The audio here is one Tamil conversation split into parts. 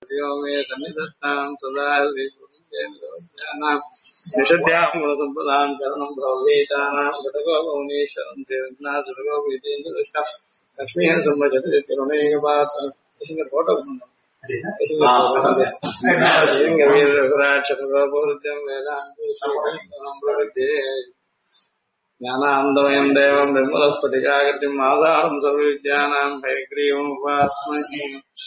मे सन्निधत्तां सदा निषद्यां गुणसम्पदां शरणं भवभीतानां घटको भुवनेश्वरन्ते विघ्नासुरगो विजेन्द्रदृष्टां लक्ष्मीः सम्भजते करुणैकपात्रं फोटो वीरराक्षसगोपूर्जं वेदान्तं प्रपद्ये ज्ञानान्दमयं देवं निर्मलस्फटिकाकृतिम् आधारं सर्वविद्यानां हयग्रीवम् उपास्महे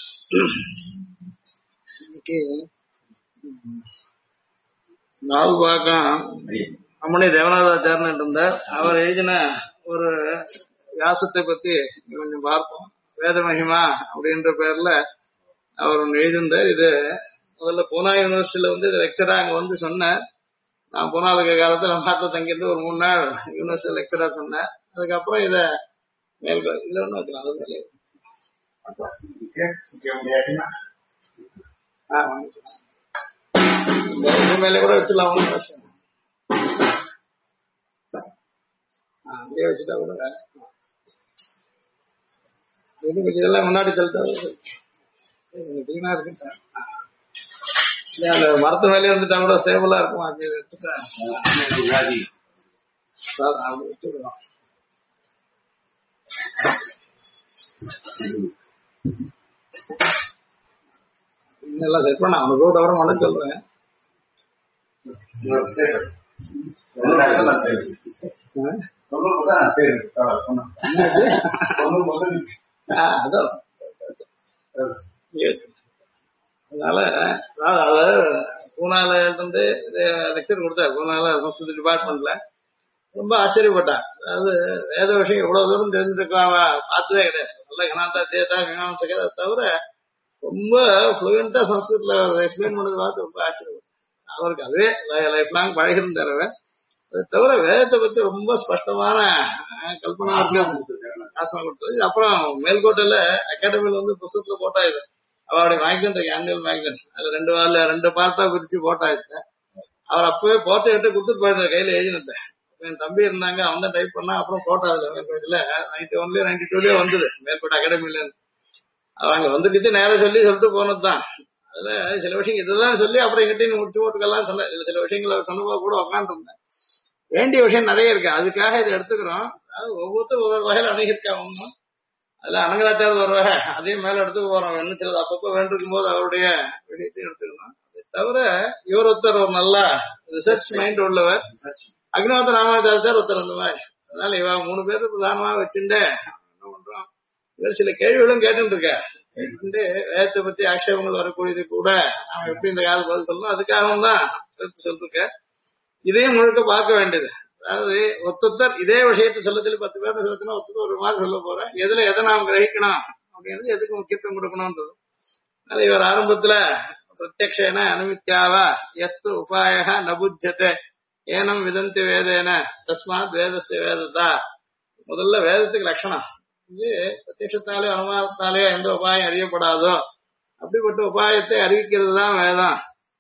நால்பாக்கம் அம்மணி தேவநாதாச்சாரன் இருந்தார். அவர் எழுதின ஒரு வியாசத்தை பத்தி கொஞ்சம் பார்ப்போம். வேத மகிமா அப்படின்ற பேர்ல அவர் ஒன்று எழுதியிருந்தார். இது முதல்ல பூனா யூனிவர்சிட்டியில வந்து லெக்சரா அங்க வந்து சொன்னார். நான் பூனால காலத்துல மாத்த தங்கிட்டு ஒரு 3 நாள் யூனிவர்சிட்டி லெக்சரா சொன்னேன். அதுக்கப்புறம் இத இதுல ஒண்ணு வைக்கலாம். அது மேலே கூட வச்சுலாம் ஒன்றும் அவசியம் அப்படியே வச்சுட்டா கூட கொஞ்சம் இதெல்லாம் முன்னாடி தள்ளிட்டா கிளீனா இருக்கு. அந்த மரத்து மேலே வந்துட்டா கூட ஸ்டேபிளா இருக்கும். அது வச்சுட்டா அப்படி வச்சுடுவோம். எல்லாம் செட் பண்ண அவனுக்கு தவிர மட்டும் சொல்றேன். அதனால பூனால இருந்து லெக்சர் கொடுத்தாரு. பூனால சம்ஸ்கிருத டிபார்ட்மெண்ட்ல ரொம்ப ஆச்சரியப்பட்டான். அதாவது வேத விஷயம் எவ்வளவு தூரம் தெரிஞ்சிருக்கான் பார்த்ததே கிடையாது. நல்ல கணாந்தா தேதா மீமாம்சகர் அதை தவிர ரொம்ப ஃப்ளூயண்டா சம்ஸ்கிருத்ல எக்ஸ்பிளைன் பண்ணது பார்த்து ரொம்ப ஆச்சரியப்படும். அவருக்கு அதுவே லைஃப் லாங் பழகிருந்தார். அதை தவிர வேதத்தை பத்தி ரொம்ப ஸ்பஷ்டமான கல்பனா ஆசனம் கொடுத்தது. அப்புறம் மேல்கோட்டையில அகாடமியில வந்து புத்தகத்துல போட்டாயுது. அவருடைய மேக்சின் ஆனுவல் மேக்சின் அதுல 2 பார்ட்டா பிரிச்சு போட்டாயிடுச்சு. அவர் அப்பவே போட்டோ எடுத்து கொடுத்துட்டு போயிருந்தார் கையில எழுதினத. என் தம்பி இருந்தாங்க, அவன் தான் டைப் பண்ணா. அப்புறம் போட்டோ அதுல மேல்கோட்டையில 91 92 வந்தது மேல்கோட்டை அகாடமியில இருந்து. அவங்க வந்துக்கிட்டு நேரம் சொல்லிட்டு போனதுதான். அதுல சில விஷயம் இதுதான் சொல்லி அப்புறம் எங்கிட்ட முடிச்சு போட்டுக்கலாம் சொன்ன. இதுல சில விஷயங்களை சொன்னபோது கூட உட்காந்துருந்தேன். வேண்டிய விஷயம் நிறைய இருக்கு, அதுக்காக இதை எடுத்துக்கிறோம். அதாவது ஒவ்வொருத்தரும் ஒவ்வொரு வகையில அணுகிருக்காங்க. அதுல அனங்கராச்சாரம் ஒரு வகை அதையும் மேல எடுத்துக்க போறோம். என்ன சிலது அப்பப்போ வேண்டிருக்கும் போது அவருடைய விஷயத்தையும் எடுத்துக்கணும். அதை தவிர இவர் ஒருத்தர் ஒரு நல்ல ரிசர்ச் மைண்ட் உள்ளவர். அக்னிஹோத்திர ராமாச்சாரியார் ஒருத்தர் அந்த மாதிரி. அதனால இவ 3 பேர் பிரதானமா வச்சுட்டு என்ன பண்றோம், இவர் சில கேள்விகளும் கேட்டு இருக்க. வேதத்தை பத்தி ஆட்சேபங்கள் வரக்கூடியது கூட நாம எப்படி இந்த காலம் பதில் சொல்லணும், அதுக்காகவும் தான் சொல்லிருக்க. இதையும் முழுக்க பார்க்க வேண்டியது. அதாவது ஒருத்தர் இதே விஷயத்த சொல்ல சொல்லி 10 பேர் சொல்லுன்னா ஒருத்தர் ஒரு மாதிரி சொல்ல போறேன். எதுல எதை நாம் கிரகிக்கணும் அப்படின்றது எதுக்கு முக்கியத்துவம் கொடுக்கணும்ன்றது. அதனால இவர் ஆரம்பத்துல பிரத்யக்ஷேன அனுமித்யாவா எஸ்து உபாய நபுஜ்யத்தை ஏனம் விதந்தி வேதேன தஸ்மாத் வேதஸ்ய வேததா. முதல்ல வேதத்துக்கு லட்சணம் இது பிரத்யட்சத்தாலே அனுமானத்தாலே எந்த உபாயம் அறியப்படாதோ அப்படிப்பட்ட உபாயத்தை அறிவிக்கிறது தான் வேதம்.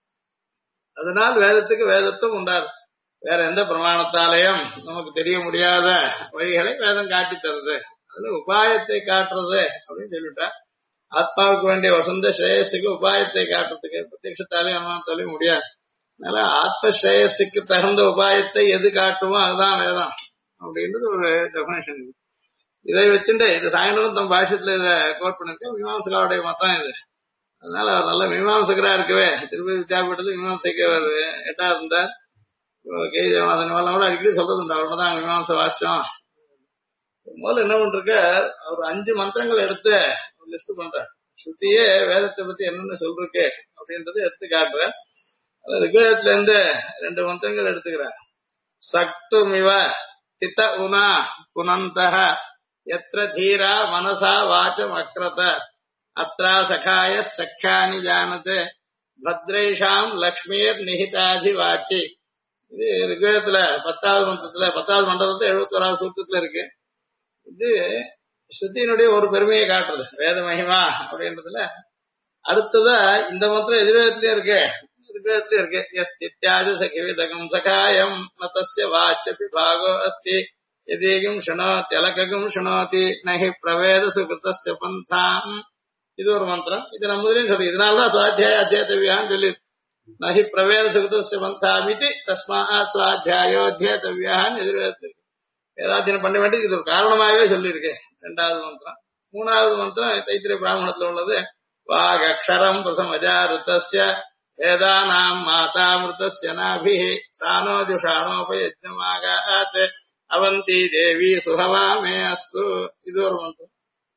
அதனால் வேதத்துக்கு வேதத்துவம் உண்டாது. வேற எந்த பிரமாணத்தாலையும் நமக்கு தெரிய முடியாத வழிகளை வேதம் காட்டி தருது. அதுல உபாயத்தை காட்டுறது அப்படின்னு சொல்லிட்டா ஆத்மாவுக்கு வேண்டிய வசந்த ஸ்ரேயஸுக்கு உபாயத்தை காட்டுறதுக்கு பிரத்யட்சத்தாலையும் அனுமானத்தாலையும் முடியாது. அதனால ஆத்ம ஸ்ரேயஸுக்கு தகுந்த உபாயத்தை எது காட்டுமோ அதுதான் வேதம் அப்படின்றது ஒரு டெபினேஷன். இதை வச்சுட்டு இது சாயந்தரம் தம் பாஷ்யத்துல இதை கோட் பண்ணிருக்கேன். மீமாம்சகாவுடைய மத்தம் இது. அதனால அவர் நல்ல மீமாம்சகரா இருக்கவே திருப்பதி வித்யாபீட்டத்துக்கு மீமாம்சைக்கு 8ஆவது இருந்தார். கே ஜெயநாதன் கூட அடிக்கடி சொல்றது உண்டு, அவரோட தான் மீமாம்சை வாசிச்சோம். முதல்ல என்ன பண்றக்க அவர் 5 மந்திரங்கள் எடுத்து லிஸ்ட் பண்றார். ஸ்ருதியே வேதத்தை பத்தி என்னென்ன சொல்றக்கே அப்படின்றது எடுத்து காட்டுற. ரிக்வேதத்துல இருந்து 2 மந்திரங்கள் எடுத்துக்கிறார். சக்துமிவ சித்த உனா புனந்தஹ யத்ர தீரா மனசா வாச்சம் அக்ரத அத்ரா சகாய சக்யானி ஜானதே பத்ரேஷாம் லக்ஷ்மீர் நிஹிதாதி வாச்சி. இது ரிக்வேதத்துல 10வது மந்திரத்துல 10வது மண்டலத்துல 71வது சூத்திரத்துல இருக்கு. இது ஸ்ருதியினுடைய ஒரு பெருமையை காட்டுறது வேத மகிமா அப்படின்றதுல. அடுத்ததா இந்த மந்திரம் எதிர்வேதத்திலயும் இருக்கு, ரிக்வேதத்திலயும் இருக்கு. எஸ் தித்யாஜ சகிவிதகம் சகாயம் நதஸ்ய வாச்சபி பாகோ அஸ்தி யதீகம் ஷுணோதி அலககம் ஷுணோதி நஹி பிரவேத சுகிருதஸ்ய பந்தாம் இது ஒரு மந்திரம். இது நம்ம இதுலயும் சொல்லி இதனாலதான் சுவாத்தியாய அத்தியாத்தவியான்னு சொல்லி நகி பிரவேத சுகதஸ்ய மந்தாமிதி தஸ்மாத் சுவாத்தியாயோ அத்தியாத்தவியான்னு எதிர்த்து வேதாத்தியம் பண்ண வேண்டியது இது ஒரு காரணமாகவே சொல்லியிருக்கேன். ரெண்டாவது மந்திரம். மூணாவது மந்திரம் தைத்திரிய பிராமணத்துல உள்ளது. வாக் அக்ஷரம் பிரசமஜாருத்தஸ்ய வேதானாம் மாதா மிருதஸ்ய நாபிஹி சானோ துஷானோபயஜ்ஞமாகாத் அவந்தி தேவி சுஹவாமே அஸ்து. இது ஒரு மந்திரம்.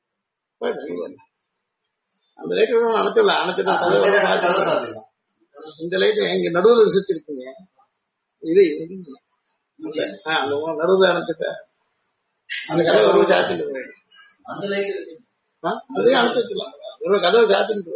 அந்த லைட் அணைச்சிடலாம். அணைச்சிட்டு இந்த லைட் எங்க நடுவில் விசிச்சிருக்கீங்க. இது நடுவில் அணைச்சிட்ட அந்த கதவை ஒரு சாத்திட்டு அதையும் அணைச்சு வச்சுக்கலாம். ஒரு கதவை சாத்திட்டு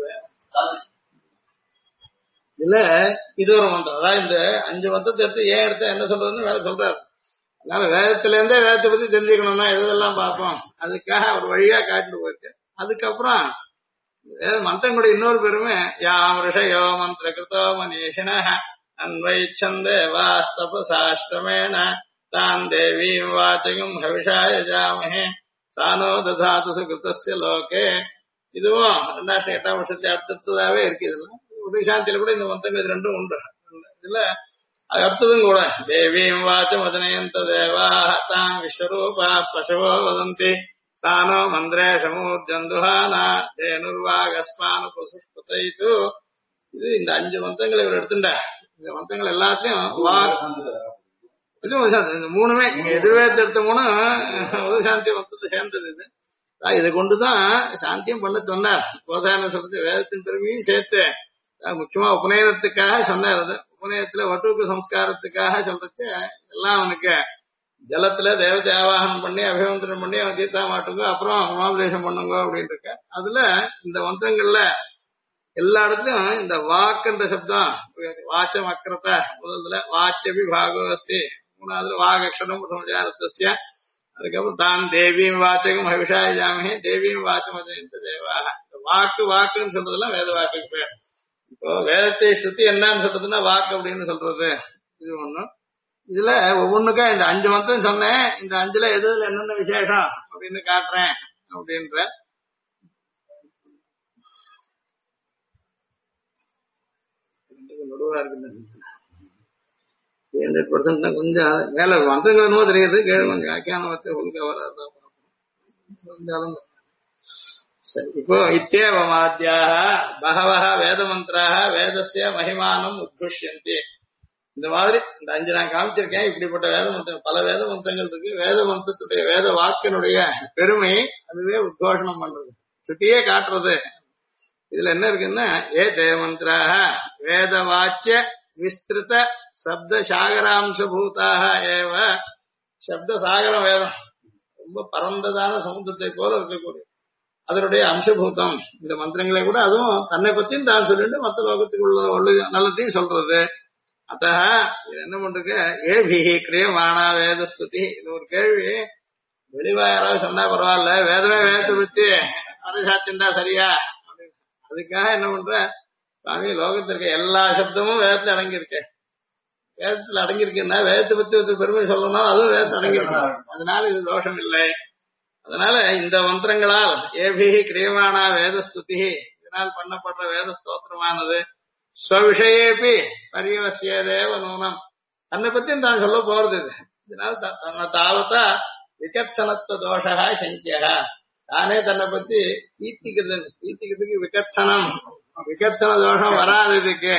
இதுல இது ஒரு மந்திரம். அதாவது இந்த 5 மந்திரத்தை எடுத்து ஏன் எடுத்த என்ன சொல்றதுன்னு வேற சொல்றாரு. அதனால வேதத்துல இருந்தே வேதத்தை பத்தி தெரிஞ்சுக்கணும்னா எதெல்லாம் பார்ப்போம், அதுக்காக ஒரு வழியா காட்டிட்டு போயிருக்கு. அதுக்கப்புறம் மந்திரங்களுடைய இன்னொரு பெருமை யாம் ரிஷயோ மந்திர கிருத்தோ மனீஷிண அன்வைச்சந்தே வாஸ்தபசாஷ்டமேன தான் தேவீம் வாச்சகம் ஹவிஷாய ஜாமஹே சானோ ததாது சுகிருதஸ்ய லோகே. இதுவும் 2008ஆம் வருஷத்துல அடுத்ததாவே இருக்கு. இதெல்லாம் உதயசாந்தியில கூட இந்த மந்திரங்கள் இது ரெண்டும் உண்டு. இதுல அது அடுத்ததும் கூட தேவீம் வாச்சம் வதனயந்த தேவா தாம் விஸ்வரூபா பசவோ வதந்தி சானோ மந்திரேஷமூர்ஜந்துஹானா தேனுர்வாகஸ்மானு புசுஸ்பதைது. இது இந்த 5 மந்திரங்களை இவர் எடுத்துட்டா. இந்த மந்திரங்கள் எல்லாத்தையும் இது இந்த 3மே எதிர்வேதத்தை எடுத்த 3 உதயசாந்தி மந்திரத்தை சேர்ந்தது. இது இதை கொண்டுதான் சாந்தியம் பண்ண சொன்னார். போதான சொல்றது வேதத்தின் பெருமையும் சேர்த்து முக்கியமா உபநயனத்துக்காக சொன்னார். அது உபநயத்துல வட்டுக்கு சம்ஸ்காரத்துக்காக சொல்றச்சு எல்லாம் அவனுக்கு ஜலத்துல தேவதை ஆவாகனம் பண்ணி அபிமந்திரம் பண்ணி அவன் தீர்த்தா மாட்டுங்க, அப்புறம் உமாபதேசம் பண்ணுங்க அப்படின்னு இருக்க. அதுல இந்த மந்திரங்கள்ல எல்லா இடத்துலயும் இந்த வாக்குன்ற சப்தம் வாச்சம் அக்கிரத முதல்ல வாச்சபி பாகவஸ்தி, மூணாவதுல வாக் அக்ஷரம் பிரசமஜாரத்தஸ்ய, அதுக்கப்புறம் தான் தேவியும் வாச்சகம் ஹவிஷாய ஜாமஹே தேவியும் வாச்சம் அஜயந்த தேவாக. வாக்கு வாக்குன்னு சொல்றதுலாம் வேத வாக்குக்கு பேர். இப்போ வேதத்தை ஸ்ருதி என்னன்னு சொல்றதுன்னா வாக்கு அப்படின்னு சொல்றது இது ஒண்ணு. இதுல ஒவ்வொன்றுக்கா இந்த 5 மந்திரம் சொன்னேன். இந்த 5ல எதுல என்னென்ன விசேஷம் அப்படின்னு காட்டுறேன் அப்படின்ற நடுவா இருக்கு. 100% தான் கொஞ்சம் மேல மந்திரங்கள் என்னமோ தெரியுது. கேள்வி கொஞ்சம் ஆக்கியான வார்த்தை ஒழுங்கா வராதான். சரி, இப்போ இத்தியவமாத்யாக பகவஹ வேத மந்திராக வேதஸ்ய மகிமானம் உத்குஷ்யந்தி. இந்த மாதிரி இந்த 5 நான் காமிச்சிருக்கேன். இப்படிப்பட்ட வேத மந்திரம் பல வேத மந்திரங்கள் இருக்கு. வேத மந்திரத்துடைய வேத வாக்கினுடைய பெருமை அதுவே உத்கோஷணம் பண்றது, சுட்டியே காட்டுறது. இதுல என்ன இருக்குன்னா ஏ ஜெய மந்திராக வேத வாச்சிய விஸ்திருத சப்த சாகராம்சபூதாக ஏவ. சப்த சாகரம் வேதம் ரொம்ப பரந்ததான சமுத்திரத்தை போல இருக்கக்கூடிய அதனுடைய அம்சபூதம் இந்த மந்திரங்களை கூட. அதுவும் தன்னை பத்தியும் தான் சொல்லிட்டு மற்ற லோகத்துக்கு உள்ள நல்லத்தையும் சொல்றது. அத்த இது என்ன பண்றது ஏபிஹி கிரியமானா வேத ஸ்துதி. இது ஒரு கேள்வி வெளிவா யாராவது சொன்னா பரவாயில்ல, வேதமே வேதத்தை பத்தி அரைசாத்தியண்டா சரியா. அதுக்காக என்ன பண்ற சுவாமி லோகத்திற்கு எல்லா சப்தமும் வேதத்துல அடங்கியிருக்கேன். வேதத்துல அடங்கியிருக்குன்னா வேதத்தை பத்தி ஒரு பெருமை சொல்லணும், அதுவும் வேதத்தை அடங்கியிருக்கேன். அதனால இது தோஷம் இல்லை. அதனால இந்த மந்திரங்களால் ஏபிஹி கிரியமானா வேத ஸ்துதி இதனால் பண்ணப்பட்ட வேத ஸ்தோத்திரமானது ஸ்வவிஷயேபி பரியவசியதேவ நூனம் தன்னை பத்தியும் தான் சொல்ல போறது. இதனால் தன்னை தாவத்தா விகர்ச்சனத்துவ தோஷா சங்கியா. தானே தன்னை பத்தி கீர்த்திக்கிறதுக்கு விகர்ச்சனம் விகர்ச்சன தோஷம் வராததுக்கு.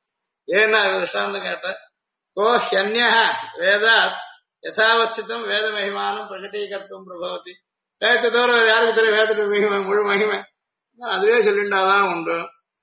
ஏன்னா விஷாந்தம் கேட்ட கோ ஹன்ய வேதாத் யதாவச்சிதம் வேத மகிமானம் பிரகடீகர்த்தம் பிரபவதி. வேதத்தை தவிர யாருக்கு தெரியும் வேதத்துக்கு மகிமை முழு மகிமை அதுவே சொல்லிண்டாதான் உண்டு.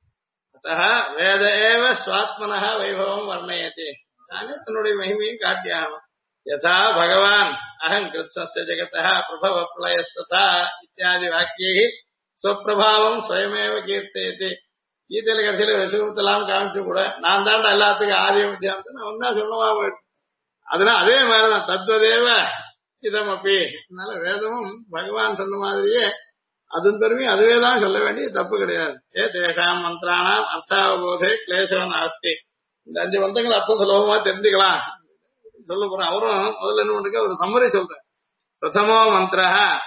அத்த வேத ஏவ ஸ்வாத்மன வைபவம் வர்ணயதி. தானே தன்னுடைய மகிமையும் காட்டியாகும். யதா பகவான் அகம் கிருத்ஸ்ய ஜெகதः பிரபவ பிரளயஸ்ததா இத்தியாதி வாக்கியை ஸ்வப்பிரபாவம் ஸ்வயமேவ கீர்த்தயதி. கீதையில கடைசியில விசுவத்தெல்லாம் காமிச்சு கூட நான் தாண்டா எல்லாத்துக்கும் ஆதியம் வித்தியாசம் அவன் தான் சொல்லவா போயிட்டு. அதனால அதே மாதிரிதான் தத்வதேவ இதம் அப்படி. அதனால வேதமும் பகவான் சொன்ன மாதிரியே அதன் பெருமை அதுவேதான் சொல்ல வேண்டிய தப்பு கிடையாது. ஏ தேசாம் மந்திரானாம் அர்த்தாவபோதே கிளேசவன் ஆஸ்தி. இந்த 5 மந்திரங்கள் அர்த்தம் சுலபமா தெரிஞ்சுக்கலாம் சொல்ல போறேன். அவரும் முதல்ல என்ன பண்ற ஒரு சம்மரி சொல்றேன். பிரதமோ மந்திர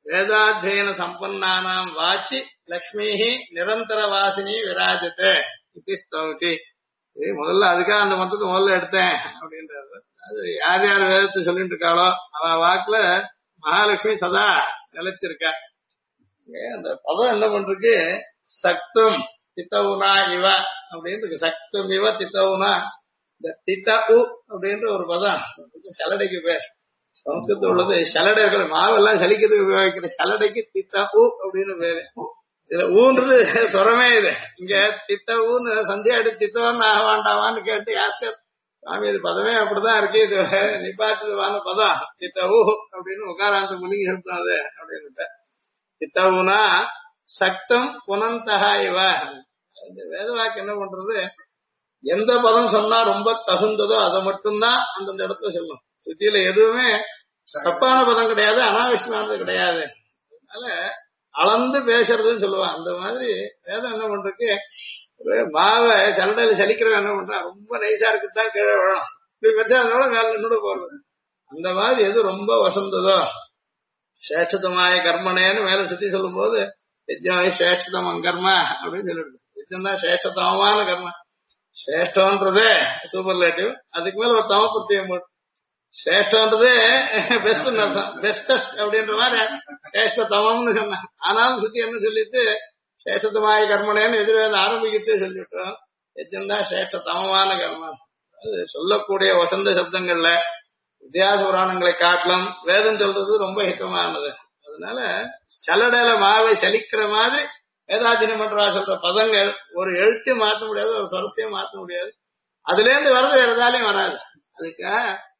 வேதாத்தியன சம்பன்னானாம் வாச்சி லக்ஷ்மி நிரந்தர வாசினி விராஜத்தை இது ஸ்தௌதி. முதல்ல அதுக்காக அந்த மொத்தத்தை முதல்ல எடுத்தேன் அப்படின்றது. அது யார் யார் வேதத்தை சொல்லிட்டு இருக்காளோ அவ வாக்குல மகாலட்சுமி சதா நிலைச்சிருக்கா. அந்த பதம் என்ன பண்றது, சக்தம் தித்தவுனா இவ அப்படின்னு சக்தம் இவ தித்தவுனா. இந்த தித்த உ அப்படின்ற ஒரு பதம் சலடைக்கு பேர். சமஸ்கிருதம் உள்ளது சலடை இருக்கிற மாவெல்லாம் சலிக்கிறதுக்கு உபயோகிக்கிற சலடைக்கு தித்த உ அப்படின்னு பேரு. இதுல ஊன்றது சொரமே இது. இங்க தித்த ஊன்னு சந்தியா எடுத்து தித்தவன்னு ஆக வேண்டாமான்னு கேட்டு யாஸ்கர் சுவாமி இது பதமே அப்படிதான் இருக்கு, இது நிப்பாட்டுவான பதம் தித்த ஊ அப்படின்னு உகாராந்த முனிங்க சொல்றாது அப்படின்னு. தித்தவுனா சக்தம் புனந்தகா இவ. இந்த வேத வாக்கு என்ன பண்றது, எந்த பதம் சொன்னா ரொம்ப தகுந்ததோ அதை மட்டும்தான் அந்தந்த இடத்துல சொல்லும். சுத்தியில எதுவுமே தப்பான பதம் கிடையாது, அனாவசியமானது கிடையாது. அதனால அளந்து பேசுறதுன்னு சொல்லுவான். அந்த மாதிரி வேதம் என்ன பண்றதுக்கு, ஒரு மாவை சலடையில சலிக்கிறவன் என்ன பண்றான், ரொம்ப நைசா இருக்குதான் கீழே விழணும், இப்படி வச்சா அதனால மேல நின்று போறது. அந்த மாதிரி எது ரொம்ப வசந்ததோ சேஷதமாய கர்மனேன்னு மேல சுத்தி சொல்லும் போது யஜ்ஞாய சேஷதமம் கர்ம அப்படின்னு சொல்லிடுது. யஜ்ஞம் தான் சேஷதமமான கர்மம். சேஷ்டம்ன்றதே சூப்பர்லேட்டிவ், அதுக்கு மேல ஒரு தம பிரத்தியம் போட்டு சேஷ்டம்ன்றதே பெஸ்ட் அர்த்தம், பெஸ்டஸ்ட் அப்படின்ற மாதிரி சேஷ்டதமம்னு சொன்னான். ஆனாலும் சுத்தி என்ன சொல்லிட்டு சேஷதமாய கர்மனேன்னு எதிர்வேத ஆரம்பிக்கிட்டே சொல்லிவிட்டோம். யஜ்ஞம் தான் சேஷ்டதமமான கர்மம். அது சொல்லக்கூடிய வசந்த சப்தங்கள்ல வித்தியாச புராணங்களை காட்டிலும் வேதம் சொல்றது ரொம்ப ஹிதமானது. அதனால சலடையில மாவை சலிக்கிற மாதிரி வேதாத்தியம் பண்றா சொல்ற பதங்கள் ஒரு எழுத்தையும் மாற்ற முடியாது, ஒரு சொரத்தையும் மாற்ற முடியாது. அதுல இருந்து வர்றது வேற எதாலையும் வராது. அதுக்காக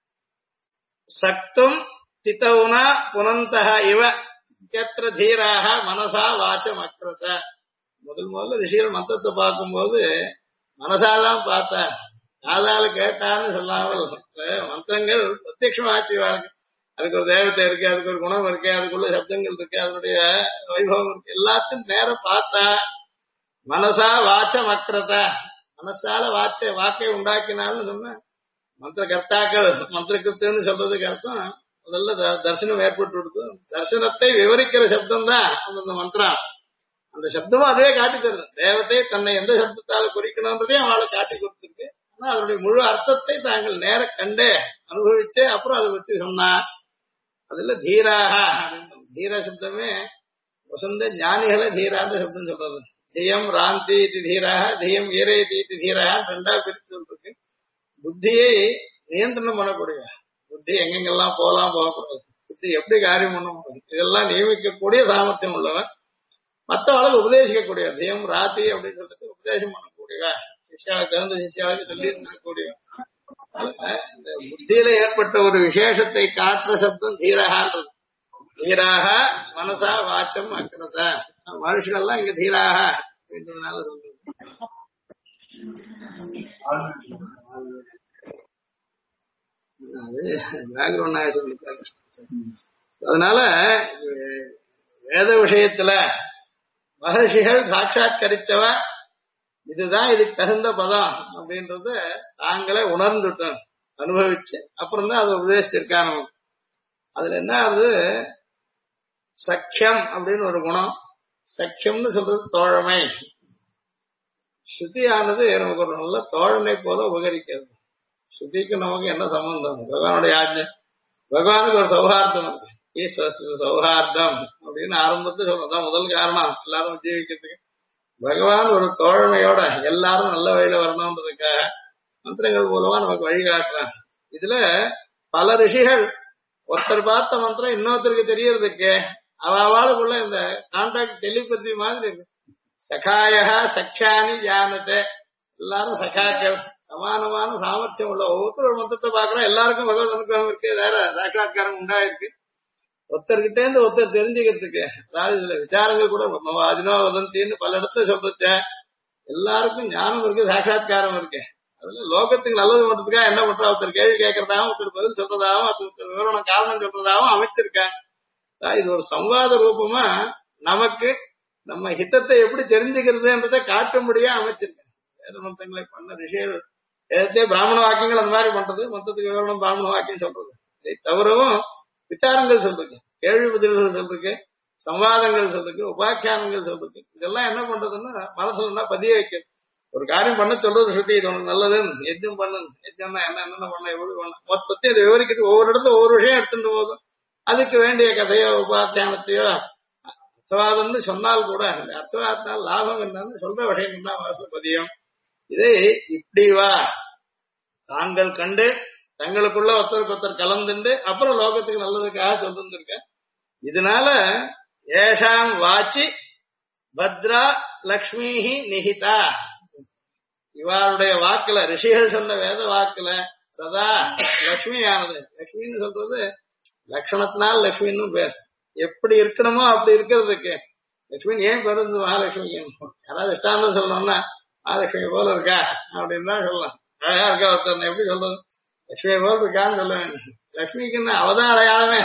சக்தும் தித்தவுனா புனந்தக இவ எத்திர தீராக மனசா வாச்சம் அக்ரத. முதல்ல ரிஷிகள் மந்திரத்தை பார்க்கும்போது மனசாதான் பார்த்தார், காதால கேட்டான்னு சொல்லாமல் மந்திரங்கள் பிரத்யட்சமாச்சு வாழ்க்கை. அதுக்கு ஒரு தேவத்தை இருக்கு, அதுக்கு ஒரு குணம் இருக்கு, அதுக்குள்ள சப்தங்கள் இருக்கு, அதனுடைய வைபவம் இருக்கு, எல்லாத்தையும் நேரம் பார்த்தா மனசா வாச்ச மக்கிறத. மனசால வாக்கை உண்டாக்கினாலும் சொன்ன மந்திர கர்த்தாக்கள் மந்திர கிருத்துன்னு சொல்றதுக்கு அர்த்தம் முதல்ல தரிசனம் ஏற்பட்டு கொடுத்து தரிசனத்தை விவரிக்கிற சப்தம் தான் அந்த மந்திரம். அந்த சப்தமும் அதே காட்டி தருது. தேவத்தை தன்னை எந்த சப்தத்தால குறிக்கணும்ன்றதையும் அவளை காட்டி கொடுத்துருக்கு. ஆனா அதனுடைய முழு அர்த்தத்தை தாங்கள் நேர கண்டே அனுபவிச்சு அப்புறம் அதை பற்றி சொன்னா அதுல தீராக. தீர சப்தமே வசந்த ஞானிகளை தீராந்த சப்தம் சொல்றது. தியம் ராந்தி இது தீராக, தியம் ஈரேதி இது தீராக ரெண்டா பிரித்து சொல்றதுக்கு. புத்தியை நியந்திரணம் பண்ணக்கூடிய புத்தி எங்கெங்கெல்லாம் போகக்கூடாது, புத்தி எப்படி காரியம் பண்ண முடியும் இதெல்லாம் நியமிக்கக்கூடிய சாமர்த்தியம் உள்ளவன். மற்றவளுக்கு உபதேசிக்கக்கூடிய தியம் ராத்தி அப்படின்னு சொல்றது உபதேசம் பண்ணக்கூடியவ, சிஷ்யாவுக்கு தகுந்த சிஷ்யாவுக்கு சொல்லி இருக்கக்கூடிய. இந்த புத்தியில ஏற்பட்ட ஒரு விசேஷத்தை காட்டுற சப்தம் தீரகான்றது. தீராக மனசா வாச்சம் அக்கிறத. மனுஷனெல்லாம் இங்க தீராக அப்படின்றதுனால சொல்றது. அது பேக்ரவுண்ட் ஆயிடுச்சு. அதனால வேத விஷயத்துல மகர்ஷிகள் சாட்சாத்கரிச்சவ இதுதான் இதுக்கு தகுந்த பதம் அப்படின்றத தாங்களே உணர்ந்துட்டோம், அனுபவிச்சு அப்புறம் தான் அதை உபதேசிச்சிருக்காங்க. அதுல என்ன ஆகுது, சக்கியம் அப்படின்னு ஒரு குணம். சக்கியம்னு சொல்றது தோழமை. ஸ்ருதியானது நமக்கு ஒரு நல்ல தோழனை போல உபகரிக்கிறது. ஸ்ருதிக்கு நமக்கு என்ன சம்பந்தம், பகவானுடைய ஆஜ்ஞை. பகவானுக்கு ஒரு சௌஹார்தம் இருக்கு, ஈஸ்வர சௌஹார்தம் அப்படின்னு ஆரம்பத்து சொல்றதுதான் முதல் காரணம் எல்லாரும் ஜீவிக்கிறதுக்கு. பகவான் ஒரு தோழமையோட எல்லாரும் நல்ல வழியில வரணும்ன்றதுக்காக மந்திரங்கள் மூலமா நமக்கு வழிகாட்டுறான். இதுல பல ரிஷிகள் ஒருத்தர் பார்த்த மந்திரம் இன்னொருத்தருக்கு தெரியறதுக்கு அவளுக்குள்ள இந்த கான்டாக்ட் டெலிபதி மாதிரி இருக்கு. சகாயா சக்கியானி ஜானத்தை, எல்லாரும் சகாக்கள், சமானமான சாமர்த்தியம் உள்ள ஒவ்வொருத்தர் ஒரு மந்திரத்தை பாக்குறோம். எல்லாருக்கும் பகவத் அனுகிரகம் இருக்கு, வேற சாட்சாத்காரம் உண்டாயிருக்கு. ஒருத்தர்கிட்ட இருந்து ஒருத்தர் தெரிஞ்சுக்கிறதுக்கு. அதாவது இதுல விசாரங்கள் கூட அதினோ வதந்தின்னு பல இடத்துல சொல்றச்ச எல்லாருக்கும் ஞானம் இருக்கு, சாட்சாத்காரம் இருக்கு. அதுல லோகத்துக்கு நல்லது பண்றதுக்காக என்ன பண்றா, ஒருத்தர் கேள்வி கேட்கறதாகவும் ஒருத்தர் பதில் சொல்றதாகவும் ஒருத்தர் விவரணம் காரணம் சொல்றதாகவும் அமைச்சிருக்காங்க. இது ஒரு சம்வாத ரூபமா நமக்கு நம்ம ஹிதத்தை எப்படி தெரிஞ்சுக்கிறதுன்றதை காட்டும்படியா அமைச்சிருக்கேன். வேத மந்திரங்களை பண்ண ரிஷிகள் ஏதே பிராமண வாக்கியங்கள் அந்த மாதிரி பண்றது, மொத்தத்துக்கு விவரணம் பிராமண வாக்கியம் சொல்றது. இதை தவிரவும் விசாரங்கள் சொல்றேன், கேள்வி பதில்கள் சொல்றேன், சம்வாதங்கள் சொல்றதுக்கு உபாக்கியானங்கள் சொல்றதுக்கு இதெல்லாம் என்ன பண்றதுன்னா மனசுல பதிய வைக்கிறது. ஒரு காரியம் பண்ண சொல்றது சுத்தி இது உனக்கு நல்லது, எதுவும் பண்ணு, எதுனா என்னென்ன பண்ண எப்படி பண்ண மொத்தத்தை இதை விவரிக்கிறது. ஒவ்வொரு இடத்துல ஒவ்வொரு விஷயம் எடுத்துட்டு போதும் அதுக்கு வேண்டிய கதையோ உபாத்தியானத்தையோ அர்த்தவாதம்னு சொன்னால் கூட அந்த அர்த்தவாதத்தினால் லாபம் என்னன்னு சொல்ற விஷயம் தான் மனசுல பதியும். இதை இப்படி வா தாங்கள் கண்டு தங்களுக்குள்ள ஒருத்தருக்கு ஒருத்தர் கலந்துண்டு அப்புறம் லோகத்துக்கு நல்லதுக்காக சொல்லிருக்க. இதனால ஏஷாம் வாச்சி பத்ரா லக்ஷ்மிஹி நிஹிதா, இவருடைய வாக்குல ரிஷிகள் சொன்ன வேத வாக்குல சதா லக்ஷ்மியானது. லக்ஷ்மின்னு சொல்றது லட்சணத்தினால் லக்ஷ்மின்னு பேர். எப்படி இருக்கணுமோ அப்படி இருக்கிறதுக்கு லட்சுமி ஏன் பிறந்து மகாலட்சுமி யாராவது இஷ்டாந்தம் சொல்லணும்னா மகாலட்சுமி போல இருக்கா அப்படின்னு தான் சொல்லலாம். அழகா இருக்கா ஒருத்தர் எப்படி சொல்றது லட்சுமி போல இருக்கான்னு சொல்ல வேண்டும். லட்சுமிக்குன்னு அவதான் அடையாளமே.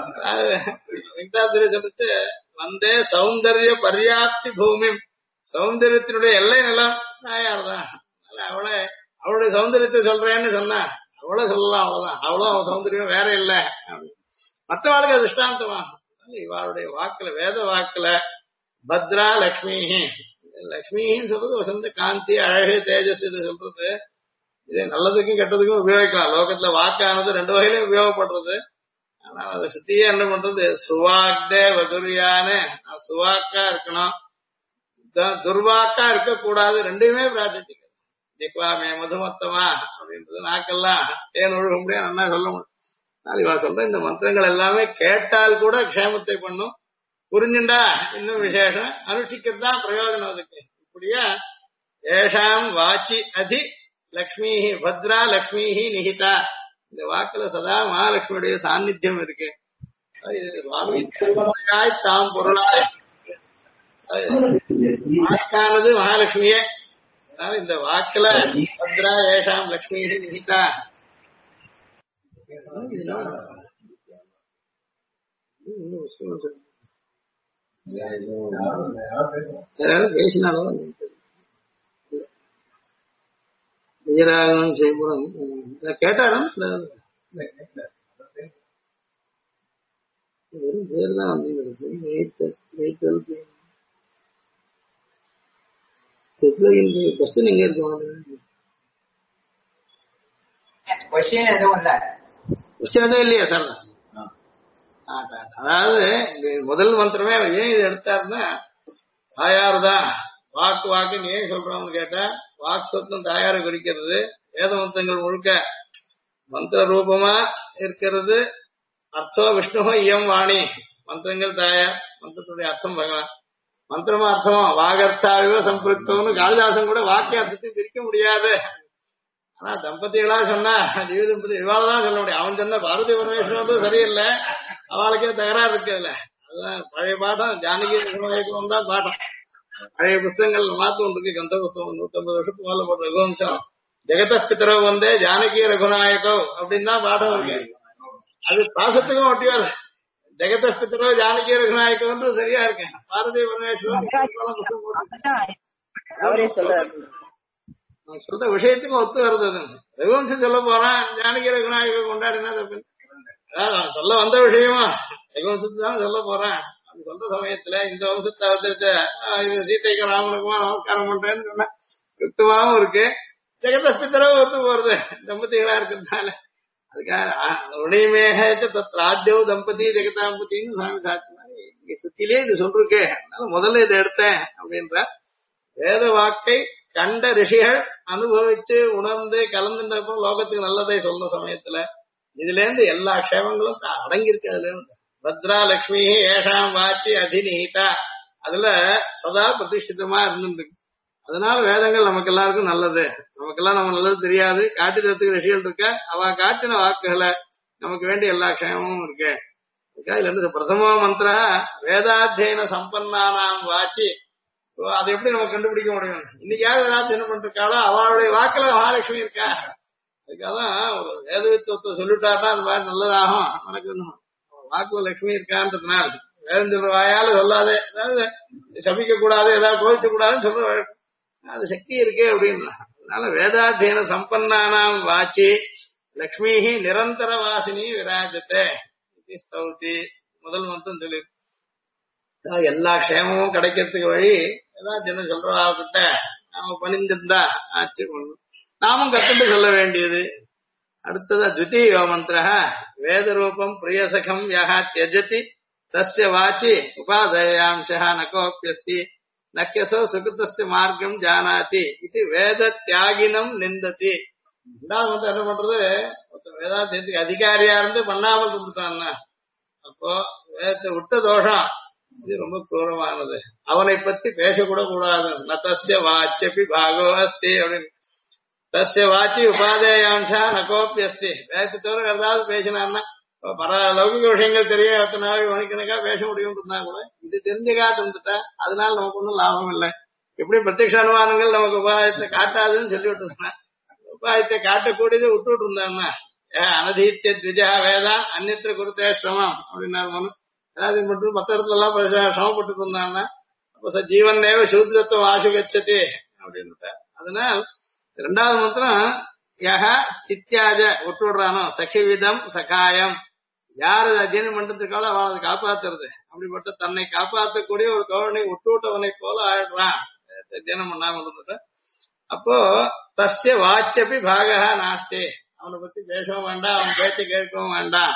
வெங்கடாசுரி சொல்லிட்டு வந்தே சௌந்தர்ய பர்யாப்தி பூமி, சௌந்தரியத்தினுடைய எல்லை நிலம் தாயார் தான். அவளை அவளுடைய சௌந்தரியத்தை சொல்றேன்னு சொன்னா அவளை சொல்லலாம், அவ்வளவுதான். அவளும் அவன் சௌந்தரியம் வேற இல்ல மற்றவாளுக்கு அது திருஷ்டாந்தமா. இவளுடைய வாக்குல வேத வாக்குல பத்ரா லக்ஷ்மி, லக்ஷ்மின்னு சொல்றது வசந்த காந்தி அழகு தேஜஸ் இது சொல்றது. இது நல்லதுக்கும் கெட்டதுக்கும் உபயோகிக்கலாம். லோகத்துல வாக்கானது ரெண்டு வகையிலும் உபயோகப்படுறது. ஆனா அதை சுத்தியே என்ன பண்றது சுவாக்தே வதுரியானு சுவாக்கா இருக்கணும், துர்வாக்கா இருக்கக்கூடாது. ரெண்டுமே பிரார்த்திச்சுக்க. தீபாமே மதுமத்தமா அப்படின்றது நாக்கெல்லாம் தேன் ஒழுக முடியாது நல்லா சொல்ல முடியும். இவா சொல்ற இந்த மந்திரங்கள் எல்லாமே கேட்டால் கூட க்ஷேமத்தை பண்ணும், புரிஞ்சுண்டா இன்னும் விசேஷம், அனுஷ்டிக்கிறது தான் பிரயோஜனம் அதுக்கு. இப்படியா ஏஷாம் வாச்சி அதி லக்ஷ்மி பத்ரா லக்ஷ்மி நிஹிதா, இந்த வாக்குல சதா மகாலட்சுமியுடைய சாநித்தியம் இருக்கு. சுவாமி தாம் பொருளாய் வாக்கானது மகாலட்சுமியே. அதனால இந்த வாக்குல பத்ரா ஏஷாம் லக்ஷ்மி நிஹிதா பேசினாலும் விஜயராகவன் செய்புரம் கேட்டாராம். வெறும் பேர் தான் வந்து கொஸ்டின் எங்க இருக்கு? கொஸ்டின் எதுவும் இல்லையா சார்? அதாவது முதல் மந்திரமே அவர் ஏன் இது எடுத்தாருன்னா தாயாருதான் வாக்கு வாக்குன்னு ஏன் சொல்றோம்னு கேட்டா வாக்கு சொத்தம் தாயாரை குறிக்கிறது. வேத மந்திரங்கள் முழுக்க மந்திர ரூபமா இருக்கிறது. அர்த்தம் விஷ்ணுவோ இயம் வாணி, மந்திரங்கள் தாயார், மந்திரத்துடைய அர்த்தம் பகவான். மந்திரமா அர்த்தமா வாகர்த்தாவிவ சம்பிருத்தம்னு காளிதாசன் கூட வாக்கிய அர்த்தத்தை பிரிக்க முடியாது. ஆனா தம்பதிகளா சொன்னா திவ்ய தம்பதி இவாள்தான் சொல்ல முடியும். அவன் சொன்ன பார்வதி பரமேஸ்வரன் சரியில்லை, அவளுக்கே தகராறு இருக்குல்ல. அதுதான் பழைய பாடம். ஜானகி ரகுநாயகம் தான் பாடம். பழைய புஸ்தகங்கள் மாத்து ஒன்று இருக்கு. கந்த புஸ்தகம் 150 வருஷத்துக்கு மேல போட்ட ரகுவம்சம் ஜெகத பித்தரவு வந்தே ஜானகி ரகுநாயகம் அப்படின்னு தான் பாடம் இருக்கு. அது பாசத்துக்கும் ஒட்டியாரு. ஜெகத பித்தரவு ஜானகி ரகுநாயகம் சரியா இருக்கேன். பார்வதி பரமேஸ்வரன் சொல்ற விஷயத்துக்கும் ஒத்து வருது. ரகுவம்சம் சொல்ல போறான் ஜானகி ரகுநாயகம் கொண்டாடினா தப்பு. அதான் சொல்ல வந்த விஷயமா ரகுவம்சத்து தான் சொல்ல போறேன். அது சொல்ற சமயத்துல இந்த வம்சத்தை அவதரித்த சீதைக்கு ராமனுக்குமா நமஸ்காரம் பண்றேன்னு சொன்ன யுக்தமாவும் இருக்கு. ஜெகதஸ்பித்தரவு ஒத்து போறது தம்பதிகளா இருக்கிறதுனால. அதுக்காக உடையமேக தத்ராத்யோ தம்பதி ஜெகதாம்பதினு சுவாமி சாட்சினாரு. இங்க சுத்திலே இது சொல்லிருக்கே, அதனால முதல்ல இதை எடுத்தேன் அப்படின்ற வேத வாக்கை கண்ட ரிஷிகள் அனுபவிச்சு உணர்ந்து கலந்துன்றப்போ லோகத்துக்கு நல்லதை சொல்ற சமயத்துல இதுல இருந்து எல்லா க்ஷேமங்களும் அடங்கியிருக்கு. அதுல இருந்து பத்ரா லக்ஷ்மி ஏஷாம் வாச்சி அதிநிகிதா அதுல சதா பிரதிஷ்டிதமா இருந்துருக்கு. அதனால வேதங்கள் நமக்கு எல்லாருக்கும் நல்லது. நமக்கெல்லாம் நம்ம நல்லது தெரியாது, காட்டுறதுக்கு ரிஷிகள் இருக்க, அவ காட்டின வாக்குகளை நமக்கு வேண்டிய எல்லா க்ஷேமமும் இருக்கு. இதுல இருந்து பிரதம மந்திர வேதாத்தியன சம்பன்னானாம் வாச்சி. அதை எப்படி நம்ம கண்டுபிடிக்க முடியும்? இன்னைக்கு யார் வேதாத்தியனம் பண்ணிருக்காளோ அவளுடைய வாக்குல மகாலட்சுமி இருக்கா. அதுக்காகதான் ஒரு வேதவித்துவத்தை சொல்லிட்டாருன்னா அந்த மாதிரி நல்லதாகும் நடக்கணும். வாக்கு லட்சுமி இருக்கான்றதுனால வேதம் சொல்ற வாயால சொல்லாதே, அதாவது சபிக்க கூடாது, ஏதாவது கோவிக்க கூடாதுன்னு சொல்ற அது சக்தி இருக்கு அப்படின்னா. அதனால வேதாத்தியன சம்பன்னானாம் வாச்சி லக்ஷ்மி நிரந்தர வாசினி விராஜத்தை ஸ்தௌதி முதல் மந்திரம் சொல்லி எல்லா க்ஷேமமும் கிடைக்கிறதுக்கு வழி ஏதாவது ஜனம் சொல்றவாகிட்ட நாம பணிந்திருந்தா ஆச்சு நாமும் கத்துட்டு சொல்ல வேண்டியது. அடுத்ததா த்விதீயோ மந்திர வேத ரூபம் பிரியசகம் யஹ தியஜதி தஸ்ய வாச்சி உபாதயாம்சஹ நகோப்யஸ்தி நஹ்யசோ சுகிருதஸ்ய மார்க்கம் ஜானாதி இது வேத தியாகினம் நிந்ததி. ரெண்டாவது வந்து என்ன பண்றது, வேதாத்தியத்துக்கு அதிகாரியா இருந்து பண்ணாமல் இருந்துட்டான்னா அப்போ வேதத்தை விட்ட தோஷம் இது ரொம்ப கொடூரமானது. அவனை பத்தி பேசக்கூட கூடாது. நதஸ்ய வாச்சபி பாகோ அஸ்தி அப்படின்னு. தஸ்ய வாச்சி உபாதேயாம்சா நகோப்பி அஸ்தி. வேதத்தை தவிர ஏதாவது பேசினான்னா பல லௌகிக விஷயங்கள் தெரிய எத்தனை மணிக்கணக்கா பேச முடியும் இருந்தா கூட இது தெரிஞ்சுக்காட்டு இருந்துட்டா அதனால நமக்கு ஒன்றும் லாபம் இல்லை. எப்படி பிரத்யக்ஷ அனுமானங்கள் நமக்கு உபாயத்தை காட்டாதுன்னு சொல்லி விட்டுருந்தேன், உபாயத்தை காட்டக்கூடியதை விட்டுட்டு இருந்தான்னா அனதீத்திய த்விஜா வேதா அந்நியத்திர குருத்தே சிரமம் அப்படின்னாரு மனு. அதாவது மட்டும் மற்ற இடத்துல எல்லாம் சிரமப்பட்டு இருந்தாங்கன்னா அப்ப ஜீவனேவ சூத்ரத்துவம் ஆசு கச்சதி அப்படின்னு. அதனால் இரண்டாவது மந்திரம் யஹ சித்தியாஜ விட்டுடுறானோ சகிவிதம் சகாயம், யாரு அத்தியனம் பண்றதுக்காக அவனை காப்பாத்துறது, அப்படிப்பட்ட தன்னை காப்பாற்றக்கூடிய ஒரு கௌரவனை விட்டுவிட்டவனை போல ஆயிடுறான் அத்தியனம் பண்ணாம இருந்துட்ட. அப்போ தஸ்ய வாச்சபி பாகா நாஸ்தி, அவனை பத்தி பேசவும் வேண்டாம், அவன் பேச்சை கேட்கவும் வேண்டாம்.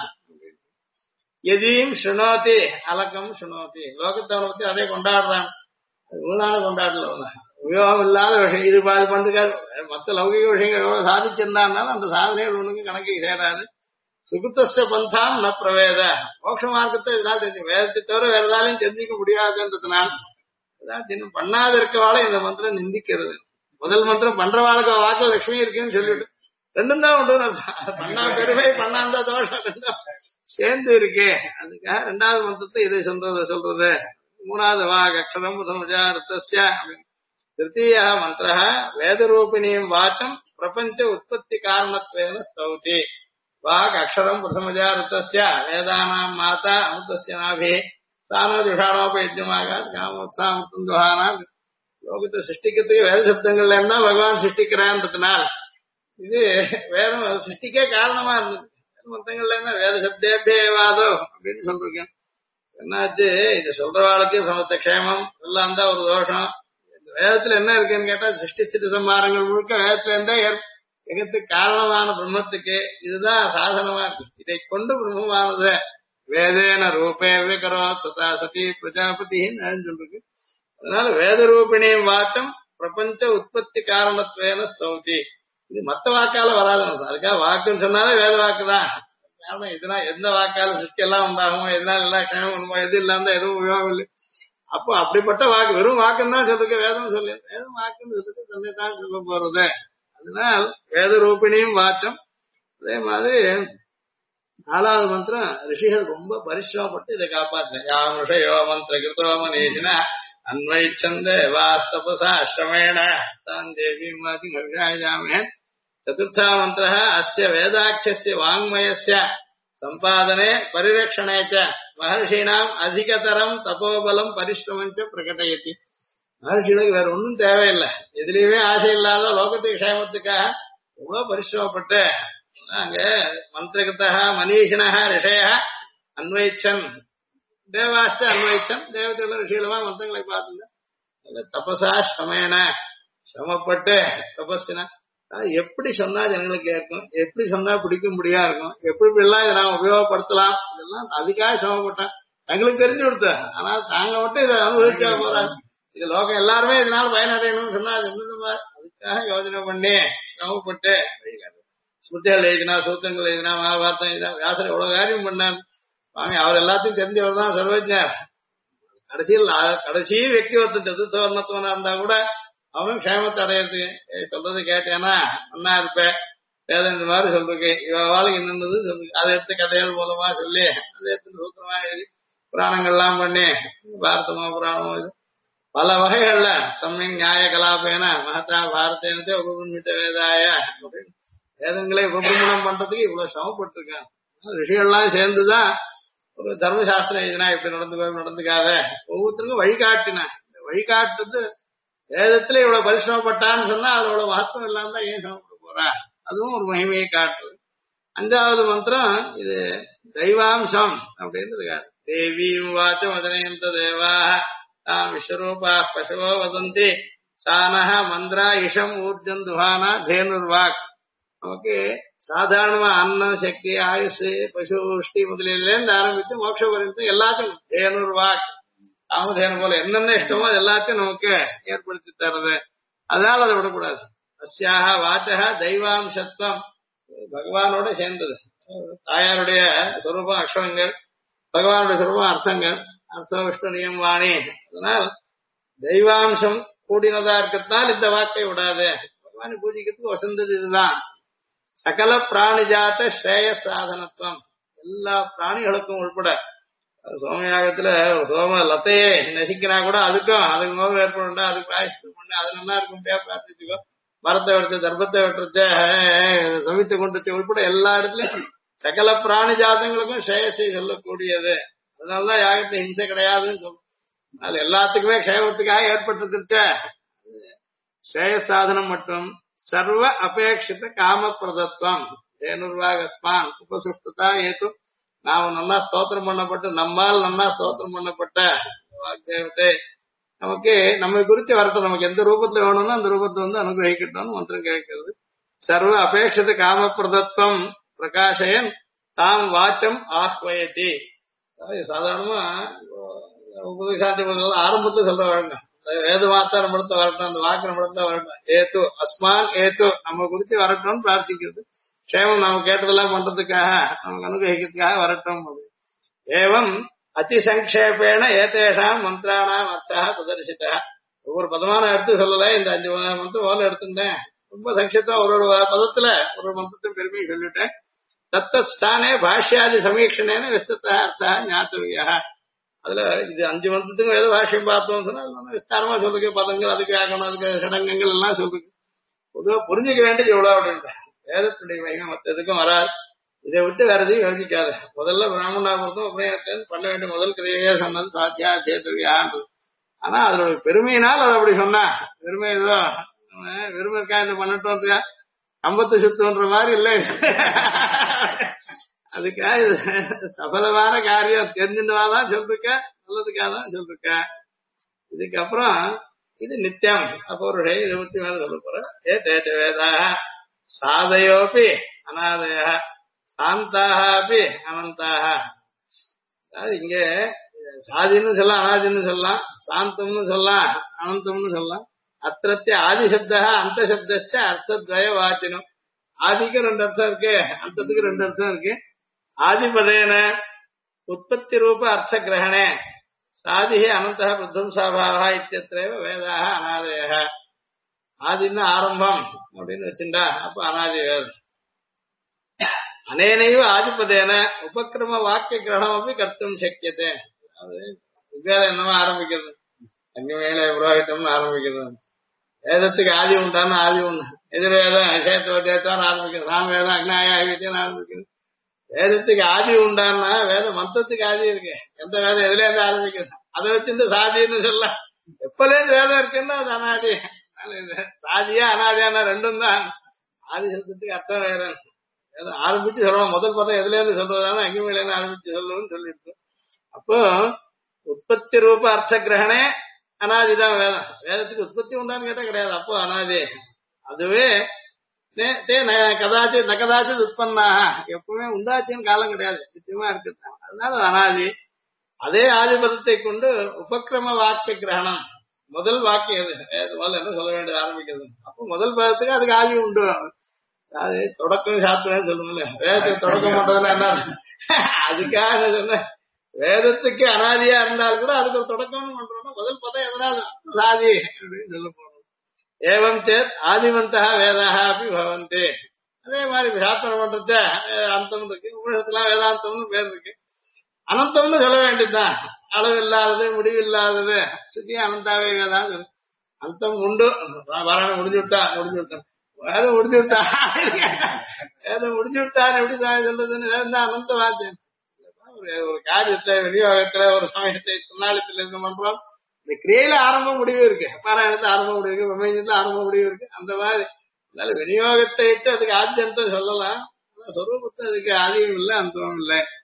எதையும் சுனோதி அலக்கம் சுனோதி, லோகத்தை அவனை பத்தி அதே கொண்டாடுறான், வீணான கொண்டாடல. உபயோகம் இல்லாத விஷயம் இது பாது பண்றதுக்காக மற்ற லௌகிக விஷயங்கள் எவ்வளவு சாதிச்சிருந்தாலும் அந்த சாதனைகள் ஒண்ணுக்கு கணக்கு சேராது. சுகுத்தஸ்ட பந்தாம் ந பிரவேத, மோட்ச மார்க்கத்தை இதனால தெரிஞ்சு வேதத்தை தவிர வேற ஏதாலையும் தெரிஞ்சிக்க முடியாதுன்றதுனால ஏதாவது இன்னும் பண்ணாத இருக்கவாளை இந்த மந்திரம் நிந்திக்கிறது. முதல் மந்திரம் பண்றவாளுக்கு வாக்கு லட்சுமி இருக்குன்னு சொல்லிட்டு ரெண்டும் தான் உண்டு, பண்ணா பெருமை பண்ணாந்தா தோஷம் ரெண்டும் சேர்ந்து இருக்கே. அதுக்காக ரெண்டாவது மந்திரத்தை இதை சொல்றது. மூணாவது வாக் அக்ஷரம் பிரதமஜார்த்தஸ்ய. திருத்தீய மந்திர வேதரூபிணியும் வாச்சம் பிரபஞ்ச உற்பத்தி காரணத்வேன ஸ்தௌதி. வாக் அக்ஷரம் பிரதமஜார்த்தஸ்ய வேதானாம் மாதா அமுதஸ்ய நாபி சானோ துஷானோபயஜமாக காமோத்சாமுத்துவஹானா. லோகத்தை சிருஷ்டிக்கிறதுக்கு வேத சப்தங்கள்ல இருந்தா பகவான் சிருஷ்டிக்கிறான்றதுனால் இது வேதம் சிருஷ்டிக்கே காரணமா இருந்தது. மொத்தங்கள்ல என்ன வேத சப்தேவாதோ அப்படின்னு சொல்றேன். என்னாச்சு, இது சொல்றவாளுக்கு சமஸ்த க்ஷேமம் எல்லாம் தான் ஒரு தோஷம். இந்த வேதத்துல என்ன இருக்குன்னு கேட்டா சிருஷ்டி சிறு சம்மாரங்கள் முழுக்க வேதத்துல இருந்தே ஜெகத்துக்கு காரணமான பிரம்மத்துக்கு இதுதான் சாதனமா இருக்கு. இதை கொண்டு பிரம்மமானது வேதேன ரூபே விகரோ சதா சதி பிரஜாபதின்னு சொல்லிருக்கு. அதனால வேத ரூபிணியும் வாச்சம் பிரபஞ்ச உற்பத்தி காரணத்வேன ஸ்தௌதி. இது மத்த வாக்கால வராது. அதுக்காக வாக்குன்னு சொன்னாலே வேத வாக்கு தான். காரணம் இதுனா எந்த வாக்கால சிருஷ்டி எல்லாம் உண்டாகுமோ, எதனால எல்லாம் கிழமை எது இல்லாம எதுவும் உபயோகம் இல்லை. அப்போ அப்படிப்பட்ட வாக்கு வெறும் வாக்குன்னு தான் சொல்லுங்க, வேதம் சொல்லு. வேதம் வாக்குன்னு சொல்லிட்டு தன்னை தான் சொல்ல போறது. அதனால் வேத ரூபிணியும் வாச்சம். அதே மாதிரி நாலாவது மந்திரம் ரிஷிகள் ரொம்ப பரிசிரமப்பட்டு இதை காப்பாற்றின. யாம் ரிஷயோ மந்திர கிருத்தோ மனீஷினா அன்வைச்சந்தே வாஸ்தபசா அஸ்ரமேண தான் தேவி மாதி மகிஷாயாமே. चतुर्था मंत्रः अस्य वेदाख्यस्य वाङ्मयस्य संपादने परिरक्षणे च महर्षीणाम् अधिकतरं तपोबलं परिश्रमं च प्रकटयति. மகர்ஷிகளுக்கு வேற ஒன்றும் தேவையில்லை, எதுலையுமே ஆசை இல்லாத லோகத்துக்கு க்ஷேமத்துக்காக எவ்வளவு பரிசிரமப்பட்டு அங்க மந்திரகிருத்தா மனீஷினா ரிஷய அன்வைச்சன் தேவாஷ்ட அன்வைச்சன் தேவதையுள்ள ரிஷிகளமா மந்திரங்களை பார்த்துங்க தபசா சமயன சிரமப்பட்டு தபஸ்னா எப்படி சொன்னா ஜனங்களுக்கு கேட்கும், எப்படி சொன்னா பிடிக்க முடியா இருக்கும், எப்படி எல்லாம் இதை நான் உபயோகப்படுத்தலாம், இதெல்லாம் அதுக்காக சிரமப்பட்டேன். தங்களுக்கு தெரிஞ்சு கொடுத்த, ஆனால் தாங்க மட்டும் இதை அனுபவிச்சா போறாங்க. இது லோகம் எல்லாருமே இதனால பயனடையணும்னு சொன்னா அதுக்காக யோஜனை பண்ணி சிரமப்பட்டு ஸ்மிருதிகள் எழுதினா, சூத்திரங்கள் எழுதினா, மகாபாரதம் எழுதினா, வியாசர் எவ்வளவு காரியம் பண்ணார் சுவாமி. அவர் எல்லாத்தையும் தெரிஞ்சவர் தான் சர்வஜர். கடைசி व्यक्ति ஒருத்தர் சதுர்த்தவர்ணத்துவனா இருந்தா கூட அவன் க்ஷேமத்தை அடையிறதுக்கு சொல்றது கேட்டேன்னா நல்லா இருப்பேன். வேதம் இந்த மாதிரி சொல்றதுக்கு இவாளுக்கு என்னது சொல்லு, அதை எடுத்து கதைகள் மூலமா சொல்லி அதை எடுத்து சூத்திரமா எழுதி புராணங்கள்லாம் பண்ணி பாரதமோ புராணமோ இது பல வகைகள்ல சம்யங் நியாய கலாபேன மகத்தா பாரதேனத்தை உபபிரமித்த வேதாய வேதங்களை உபபிரமணம் பண்றதுக்கு இவ்வளவு சிரமப்பட்டிருக்காங்க. ரிஷிகள்லாம் சேர்ந்துதான் ஒரு தர்மசாஸ்திரம் எழுதினா இப்படி நடந்துக்காத ஒவ்வொருத்தருக்கும் வழிகாட்டினா. வழிகாட்டுறது வேதத்துல இவ்வளவு பரிசிரமப்பட்டான்னு சொன்னா அதோட மகத்துவம் இல்லாம தான் ஏன் சிரமப்பட போறா, அதுவும் ஒரு மகிமையை காட்டுறது. அஞ்சாவது மந்திரம் இது தெய்வாம்சம் அப்படின்னு தேவீம் வாச்சம் வதனயந்த தேவாः தாம் விஸ்வரூபாः பசவோ வதந்தி சானஹ மந்திரா இஷம் ஊர்ஜம் துஹானா தேனுர்வாக். நமக்கு சாதாரணமா அன்னம் சக்தி ஆயுசு பசு உஷ்டி முதலிலேருந்து ஆரம்பிச்சு மோட்ச பரிந்து எல்லாத்தையும் தேனுர்வாக் காமதேனு போல என்னென்ன இஷ்டமோ அது எல்லாத்தையும் நமக்கு ஏற்படுத்தி தருது. அதனால அதை விடக்கூடாது. அஸ்யாக வாச்சக தெய்வாம்சத்துவம் பகவானோட சேர்ந்தது. தாயாருடைய சொரூபம் அக்ஷரங்கள், பகவானுடைய சொரூபம் அர்த்தங்கள், அர்த்தம் விஷ்ணு நியம் வாணி. அதனால் தெய்வாம்சம் கூடினதா இருக்கத்தால் இந்த வாக்கை விடாது. பகவானை பூஜிக்கிறதுக்கு வசந்தது இதுதான். சகல பிராணிஜாத்த ஸ்ரேய சாதனத்துவம் எல்லா பிராணிகளுக்கும் உட்பட சோமயாகத்துல சோம லத்தையே நசிக்கினா கூட அதுக்கு நோவு ஏற்படும்டா, அதுக்கு பிராயஷ்டம் பண்ண அது நல்லா இருக்கும் பிரார்த்திச்சுக்கோ. மரத்தை வெட்டு தர்ப்பத்தை வெட்டுறச்ச சமித்து கொண்டு உட்பட எல்லா இடத்துலயும் சகல பிராணி ஜாதங்களுக்கும் ஸ்ரேயஸை சொல்லக்கூடியது. அதனாலதான் யாகத்துல ஹிம்சை கிடையாதுன்னு சொல்லும். அது எல்லாத்துக்குமே க்ஷேமத்துக்காக ஏற்பட்டிருக்க ஸ்ரேய சாதனம் மற்றும் சர்வ அபேட்சித காம பிரதத்துவம் தேனுர்வாகஸ்மான் உபசுஷ்டதா ஏது நாம நல்லா ஸ்தோத்திரம் பண்ணப்பட்டு நம்மால் நல்லா ஸ்தோத்திரம் பண்ணப்பட்ட வாக்தேவத்தை நமக்கு நம்ம குறித்து வரட்டும். நமக்கு எந்த ரூபத்துல வேணும்னோ அந்த ரூபத்தை அனுகிரகிக்கட்டும்னு மந்திரம் கேட்கிறது. சர்வ அபேட்சித காம பிரதத்துவம் பிரகாஷயன் தாம் வாச்சம் ஆஹ்வயதி. சாதாரணமா உபதேசாந்தி ஆரம்பத்துல சொல்ற வழக்கம் வேத மாத்தா நம்மளத்த வரட்டும், அந்த வாக்கு நம்மளத்தான் வரட்டும். ஏத்து அஸ்மான் ஏத்து நம்ம குறித்து வரட்டும்னு பிரார்த்திக்கிறது. க்ஷேமம் நாம கேட்டதெல்லாம் பண்றதுக்காக நமக்கு அனுகிரகிக்கிறதுக்காக வரட்டும். ஏவம் அதிசங்கேபேன ஏதேஷாம் மந்திராணாம் அர்த்தா பிரதர்சிதா. ஒவ்வொரு பதமான எடுத்து சொல்லல, இந்த 5 மந்திரம் ஓல எடுத்துட்டேன். ரொம்ப சங்கேதம் ஒரு பதத்துல ஒரு மந்திரத்தின் பெருமையை சொல்லிட்டேன். தத்தஸ்தானே பாஷ்யாதி சமீக்ஷணேன விஸ்தத்தா அர்த்தா ஞாத்தவியா. அதுல இது 5 மந்திரத்துக்கும் ஏதோ பாஷ்யம் பார்த்தோம் சொன்னா விஸ்தாரமா சொல்லுங்க. பதங்கள் அதுக்கு ஆகணும், அதுக்கு சடங்கங்கள் எல்லாம் சொல்லுங்க. பொதுவா புரிஞ்சுக்க வேண்டியது எவ்வளவு அப்படின்ட்டு வேதத்துடைய வைகம் மற்ற எதுக்கும் வராது. இதை விட்டு வேற எதையும் யோசிக்காத. முதல்ல பிராமணாபுரத்தும் உபநயத்தையும் பண்ண வேண்டிய முதல் கிரியையே சொன்னது சாத்தியா சேத்துவியான்றது. ஆனா அதோட பெருமையினால் அதை அப்படி சொன்னா பெருமை ஏதோ வெறுமைக்கா இந்த பண்ணட்டோம் கம்பத்து சுத்தம்ன்ற மாதிரி இல்லை. அதுக்காக இது சபலமான காரியம் தெரிஞ்சுட்டுவாதான் சொல்லிருக்க, நல்லதுக்காக தான் சொல்லிருக்க. இதுக்கப்புறம் இது நித்தியம் அப்போருடைய 24 சொல்ல போற. ஏ தேச்ச வேதா சாதையோப்பி அநாதய சாந்தாக அப்படி அனந்தாக. அதாவது இங்க சாதின்னு சொல்லலாம், அனாதின்னு சொல்லலாம், சாந்தம்னு சொல்லலாம், அனந்தம்னு சொல்லலாம். அத்திரத்திய ஆதிசப்தா அந்த சப்தச்ச அர்த்தத்வய வாச்சினம். ஆதிக்கு 2 அர்த்தம் இருக்கு, அர்த்தத்துக்கு 2 அர்த்தம் இருக்கு. ஆதிபதேன உற்பத்தி ரூப அர்த்த கிரகணே சாதி அனந்த பிரத்வம்சாபாவா இத்தியத்திரேவ வேதாக அநாதய. ஆதின்னு ஆரம்பம் அப்படின்னு வச்சுட்டா அப்ப அநாதி வேதம். அனேனைவ ஆதிபதேன உபக்கிரம வாக்கிய கிரகணம் அப்படி கர்த்தும் சக்கியதே. வேதம் என்னவா ஆரம்பிக்கிறது, அக்னிமேல புரோஹிதம்னு ஆரம்பிக்கிறது. வேதத்துக்கு ஆதி உண்டான்னு ஆதி உண்டு. எதிர்வேதம் விசேத்தோத்தியத்தான் ஆரம்பிக்கிறது. ராமவேதம் அக்னாயாவித்தியம் ஆரம்பிக்கிறது. வேதத்துக்கு ஆதி உண்டான்னா வேத மந்திரத்துக்கு ஆதி இருக்கு. எந்த வேதம் எதுல இருந்து ஆரம்பிக்கிறது அதை வச்சிருந்து சாதின்னு சொல்லலாம். எப்பலேருந்து வேதம் இருக்குன்னா அது அனாதி. சாதியா அனாதியான 2 தான். ஆதி சப்தத்துக்கு அர்த்தம் வேற. வேதம் ஆரம்பிச்சு சொல்லணும். முதல் பதம் எதுல இருந்து சொல்றதான அங்கிமேல இருந்து ஆரம்பிச்சு சொல்லணும்னு சொல்லிட்டு அப்போ உற்பத்தி ரூப அர்த்த கிரகணே அனாதிதான் வேதம். வேதத்துக்கு உற்பத்தி உண்டான்னு கேட்டா கிடையாது, அப்போ அனாதி. அதுவே கதாச்சு நகதாச்சு உற்பன்னாக எப்பவுமே உண்டாச்சுன்னு காலம் கிடையாது, நிச்சயமா இருக்கு. அதனால அனாதி. அதே ஆதிபதத்தை கொண்டு உபக்கிரம வாக்கிய கிரகணம் முதல் வாக்கியம் எது முதல்ல என்ன சொல்ல வேண்டியது ஆரம்பிக்கிறது. அப்போ முதல் பதத்துக்கு அதுக்கு ஆதி உண்டு. அது தொடக்கம் சாப்பிட்டு சொல்லுங்களே, வேதத்துக்கு தொடக்கம் பண்றதுன்னா என்ன அதுக்காக சொன்ன வேதத்துக்கு அனாதியா இருந்தால் கூட அதுக்கு ஒரு தொடக்கம் பண்றோம்னா முதல் பதம் எதனால சாதி அப்படின்னு சொல்ல போறோம். ஏவம் சேத் ஆதிமந்தா வேதாக அப்படி பவந்தி. அதே மாதிரி சாஸ்திரம் பண்றச்ச அந்தம் இருக்கு, உபநிஷத்துலாம் வேதாந்தம்னு பேர் இருக்கு. அனந்தம்னு சொல்ல வேண்டியதுதான். அளவு இல்லாதது முடிவு இல்லாதது சுத்தி அனந்தாவே வேதாந்து. அந்தம் உண்டு, வரணம் முடிஞ்சு விட்டான் வேதம் முடிஞ்சு விட்டான் வேதம் முடிஞ்சு விட்டான் எப்படி சொல்றதுன்னு வேதம் அனந்த வாத்தியம். ஒரு காரியத்தை விநியோகத்துல ஒரு சமயத்தை சுண்ணாலத்தில் இருந்து பண்றோம். இந்த கிரியையில ஆரம்ப முடிவு இருக்கு, பாராயணத்துல ஆரம்ப முடிவு இருக்கு, விமயத்துல ஆரம்ப முடிவு இருக்கு. அந்த மாதிரி அதனால விநியோகத்தை இட்டு அதுக்கு ஆத்தியந்தம் சொல்லலாம். சொரூபத்தை அதுக்கு ஆதியம் இல்லை, அந்தமும் இல்லை.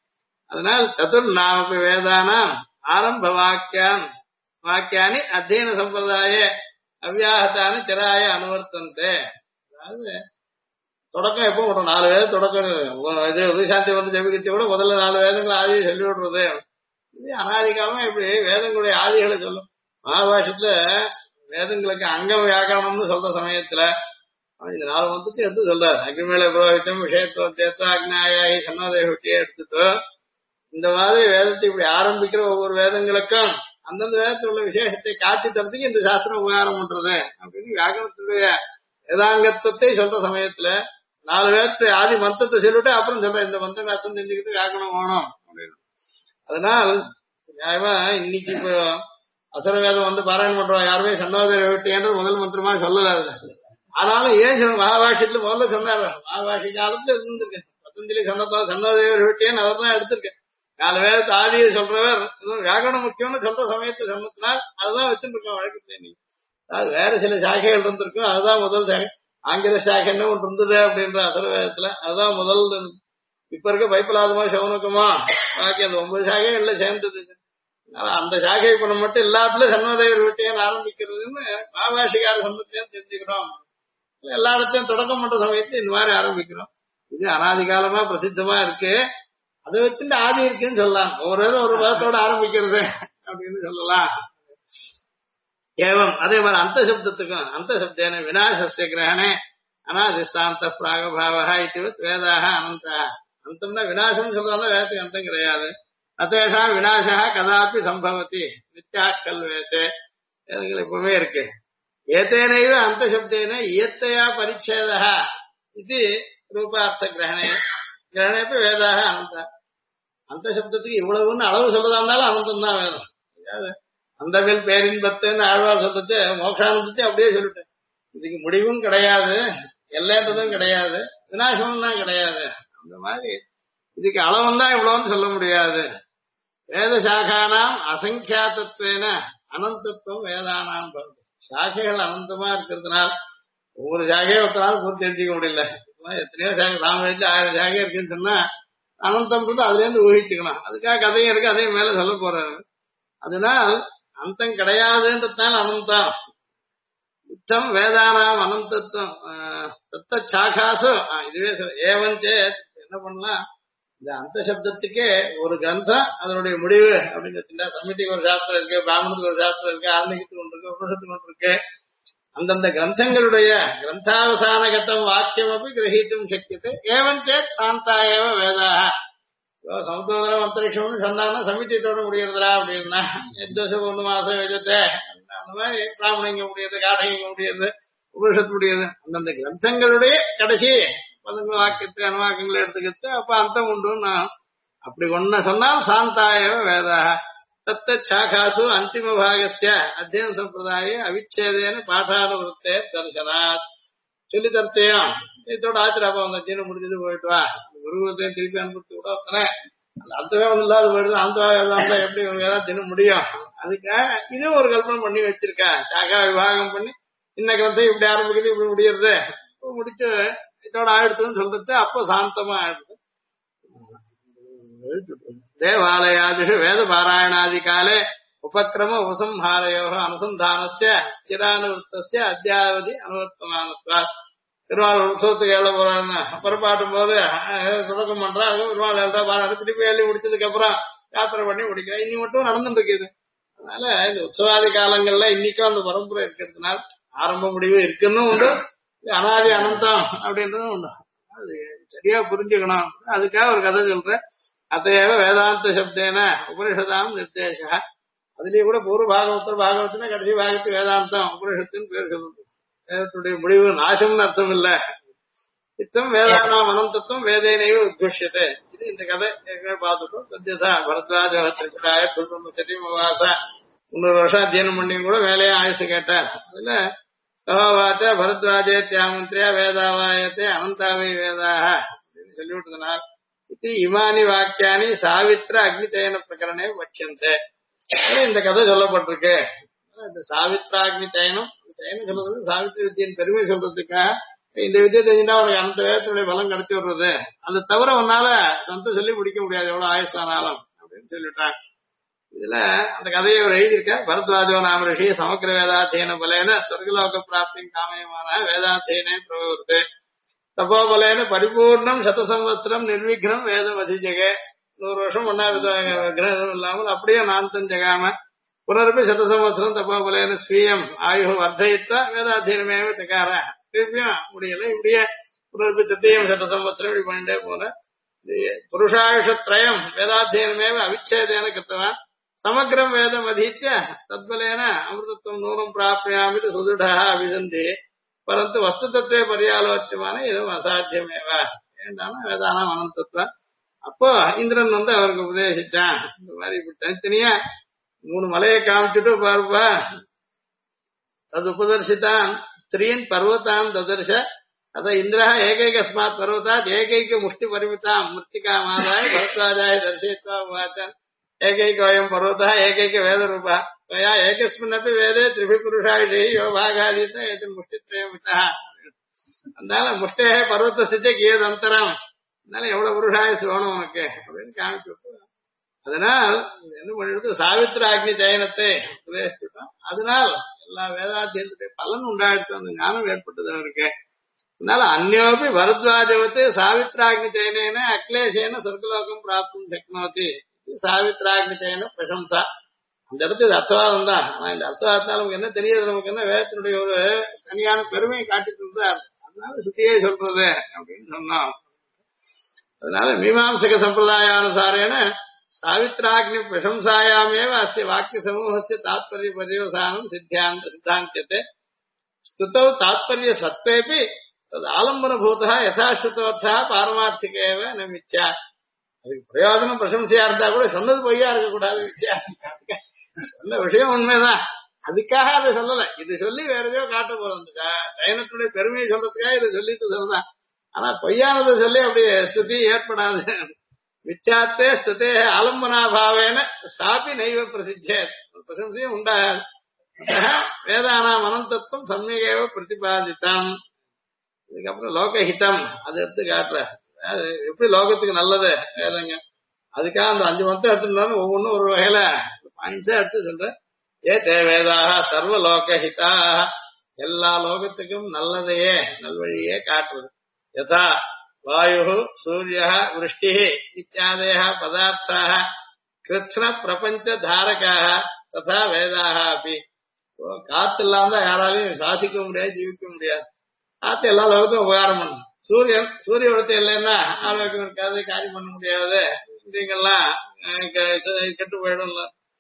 அதனால் சதுர்நாமபி வேதானாம் ஆரம்ப வாக்கியானி அத்தியன சம்பிரதாய அவ்யாஹதானி சிராய அனுவர்த்தந்தே. அதாவது தொடக்கம் எப்போ விடும் 4 வேதம் தொடக்கம். இது உதயசாந்தி வந்து ஜெபிக்கிச்சு கூட முதல்ல 4 வேதங்கள் ஆதியை சொல்லி விடுறது. இது அனாதி காலமா இப்படி வேதங்களுடைய ஆதிகளை சொல்லும். மகாபாஷ்யத்துல வேதங்களுக்கு அங்க வியாக்கரணம்னு சொல்ற சமயத்துல இந்த 4 மொத்தத்தை எடுத்து சொல்றாரு. அக்னிமேல புரோஹிதம் விஷயத்துவம் தேத்தா அக்னாயாயி சன்னதேவட்டியை எடுத்துட்டு இந்த மாதிரி வேதத்தை இப்படி ஆரம்பிக்கிற ஒவ்வொரு வேதங்களுக்கும் அந்தந்த வேதத்தில் உள்ள விசேஷத்தை காட்டி தரத்துக்கு இந்த சாஸ்திரம் உபகாரம் பண்றது அப்படின்னு வியாக்கரணத்துடைய வேதாங்கத்துவத்தை சொல்ற சமயத்துல 4 வேதத்தை ஆதி மந்திரத்தை சொல்லிட்டு அப்புறம் சொல்ற இந்த மந்திரம் அர்த்தம் தெரிஞ்சுக்கிட்டு வியாக்கரணம் வேணும் அப்படின்னு. அதனால் நியாயமா இன்னைக்கு இப்போ அசர வேதம் வந்து பாராயணம் பண்றோம். யாருமே சன்னோதர முதல் மந்திரமா சொல்லல. ஆனாலும் ஏன் மகாபாஷ்யத்துல முதல்ல சொன்னார். மகாபாஷ்ய காலத்துல இருந்திருக்கு. பத்தஞ்சலி சொன்னதோ சன்னோதேவர் வெட்டியன்னு அவர் தான் எடுத்திருக்கு. 4 வேதத்தை ஆதியை சொல்றவர் வியாக்கரணம் முக்கியம்னு சொல்ற சமயத்தை சொன்னதுனால் அதுதான் வச்சுட்டு இருக்கோம் வழக்கத்துல. நீ அதாவது வேற சில சாக்கைகள் இருந்திருக்கும். அதுதான் முதல் சாகை. ஆங்கில சாக்கைன்னு ஒன்று இருந்தது அப்படின்ற அசர வேதத்துல அதுதான் முதல். இப்ப இருக்க பைப்பலாதமா சவுனக்குமா பாக்கி அந்த 9 சாகைகள்ல சேர்ந்தது. அந்த சாகை குணம் மட்டும் எல்லாத்துலயும் சன்னோதேவர் வெட்டியான்னு ஆரம்பிக்கிறதுன்னு மகாபாஷிகார சம்பத்தையும் தெரிஞ்சுக்கிறோம். எல்லா இடத்தையும் தொடக்கம் பண்ற சமயத்துல இந்த மாதிரி ஆரம்பிக்கிறோம். இது அனாதி காலமா பிரசித்தமா இருக்கு. அதை வச்சுட்டு ஆதி இருக்குன்னு சொல்லலாம். ஒரு வேதத்தோட ஆரம்பிக்கிறது அப்படின்னு சொல்லலாம். ஏவம் அதே மாதிரி அந்த சப்தத்துக்கும் அந்த சப்தேன விநாசஸ்ய கிரகணே அனாதிஷ்டாந்த பிராகபாவா இதுவத் வேதாக அனந்தா. அந்தம்னா விநாசம் சொல்றாங்க. வேதத்துக்கு அந்தம் கிடையாது. அத்தேஷா விநாசா கதாப்பி சம்பவத்தி நித்யா கல்வேத்தே எப்பவுமே இருக்கு. ஏத்தேனைவ அந்த சப்தேன இயத்தையா பரிச்சேதா இது ரூபார்த்த கிரகணே கிரகணேப்ப வேதாக அனந்தா. அந்த சப்தத்துக்கு இவ்வளவுன்னு அளவு சொல்றதா இருந்தாலும் அனந்தம் தான் வேணும். அந்தவில் பேரின்பத்துன்னு ஆழ்வார் சொல்றது மோட்சானந்தத்தை அப்படியே சொல்லிட்டேன். இதுக்கு முடிவும் கிடையாது, எல்லைன்றதும் கிடையாது, விநாசமும் தான் கிடையாது. அந்த மாதிரி இதுக்கு அளவும் தான் இவ்வளவுன்னு சொல்ல முடியாது. வேத சாகானாம் அசங்கியாத்தத்வேன அனந்தத்துவம் வேதானாம் பகுதி. சாகைகள் அனந்தமா இருக்கிறதுனால ஒவ்வொரு சாகையை ஒருத்தனால பூர்த்தி தெரிஞ்சுக்க முடியல. எத்தனையோ சாகை ராமவேதி 1000 சாகை இருக்குன்னு சொன்னா அனந்தம்ன்றது அதுல இருந்து ஊகிச்சுக்கணும். அதுக்காக கதையும் இருக்கு, அதையும் மேல சொல்ல போறாரு. அதனால் அந்தம் கிடையாதுன்றதுனால அனந்தம் யுத்தம் வேதானாம் அனந்தத்துவம் தத்த சாகாசு இதுவே ஏவஞ்சே என்ன பண்ணலாம். இந்த அந்த சப்தத்துக்கே ஒரு கிரந்தம் அதனுடைய முடிவு அப்படின்னு சமிதிக்கு ஒரு சாஸ்திரம் இருக்கு, பிராமணத்துக்கு ஒரு சாஸ்திரம் இருக்கு, ஆன்மீகத்துக்கு ஒன்று இருக்கு, உபனிஷத்துக்கு ஒன்று இருக்கு. அந்தந்த கிரந்தங்களுடைய கிரந்தாவசானகத்தம் வாக்கியம் அப்படி கிரகித்தும் சக்கியத்தை ஏவஞ்சேத் சாந்தாயவ வேதாக. சமுத்திரம் அந்தரிக்ஷம்னு சொன்னாங்கன்னா சமித்தியத்தோட முடியறதுடா அப்படின்னா எத்தோசம் 1 மாசம் எழுதத்தை அந்த மாதிரி பிராமணிங்க முடியாது, காடகிங்க முடியாது, உபனிஷத்து முடியாது. அந்தந்த கிரந்தங்களுடைய கடைசி பதங்கள் வாக்கியத்தை அனுவாக்கங்களை எடுத்துக்கிட்டு அப்ப அந்தம் உண்டு. அப்படி ஒன்ன சொன்னால் சாந்தாயவ வேதாக தத்த சாகாசு அந்திம பாகஸ்ய அத்தியன சம்பிரதாய அவிச்சேதேன பாடானுவருத்தே தரிசனாத். சொல்லி தரத்தையும் இதோட ஆச்சரியப்பா அவங்க அத்தியனம் முடிஞ்சது போயிட்டு வா குருகுலத்தையும் திருப்பி அனுப்பிச்சு கூட வந்தனே அந்த அந்தவே ஒண்ணு இல்லாத போயிடுது. அந்த எல்லாம் எப்படி ஏதாவது தினம் முடியும். அதுக்காக இதுவும் ஒரு கல்பனை பண்ணி வச்சிருக்கா. சாகா விவாகம் பண்ணி இன்ன கிரந்தம் இப்படி ஆரம்பிக்கிறது இப்படி முடியறது முடிச்சு இதோட ஆயிடுத்துன்னு சொல்றது அப்போ சாந்தமா ஆயிடுது. தேவாலயாதிஷு வேத பாராயணாதி காலே உபக்கிரம உபசம்ஹாரையோ அனுசந்தானஸ்ய சிரானுவருத்தஸ்ய அத்தியாவதி அனுவர்த்தமானத்வா. திருவாரூர் உற்சவத்துக்கு எவ்வளவு போறாங்க புறப்பாட்டும் போது தொடக்கம் பண்றா. அது திருவாரூர் எழுதா பாரு திருப்பி எழுதி முடிச்சதுக்கு அப்புறம் யாத்திரை பண்ணி முடிக்கிறேன். இன்னி மட்டும் நடந்துட்டு இருக்குது. அதனால இந்த உற்சவாதி காலங்கள்ல இன்னைக்கும் அந்த பரம்பரை இருக்கிறதுனால ஆரம்ப முடிவு இருக்குன்னு உண்டு, அனாதி அனந்தம் அப்படின்றதும் உண்டு. அது சரியா புரிஞ்சுக்கணும். அதுக்காக ஒரு கதை சொல்றேன். அத்தையவ வேதாந்த சப்தேன உபனிஷதாம் நிர்தேச. அதுலயே கூட பூர்வ பாகவத்தர் பாகவத்தினா கடைசி பாகத்து வேதாந்தம் உபனிஷத்துன்னு பேர் சொல்லுது. வேதத்துடைய முடிவு நாசம்னு அர்த்தம் இல்ல. இத்தம் வேதானாம் அனந்தத்துவம் வேதேனையும் உத்குஷ்யத்தை. இது இந்த கதை ஏற்கனவே பார்த்துட்டோம். சத்யசா பரத்வாஜ திரிபுராய குல்பமவாசா 300 வருஷம் அத்தியனம் பண்ணி கூட வேலையா ஆயுசு கேட்டார். அதுல சகோவாச்ச பரத்வாஜே தியாமந்திரியா வேதாவாயத்தை அனந்தாவை வேதாக அப்படின்னு சொல்லிவிட்டதுனால் இது இமானி வாக்கியானி சாவித்திர அக்னிச்சயன பிரகரணே வட்சந்தே. இந்த கதை சொல்லப்பட்டிருக்கு. இந்த சாவித்ராக்னி சயனம் சயனம் சொல்றது சாவித்திரி வித்தியின் பெருமை சொல்றதுக்காக இந்த வித்தியை தெரிஞ்சுட்டா உனக்கு அந்த வேதத்தினுடைய பலம் கிடைச்சி விடுறது, அதை தவிர உன்னால சொந்த சொல்லி முடிக்க முடியாது எவ்வளவு ஆயுஷ்டானாலும் அப்படின்னு சொல்லிட்டாங்க. இதுல அந்த கதையை அவர் எழுதியிருக்க. பரத்வாஜோ நாம ரிஷி சமக்கிர வேதாத்தியன பலேன சொர்க்கலோக பிராப்தி காமயமான வேதாத்தியனே பிரவர்த்து தபோபலேன பரிபூர்ணம் சதசம்வத்சரம் நிர்விக்னம் வேதம் அதிஜகே. 100 வருஷம் ஒன்னா கிரகம் இல்லாமல் அப்படியே நாந்தம் ஜெகாம புனரப்பி சதசம்வத்சரம் தபோபலேன ஸ்வீயம் ஆயு வர்த்தயித்தா வேதாத்தியனமேவ தகார. திருப்பியும் முடியல, இப்படியே புனரப்பி தத்தியம் சதசம்வத்சரம் இப்படி பண்ணிட்டே போன புருஷாயுஷத்ரயம் வேதாத்தியனமேவ அவிச்சேதேன கிருத்தவான் சமக்கிரம் வேதம் அதீத்ய தத்பலேன அமிர்தத்துவம் நூனம் பிராப்யாமிட்டு சுதுடா அபிசந்தி பரந்து வஸ்து தத்துவ பரியாலோச்சமான இதுவும் அசாத்தியமேவ ஏண்டான வேதானம் அனந்தத்துவம். அப்போ இந்திரன் அவருக்கு உபதேசிச்சான். இந்த மாதிரி இப்படி தனித்தனியா 3 மலையை காமிச்சுட்டு பாருப்பா, அது உபதர்சித்தான் ஸ்திரீன் பர்வத்தான் ததர்ஷ அத இந்திரா ஏகைகஸ்மாத் பர்வதாத் ஏகைக முஷ்டி பரிமிதாம் மிருத்திகா மாதாய பரத்வாஜாய தர்சயித்வா உவாச்சன் ஏகைகோயம் பர்வதः ஏகைக வேத ரூபா त्वया ஏகஸ்மின்னப்பி வேதே திரிபி புருஷாயுஷை யோ பாகாதீத ஏதன் முஷ்டித்ரயம் விதா. அதனால முஷ்டே பர்வதஸ்ய கியத் அந்தரம், அதனால எவ்வளவு புருஷாயுஷ் வேணும் உனக்கு அப்படின்னு காமிச்சு விட்டு, அதனால் என்ன பண்ணிடுது சாவித்ராக்னி ஜெயனத்தை உபதேசிச்சுட்டோம். அதனால் எல்லா வேதாத்தியத்துடைய பலன் உண்டாயிடுச்சு, அந்த ஞானம் ஏற்பட்டது அவருக்கு. அதனால அந்யோபி பரத்வாஜவத்து சாவித்ராக்னி ஜெயனேன அக்லேஷேன சொர்க்கலோகம் பிராப்தும் சக்னோதி சாவித்ராக்னிச்சேன பிரசம்சா. அந்த இடத்துல அர்த்தவாதம் தான். ஆனா இந்த அர்த்தவாதத்தால் நமக்கு என்ன தெரியாது, நமக்கு என்ன வேதத்தினுடைய ஒரு தனியான பெருமையை காட்டிட்டு இருந்தார். அதனால சுத்தியே சொல்றது அப்படின்னு சொன்னோம். அதனால மீமாம்சக சம்பிரதாயானுசாரேன சாவித்ராக்னி பிரசம்சாயாமேவ அஸ்ய வாக்கிய சமூகஸ்ய தாத்பரிய பரிவசானம் சித்தாந்தியத்தை ஸ்துதௌ தாத்பரிய சத்வேபி தது ஆலம்பனபூதா யதாஸ்ருதோர்த்தா பாரமார்த்திகேவ ந மித்யா. அதுக்கு பிரயோஜனம் பிரசம்சையா இருந்தா கூட சொன்னது பொய்யா இருக்கக்கூடாது. சொன்ன விஷயம் உண்மைதான், அதுக்காக அதை சொல்லல. இது சொல்லி வேற எதையோ காட்ட போறதுக்கா சயனத்துடைய பெருமையை சொல்றதுக்காக இதை சொல்லிட்டு சொல்லலாம். ஆனா பொய்யானதை சொல்லி அப்படி ஸ்துதி ஏற்படாது. மிச்சாத்தே ஸ்துதே ஆலம்பனாபாவேன சாப்பி நைவ பிரசித்தே, பிரசம்சையும் உண்டாகாது. வேதானாம் அனந்தத்துவம் சமயகேவ பிரதிபாதித்தான். இதுக்கப்புறம் லோகஹிதம் அது எடுத்து காட்டுற, எப்படி லோகத்துக்கு நல்லது வேதங்க. அதுக்காக அந்த 5 மொத்தம் எடுத்துருந்தாலும் ஒவ்வொன்றும் ஒரு வகையில பாயிண்ட்ஸா எடுத்து சொல்ற. ஏ தே வேதாக சர்வ லோகஹிதா, எல்லா லோகத்துக்கும் நல்லதையே நல்வழியே காட்டுறது. யதா வாயு சூரிய விருஷ்டி இத்தியாதய பதார்த்தாக கிருத்ன பிரபஞ்ச தாரகாக ததா வேதாக அப்படி. காத்து இல்லாம யாராலையும் சுவாசிக்க முடியாது, ஜீவிக்க முடியாது. காத்து எல்லா லோகத்துக்கும் உபகாரம் பண்ணும். சூரிய ஒளி இல்லைன்னா ஆரோக்கியம் இருக்காது, காரியம் பண்ண முடியாது, இங்கெல்லாம் கெட்டு போயிடும்.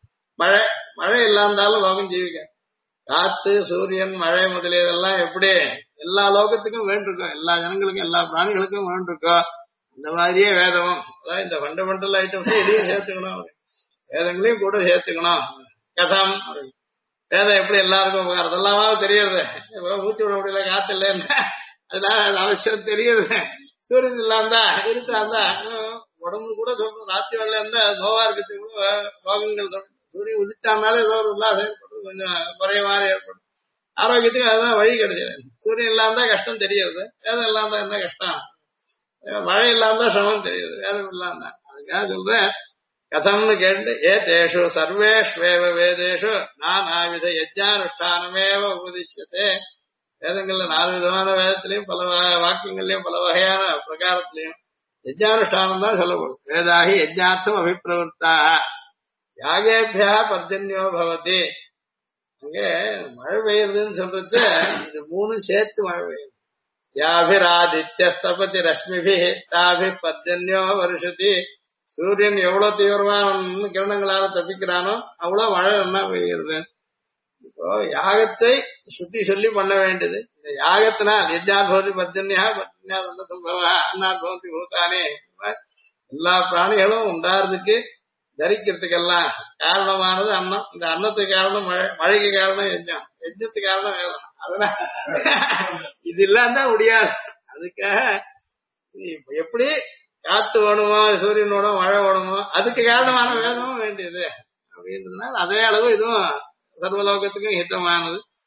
மழை இல்லாந்தாலும் லோகம் ஜீவிக்க. காத்து சூரியன் மழை முதலியதெல்லாம் எப்படி எல்லா லோகத்துக்கும் வேண்டிருக்கோம், எல்லா ஜனங்களுக்கும் எல்லா பிராணிகளுக்கும் வேண்டிருக்கோம். அந்த மாதிரியே வேதமும் அதான் இந்த ஃபண்டமெண்டல் ஐட்டம்ஸ் இதையும் சேர்த்துக்கணும், வேதங்களையும் கூட சேர்த்துக்கணும். கதம் வேதம் எப்படி எல்லாருக்கும் உபகாரம் அதெல்லாம் தெரியுது. ஊற்றி விட முடியல காத்து இல்லைன்னா அதனால அது அவசியம் தெரியுது. சூரியன் இல்லாந்தா இருக்காந்தா உடம்பு கூட சொல்றோம். ராத்திரி வரல இருந்தா நோவா இருக்கிறதுக்கு ரோகங்கள் சொல்றோம். சூரியன் உதிச்சானாலே ஏதோ ஒரு உல்லாசம் ஏற்படும், கொஞ்சம் குறைய மாதிரி ஏற்படும். ஆரோக்கியத்துக்கு அதுதான் வழி கிடைச்சது. சூரியன் இல்லாம கஷ்டம் தெரியுது, வேதம் இல்லாம என்ன கஷ்டம். மழை இல்லாம சிரமம் தெரியுது, வேதம் இல்லாம. அதுக்காக சொல்றேன் கதம்னு கேட்டு ஏ தேஷு சர்வேஷ்வேவ வேதேஷு நானாவித யஜ்ஞானுஷ்டானமேவ உபதிஷ்யத்தே. வேதங்கள்ல 4 விதமான வேதத்திலையும் பல வாக்கியங்கள்லயும் பல வகையான பிரகாரத்திலையும் யஜ்ஞானுஷ்டானம் தான் சொல்லப்படும். வேதாகி யஜ்ஞார்த்தம் அபிப்பிரவருத்தாக யாகேபியா பர்ஜன்யோ பவதி. அங்கே மழை பெய்யுறதுன்னு சொல்றது இது 3 சேர்த்து மழை பெய்யுது. யாபிராதித்யஸ்தபதி ரஷ்மிபி தாபி பர்ஜன்யோ வருஷதி. சூரியன் எவ்வளவு தீவிரமான கிரணங்களால தப்பிக்கிறானோ அவ்வளவு மழை என்ன பெய்கிறது. இப்போ யாகத்தை சுத்தி சொல்லி பண்ண வேண்டியது. இந்த யாகத்தினால் யஜ்ஞாத் பவதி பர்ஜன்யா பர்ஜன்யா சம்பவா அன்னாத் பவதி பூதானே. எல்லா பிராணிகளும் உண்டாறதுக்கு தரிக்கிறதுக்கெல்லாம் காரணமானது அன்னம். இந்த அன்னத்துக்கு காரணம் மழை, மழைக்கு காரணம் யஜ்ஞம், யஜ்ஞத்துக்கு காரணம் வேதம். அதனால இது இல்லாம முடியாது. அதுக்காக எப்படி காத்து வேணுமோ சூரியனோட மழை வேணுமோ அதுக்கு காரணமான வேதமும் வேண்டியது அப்படின்றதுனால அதே அளவு இதுவும் சர்வலோகத்துக்கும் ஹிதமானது.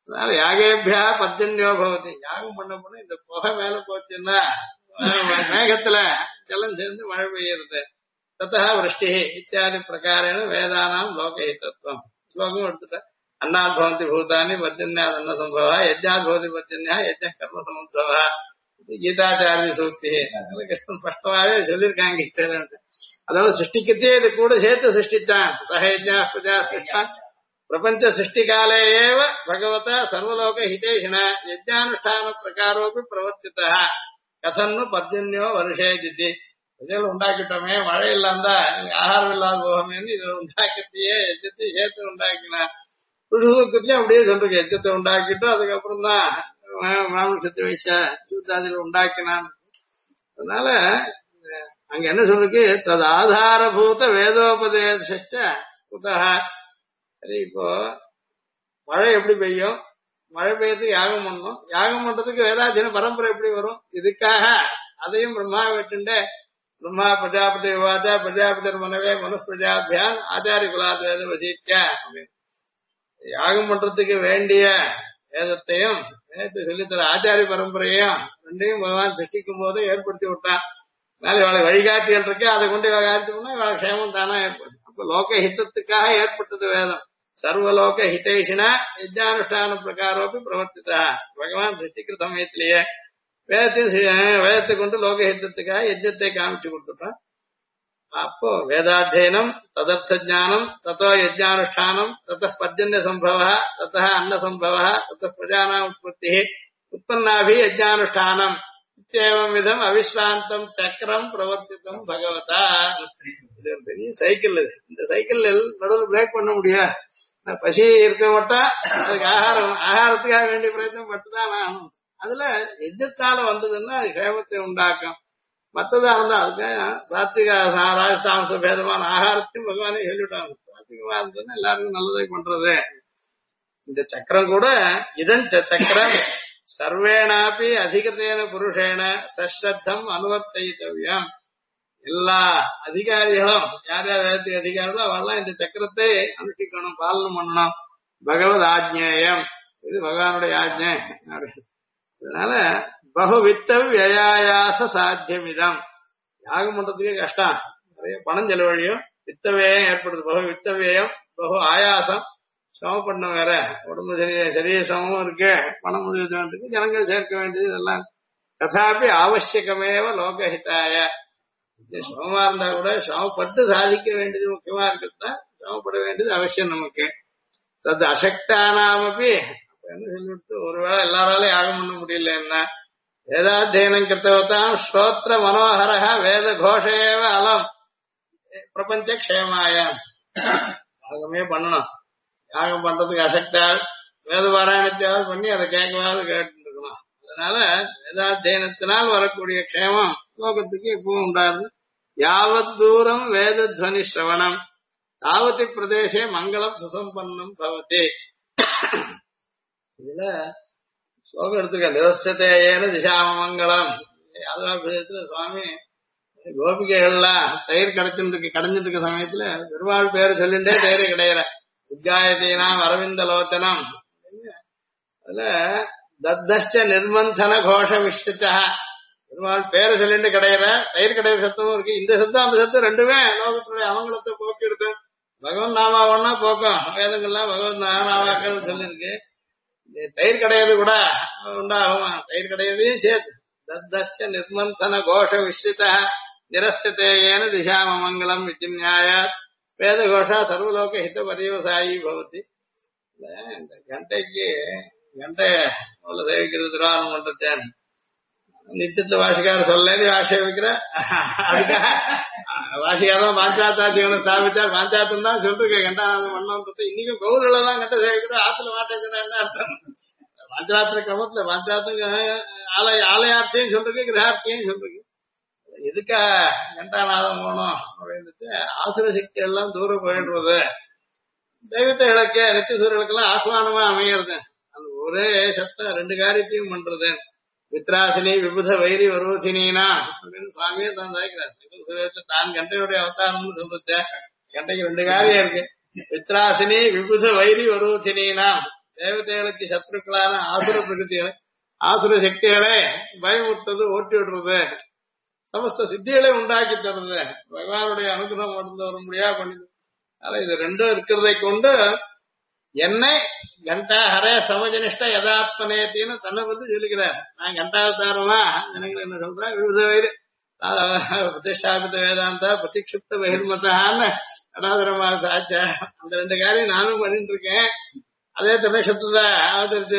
அதனால யாகேபியா பர்ஜன்யோ பவதி, யாகம் பண்ண போனா இந்த புகை மேல போச்சுன்னா மேகத்துல ஜலம் சேர்ந்து மழை பெய்யுறது. தத்தா விருஷ்டி இத்தியாதி பிரகாரேன வேதானாம் லோகஹிதத்துவம். ஸ்லோகம் எடுத்துட்ட. அன்னாத் பவந்தி பூதானி பர்ஜன்யாத் அன்ன சம்பவா, யஜ்ஞாத் பவதி பர்ஜன்யா யஜ்ஞ கர்ம சமுத்பவா. இது கீதாச்சாரிய சூக்தி. கிருஷ்ணன் ஸ்பஷ்டமாவே சொல்லியிருக்காங்க கீதையில. அதாவது சிருஷ்டிக்கத்தே இது கூட சேர்த்து சிருஷ்டித்தான். சஹயஜ்ஞா பிரஜா சிருஷ்டான் பிரபஞ்ச சிருஷ்டிகாலே ஏவ பகவதா சர்வலோக ஹிதேஷின யஜ்ஞானுஷ்டான பிரகாரோபி பிரவர்த்திதா கதன்னு பர்ஜன்யோ வருஷே திதி. இதில் உண்டாக்கிட்டோமே, மழை இல்லாந்தா ஆகாரம் இல்லாத போகமேன்னு இதை உண்டாக்கத்தையே யஜ்ஜத்தை சேர்த்து உண்டாக்கினார். புருஷத்துலயும் அப்படியே சொல்றேன், யஜ்ஜத்தை உண்டாக்கிட்டு அதுக்கப்புறம் தான் மாமசத்து வைச சூத்தாதிகள் உண்டாக்கினான். அதனால அங்க என்ன சொல்றதுக்கு தது ஆதாரபூத வேதோபதேச குதஹ. சரி, இப்போ மழை எப்படி பெய்யும்? மழை பெய்யறதுக்கு யாகம் பண்ணணும். யாகம் பண்றதுக்கு வேதாத்தின பரம்பரை எப்படி வரும்? இதுக்காக அதையும் பிரம்மா வெட்டுண்டே பிரம்மா பிரஜாபதி விவாதா பிரஜாபதி மனவே மனு பிரஜாபியான் ஆச்சாரிய குலாத் வேத வசிக்க அப்படின்னு யாகம் பண்றதுக்கு வேண்டிய வேதத்தையும் வேதத்தை சொல்லித்தர ஆச்சாரிய பரம்பரையும் ரெண்டையும் பகவான் சிருஷ்டிக்கும் போது ஏற்படுத்தி விட்டான். அதனால இவளை வழிகாட்டிகள் இருக்கு, அதை கொண்டு விவகாரிச்சோம்னா இவளை க்ஷேமம் தானா ஏற்படும். அப்ப லோக ஹிதத்துக்காக ஏற்பட்டது வேதம். சர்வலோக ஹிதேஷினா யஜ்ஞானுஷ்டான பிரகாரோபி பிரவர்த்திதா. பகவான் சிருஷ்டிக்கிற சமயத்திலேயே வேதத்தை கொண்டு லோக ஹிதத்துக்காக யஜ்ஞத்தை காமிச்சு கொடுத்துட்டான். அப்போ வேதாத்தியனம் ததர்த்த ஜானம் தத்தோ யஜ்ஞானுஷ்டானம் தத்த பர்ஜன்ய சம்பவ தத்த அன்ன சம்பவ தத்த பிரஜானா உற்பத்தி உற்பன்னாபி யஜ்ஞானுஷ்டானம் இத்தேவம் விதம் அவிஸ்ராந்தம் சக்கரம் பிரவர்த்தித்தம் பகவதா. இது ஒரு பெரிய சைக்கிள். இது இந்த சைக்கிள் நடுவில் பிரேக் பண்ண முடியாது. பசி இருக்க மாட்டோம், அதுக்கு ஆகாரத்துக்காக வேண்டிய பிரயத்தனம் பட்டுதான் ஆகணும். அதுல யஜ்ஞத்தால வந்ததுன்னா அது க்ஷேமத்தை உண்டாக்கும். மற்றதா இருந்தா அதுக்கு சாத்விக ராஜதாமச பேதமான ஆகாரத்தையும் பகவானே சொல்லிவிட்டாங்க. சாத்விகமா இருந்ததுன்னா எல்லாருக்கும் நல்லதை பண்றது. இந்த சக்கரம் கூட இதன் சக்கரம் சர்வேனாப்பி அதிகத்தேன புருஷேன சஸ்ரத்தம் அனுவர்த்தித்தவ்யம். எல்லா அதிகாரிகளும் யார் யார் வேதத்துக்கு அதிகாரிகளோ அவெல்லாம் இந்த சக்கரத்தை அனுஷ்டிக்கணும், பாலனம் பண்ணணும். பகவத் ஆஜ்ஞேயம், இது பகவானுடைய ஆஜ்ஞை. அதனால பகுவித்த வியாயாச சாத்தியமிதம். யாகம் பண்றதுக்கே கஷ்டம், நிறைய பணம் செலவழியும், வித்தவியம் ஏற்படுது. பகு வித்தவியம், பகு ஆயாசம், சமம் பண்ண வேற, உடம்பு சரிய சமமும் இருக்கு, பணம் முதலீடு இருக்கு, ஜனங்கள் சேர்க்க வேண்டியது இதெல்லாம். ததாபி ஆவசியகமேவ லோகஹிதாய. சமமா இருந்தா கூட சமப்பட்டு சாதிக்க வேண்டியது முக்கியமா இருக்கிறதுதான். சமப்பட வேண்டியது அவசியம் நமக்கு. தது அசக்தானாமப்பி என்ன சொல்லிவிட்டு ஒருவேளை எல்லாராலும் யாகம் பண்ண முடியல என்ன வேதாத்தியனம் கிருத்தவத்தாம் ஸ்ரோத்ர மனோகரக வேத கோஷேவ அலம் பிரபஞ்ச க்ஷேமாய. யாகமே பண்ணணும். யாகம் பண்றதுக்கு அசக்தாள் வேத பாராயணத்தையாவது பண்ணி அதை கேட்கவாது கேட்டு இருக்கணும். அதனால வேதாத்தியனத்தினால் வரக்கூடிய க்ஷேமம் லோகத்துக்கு எப்பவும் உண்டாது. யாவத் தூரம் வேதத்வனி சிரவணம் தாவதி பிரதேசே மங்களம் சுசம்பன்னம் பவதி. இதுல ஸ்லோகம் எடுத்துக்க நிவசத்தேன திசாம மங்களம். யாதவாபிஷேகத்துல சுவாமி கோபிகைகள்லாம் தயிர் கடைஞ்சதுக்கு சமயத்துல பெருமாள் பேரு சொல்லிண்டே தயிரே கிடையிற உத்காயத்தீனாம் அரவிந்த லோச்சனம். அதுல தத்தஷ்ட நிர்மந்தன கோஷ விஷ்டா பெருமாள் பேரை சொல்லிட்டு கிடையிற தயிர் கிடையிற சத்தமும் இருக்கு. இந்த சத்தம் அந்த சத்தம் ரெண்டுமே லோகத்துடைய அவங்களத்தை போக்கி எடுக்கும். பகவன் நாமா ஒன்னா போக்கும். வேதங்கள்லாம் பகவத் நாமாக்கள் சொல்லிருக்கு. தயிர் கிடையாது கூட உண்டாகுமா? தயிர் கிடையாதையும் சேர்த்து தத்தஷ்ட நிர்மந்தன கோஷ விஷ்டித நிரஸ்தேயேன திசாம மங்களம் விஜின்யாய வேத கோஷா சர்வலோக ஹித பரிவசாயி பவதி. இந்த கண்டைக்கு கண்டை சேவிக்கிறது திருவாரணம் பண்றேன் நித்தியத்தை வாசிக்கார சொல்லி ஆட்சேபிக்கிற அதுக்காக வாசிக்காரதான் பாஞ்சாத்தா ஜீவனை ஸ்தாபித்தார். பாஞ்சாத்தம் தான் சொல்லிருக்கேன் கண்டாநாதம் பண்ணோன்றது. இன்னைக்கும் கௌரவ தான் கட்ட சேவிக்கிற ஆத்துல மாட்டேங்கிற என்ன அர்த்தம்? பாஞ்சாத்திர கிரமத்துல பாஞ்சாத்தங்க ஆலயார்த்தையும் சொல்றேன், கிரகார்த்தையும் சொல்றேன். எதுக்கா கண்டாநாதம் போனோம் அப்படின்ட்டு ஆசுர சக்தி எல்லாம் தூரம் போயிடுறது. தெய்வத்தை இழக்க நித்திய சூரியர்களுக்கெல்லாம் ஆஸ்வானமா அமைகிறது. அந்த ஒரே சத்தம் ரெண்டு காரியத்தையும் பண்றது. வித்ராசினி விபுத வைரி வரோதினா அப்படின்னு சுவாமியே தான் தாய்க்கிறார். தான் கண்டையுடைய அவதாரம்னு சொல்றது. கண்டைக்கு ரெண்டு காரியம் இருக்கு. வித்ராசினி விபுத வைரி வரோதினா தேவதைகளுக்கு சத்ருக்களான ஆசுர பிரகிருதிகளை ஆசுர சக்திகளை பயமுறுத்தது, ஓட்டி விடுறது, சமஸ்த சித்திகளை உண்டாக்கி தருது, பகவானுடைய அனுகிரகம் வந்து வர முடியா பண்ணிது. அதனால இது ரெண்டும் இருக்கிறதை கொண்டு என்னை கண்டா ஹரே சமஜனிஷ்ட யதாத்மனேத்தின்னு தன்னை பத்தி சொல்லிக்கிறார். நான் கண்டாவதாரமா ஜனங்கள் என்ன சொல்றேன், விவித வயிறு பிரதிஷ்டாபித வேதாந்தா பிரதிக்ஷிப்த பகிர்மத்தான்னு அனாதரமா சாச்சா அந்த ரெண்டு காரியம் நானும் பண்ணிட்டு இருக்கேன். அதே தமிழத்துல ஆதரிச்சு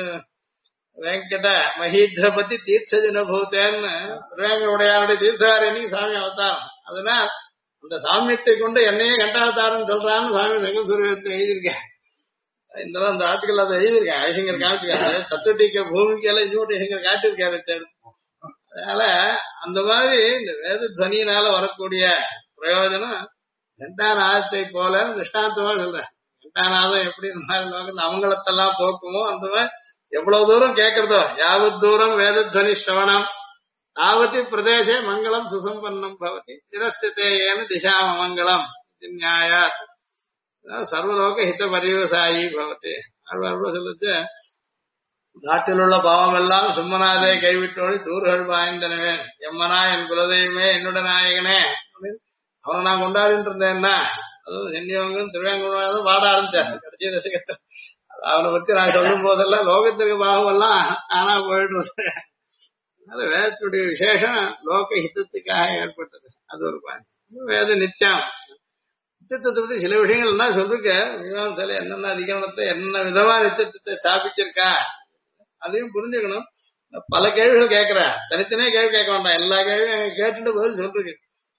வெங்கட மஹீத்ரபதி தீர்த்தஜன பூத்தேன்னு உடையாவுடைய தீர்த்தாரிணி சாமி அவதாரம். அதனால் அந்த சாமியத்தை கொண்டு என்னையே கண்டாவதாரம் சொல்றான்னு சாமி சங்கசூரியத்தை எழுதியிருக்கேன். இந்த அந்த ஆர்டிக்கல் அதை எழுதியிருக்கேன். ஐசங்கர் காமிச்சிருக்காரு தத்துவட்டிக்க பூமிக்கெல்லாம் இன்னொரு ஐசங்கர் காட்டியிருக்காரு. அதனால அந்த மாதிரி இந்த வேத துவனியினால வரக்கூடிய பிரயோஜனம் கண்டாநாதத்தை போல திருஷ்டாந்தமா சொல்றேன். கண்டாநாதம் எப்படி அவங்களத்தெல்லாம் போக்குமோ அந்த மாதிரி எவ்வளவு தூரம் கேட்கறதோ யாவத் தூரம் வேதத்வனி ஸ்ரவணம் தாவதி பிரதேசே மங்களம் சுசம்பன்னம் பவதி நிரஸ்தேயேன திசாம மங்களம் நியாயாத் சர்வலோக ஹித பரிவசாயி பவதி. சொல்லுச்சு, நாட்டில் உள்ள பாவம் எல்லாம் சும்மனாதே கைவிட்டோடி தூர்கள் வாய்ந்தனவே எம்மனா என் குலதெய்வமே என்னோட நாயகனே அவனை நான் கொண்டாடிட்டு இருந்தேன்னா அதுவும் சென்னியவங்க திருவேங்கடம் பாட ஆரம்பிச்சாரு கடைசி ரசிகத்தை. அவனை பத்தி நான் சொல்லும் போதெல்லாம் லோகத்திற்கு பாவம் எல்லாம் ஆனா போயிட்டு அது வேதத்துடைய விசேஷம் லோக ஹிதத்துக்காக ஏற்பட்டது. அது ஒரு பாயிண்ட். வேத நித்தியம் நித்தியத்தை பத்தி சில விஷயங்கள் தான் சொல்லிருக்க. மீமாம்சையில என்னென்ன அதிகரணத்தை என்ன விதமா நித்தியத்தை ஸ்தாபிச்சிருக்கா அதையும் புரிஞ்சுக்கணும். பல கேள்விகள் கேட்கிற தனித்தனியே கேள்வி கேட்க வேண்டாம், எல்லா கேள்வியும் கேட்டுட்டு பதில் சொல்லிருக்கு.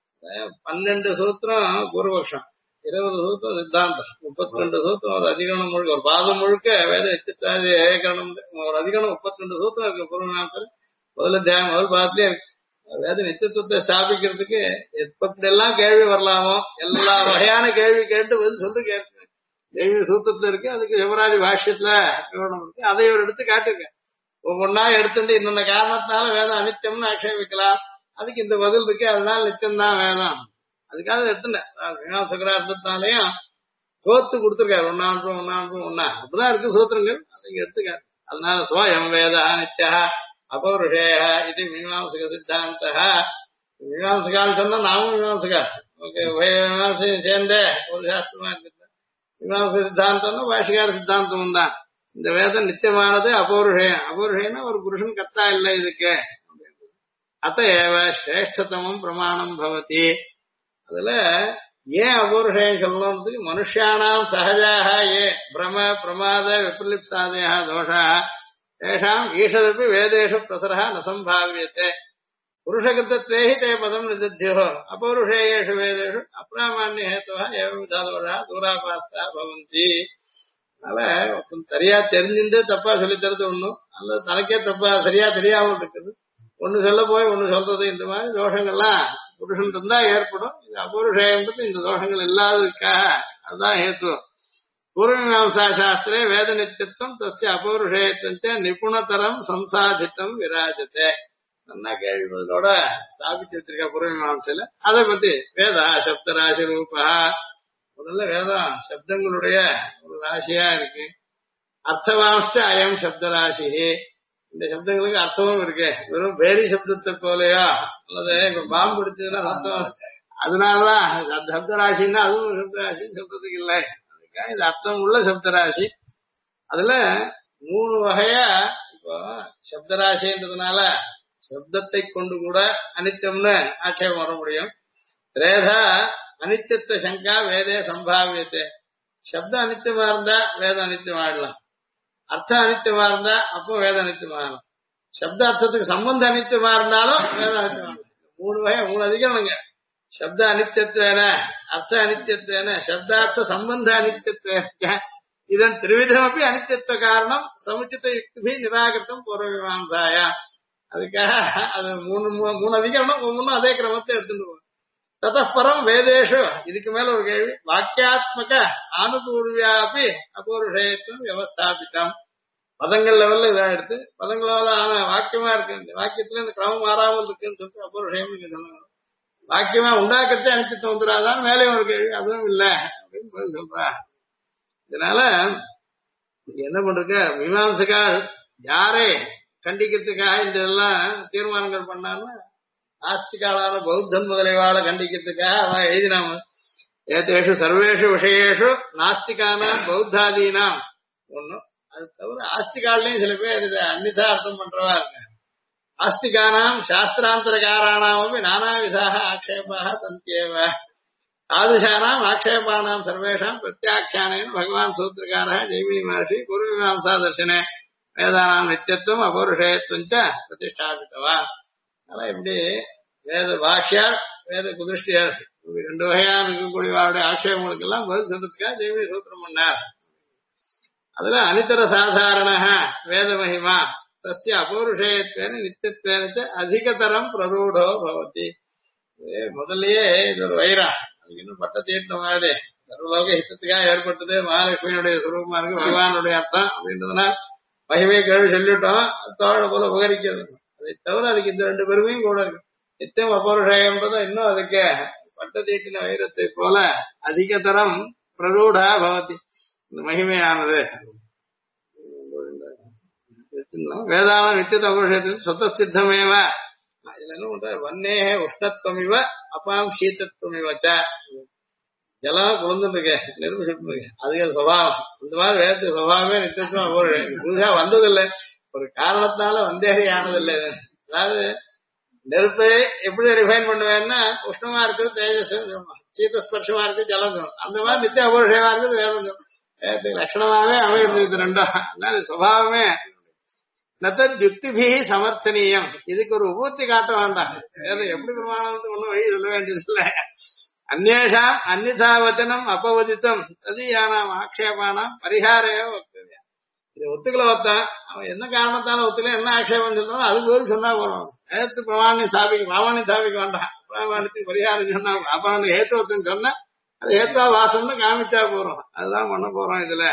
12 சூத்திரம் பூர்வபக்ஷம், 20 சூத்திரம் சித்தாந்தம், 32 சூத்திரம் ஒரு அதிகரணம் முழுக்க, ஒரு பாதம் முழுக்க வேத நித்தியத்தாதி ஏகரணம், ஒரு அதிகரணம் 32 சூத்திரம் இருக்கு பூர்வநாமத்தில். முதல்ல தியானம் முதல் பாதத்திலே வேத நித்தியத்துவத்தை ஸ்தாபிக்கிறதுக்கு எப்படி எல்லாம் கேள்வி வரலாமோ எல்லா வகையான கேள்வி கேட்டு பதில் சொல்லி கேட்க தெய்வ சூத்திரத்துல இருக்கு. அதுக்கு சிவராஜ் பாஷ்யத்துல விவரணம் இருக்கு. அதை ஒரு எடுத்து காட்டிருக்கேன். ஒவ்வொன்னா எடுத்துட்டு இன்னொன்ன காரணத்தினால வேதம் அனித்தியம்னு ஆட்சேபிக்கலாம். அதுக்கு இந்த பதில் இருக்கு, அதனால நித்தியம் தான் வேதம். அதுக்காக எடுத்துட்டேன். மீமாம்சகரார்த்தத்தினாலையும் தோத்து கொடுத்துருக்காரு. ஒன்னா அப்படிதான் இருக்கு சூத்திரங்கள். அதை எடுத்துக்காரு. அதனால ஸ்வயம் வேத நித்தியா அபௌருஷேய இது மீமாம்சக சித்தாந்த. மீமாம்சகான்னு சொன்னா நாமும் மீமாம்சகா மீமாம்சையும் சேர்ந்தே ஒரு சாஸ்திரமா இருக்கு. மீமாம்ச சித்தாந்தம்னா பாஷிகார சித்தாந்தம் தான். இந்த வேதம் நித்தியமானது அபௌருஷயம். அபௌருஷயம்னா ஒரு புருஷன் கத்தா இல்லை இதுக்கு. அத்தஏவ சிரேஷ்டதமம் பிரமாணம் பவதி. அதுல ஏன் அபௌருஷயம் சொல்லணும்னு மனுஷியானாம் சகஜாக ஏ பிரம பிரமாத விபலிப்சாதயா தோஷா தேஷாம் ஈஷதப்பி வேதேஷு பிரசரா ந சம்பாவியத்தை புருஷகிருத்தத்வேஹி தே பதம் நிதத்யோ அபௌருஷேயேஷு வேதேஷு அப்ராமான்ய ஹேத்துவா ஏவம் விதாதோஷா தூராபாஸ்தா பவந்தி. அதனால சரியா தெரிஞ்சுட்டு தப்பா சொல்லித்தரது ஒண்ணும், அல்லது தனக்கே தப்பா சரியா தெரியாமல் இருக்குது. ஒண்ணு சொல்ல போய் ஒண்ணு சொல்றது, இந்த மாதிரி தோஷங்கள்லாம் புருஷன் இருந்தா ஏற்படும். இது அபௌருஷேயன்றது இந்த தோஷங்கள் இல்லாததுக்காக அதுதான் ஹேத்துவம். பூர்வமீமாம்சா சாஸ்திரே வேத நித்தியத்துவம் தஸ்ய அபௌருஷேயத்துவம் நிபுணதரம் சம்சாதித்தம் விராஜத்தை. நல்லா கேள்விகளோட ஸ்தாபிச்சு வச்சிருக்கா பூர்வமீமாம்சையில. அதை பத்தி வேதா சப்த ராசி ரூபா. முதல்ல வேதம் சப்தங்களுடைய ஒரு ராசியா இருக்கு. அர்த்தவாம்ச அயம் சப்த ராசி. இந்த சப்தங்களுக்கு அர்த்தமும் இருக்கு. வெறும் பேரி சப்தத்தை போலையா அல்லது இப்ப பாம்பு பிடிச்சதுன்னா சப்தம், அதனாலதான் சப்தராசின்னா அதுவும் சப்தராசின்னு சொல்றதுக்கு இல்லை. அதுக்காக இது அர்த்தம் உள்ள சப்தராசி. அதுல 3 வகையா இப்போ சப்தராசின்றதுனால சப்தத்தை கொண்டு கூட அனித்தியம்னு ஆட்சேபம் வர முடியும். திரேதா அனித்தியத்துவ சங்கா வேதே சம்பாவியத்தை. சப்தம் அனித்தியமா இருந்தா வேதம் அனித்தியம் ஆடலாம், அர்த்தம் அனித்தியமா இருந்தா அப்போ வேதம் அனித்தியம் ஆகலாம், சப்த அர்த்தத்துக்கு சம்பந்தம் அனித்தியமா இருந்தாலும் வேதம் அனித்தியம் ஆகலாம். 3 வகை 3 அதிகம்ங்க. சப்த அனித்தியத்துவேன அர்த்த அனித்தியத்துவேன சப்தார்த்த சம்பந்த அனித்தியத்துவேன இதன் திரிவிதமப்பி அனித்தியத்துவ காரணம் சமுச்சித யுக்தி நிராகரித்தம் பூர்வமீமாம்சாயா. அதுக்காக அது 3 அதிகரணம் ஒவ்வொன்றும் அதே கிரமத்தை எடுத்துட்டு போகும். ததஸ்பரம் வேதேஷு இதுக்கு மேல ஒரு கேள்வி. வாக்கியாத்மக ஆனுபூர்வியாபி அபௌருஷேயத்துவம் வியவஸ்தாபித்தம். பதங்கள் லெவல்ல இதா எடுத்து பதங்களால ஆன வாக்கியமா இருக்கு. இந்த வாக்கியத்துல இந்த கிரமம் மாறாமல் இருக்குன்னு சொல்லிட்டு அபௌருஷேயம் சொன்னாங்க. வாக்கியமா உண்டாக்கத்தை அனுப்பித்து வந்துடாதான் மேலே ஒரு கேள்வி. அதுவும் இல்லை அப்படின்னு சொல்றா. இதனால என்ன பண்றக்க மீமாம்சகா யாரே கண்டிக்கிறதுக்காக இந்த எல்லாம் தீர்மானங்கள் பண்ணான்னு ஆஸ்திகாலான பௌத்தன் முதலியவாளை கண்டிக்கிறதுக்காக அவன் எழுதினாம ஏதேஷு சர்வேஷு விஷயேஷு நாஸ்திகானாம் பௌத்தாதீனாம் ஒன்னும். அது தவிர ஆஸ்திகாலையும் சில பேர் இதை அன்னிதா அர்த்தம் பண்றவா இருக்காங்க. ஆஸ்திகானாம் சாஸ்திராந்தரகாராணாமப்பி நானாவிதாக ஆக்ஷேபாக சந்தியேவ தாதுஷானாம் ஆக்ஷேபானாம் சர்வேஷாம் பிரத்யாख्यानेन பகவான் சூத்திரகாரः ஜெய்மினி மகர்ஷி பூர்வமீமாம்சா தர்சனே வேதானாம் நித்தியத்துவம் அபௌருஷேயத்துவம் ச பிரதிஷ்டாபித்தவான். ஆனா இப்படி வேத பாஷ்யா வேத குதிருஷ்டியர் ரெண்டு வகையான இருக்கக்கூடியவாருடைய ஆட்சேபங்களுக்கு எல்லாம் பதில் சொல்றதுக்காக ஜெய்மினி சூத்திரம் பண்ணார். அதுல அனித்தர சாதாரண வேத மகிமா தஸ்ய அபௌருஷேயத்வேன நித்தியத்வேன ச அதிகதரம் பிரரூடோ பவதி. முதல்லயே இது ஒரு வைரா, அதுக்கு இன்னும் பட்ட தீர்த்த மாதிரி சர்வலோக ஹிதத்துக்காக ஏற்பட்டது மகாலட்சுமியுடைய சுரூபமா இருக்கு பகவானுடைய அர்த்தம் அப்படின்றதுனால மகிமை கேள்வி சொல்லிட்டோம். தோழ போல உபகரிக்கிறது. அதை தவிர அதுக்கு இந்த ரெண்டு பெருமையும் கூட இருக்கு. நித்தியம் அபௌருஷேயம்ன்றது இன்னும் அதுக்கு பட்ட தீட்டின வைரத்தை போல அதிகதரம் பிரரூடா பவதி, இந்த மகிமையானது. வேதான நித்தியத அபௌருஷேயத்தில் சொத்தசித்தமேவ. இதுல என்ன பண்ற வன்னேக உஷ்ணத்துவமிவ அப்பாம் சீத்தத்துவமிவச்ச. ஜலம் குழந்துருக்கு நிர்மிச்சிட்டு அதுக்கு சுபாவம். இந்த மாதிரி வேதத்துக்கு சுபாவமே நித்தியத்துவம் அபௌருஷேயம் புதுசா வந்ததில்லை, ஒரு காரணத்தினால வந்தேகை ஆனதில்லை. அதாவது நெருப்பை எப்படி ரிஃபைன் பண்ணுவேன்னா உஷ்ணமா இருக்குது தேஜஸ், சீதஸ்பர்ஷமா இருக்கு ஜலம். அந்த மாதிரி நித்திய அபௌருஷேயமா இருக்குது வேதம். வேதத்துக்கு லட்சணமாவே அமைகிறது ரெண்டும். அதனால சுபாவமே நத்தத் யுக்திபி சமர்த்தனீயம். இதுக்கு ஒரு உபூர்த்தி காட்ட வேண்டாம். வேதம் எப்படி பிரமாணம் ஒன்னும் வழி சொல்ல வேண்டியது இல்லை. அந்நேஷாம் அந்நிதா வச்சனம் அபவதித்தம் ததீயானாம் ஆக்ஷேபானாம் பரிகாரே வக்தவ்யா. இதை ஒத்துக்கல ஒருத்தான் அவன் என்ன காரணத்தால ஒத்துக்கல என்ன ஆக்ஷேபம் சொல்றானோ அது போது சொன்னா போறோம். ஏத்து பிரமாணம் ஸ்தாபிக்க வேண்டாம். பிரமாணத்துக்கு பரிகாரம் சொன்னா அப்புறம் ஏத்துவத்துன்னு சொன்னா அது ஏத்தா வாசம்னு காமிச்சா போறோம். அதுதான் பண்ண போறோம் இதுல.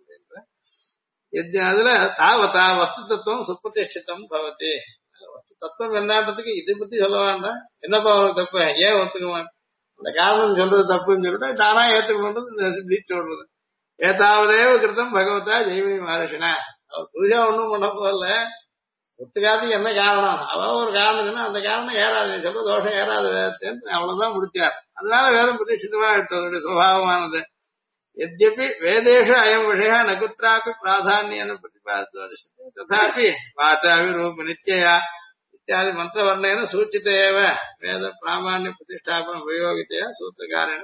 அதுல தாவதா வஸ்து தத்துவம் சுப்பிரதிஷ்டிதம் பவதி. வஸ்து தத்துவம் என்னன்றதுக்கு இதை பத்தி சொல்ல வேண்டாம். என்னப்பா அவனுக்கு தப்பு, ஏன் ஒத்துக்குவான், அந்த காரணம் சொல்றது தப்புன்னு சொல்லிட்டு தானா ஏத்துக்கணுன்றது சித்திச்சு விடுறது. ஏத்தாவதேவ கிருத்தம் பகவதா ஜெய்மினி மகர்ஷினா. அவர் புதுசா ஒண்ணும் பண்ண போகல. ஒத்துக்காதுக்கு என்ன காரணம், அதாவது ஒரு காரணம் சொன்னா அந்த காரணம் ஏறாது, சொல்ற தோஷம் ஏறாது வேதத்தேன்னு அவ்வளவுதான் முடிச்சார். அதனால வேதம் பிரதிஷ்டிதமா எடுத்தது அதோடைய சுபாவமானது. यद्यपि वेदेषु अयं विषयः न कुत्रापि प्राधान्येन प्रतिपादितो दृश्यते तथापि वाचाविरूपनित्यया इत्यादि मन्त्रवर्णेन सूचिते एव वेद प्रामाण्य प्रतिष्ठापन उपयोगितया सूत्रकारेण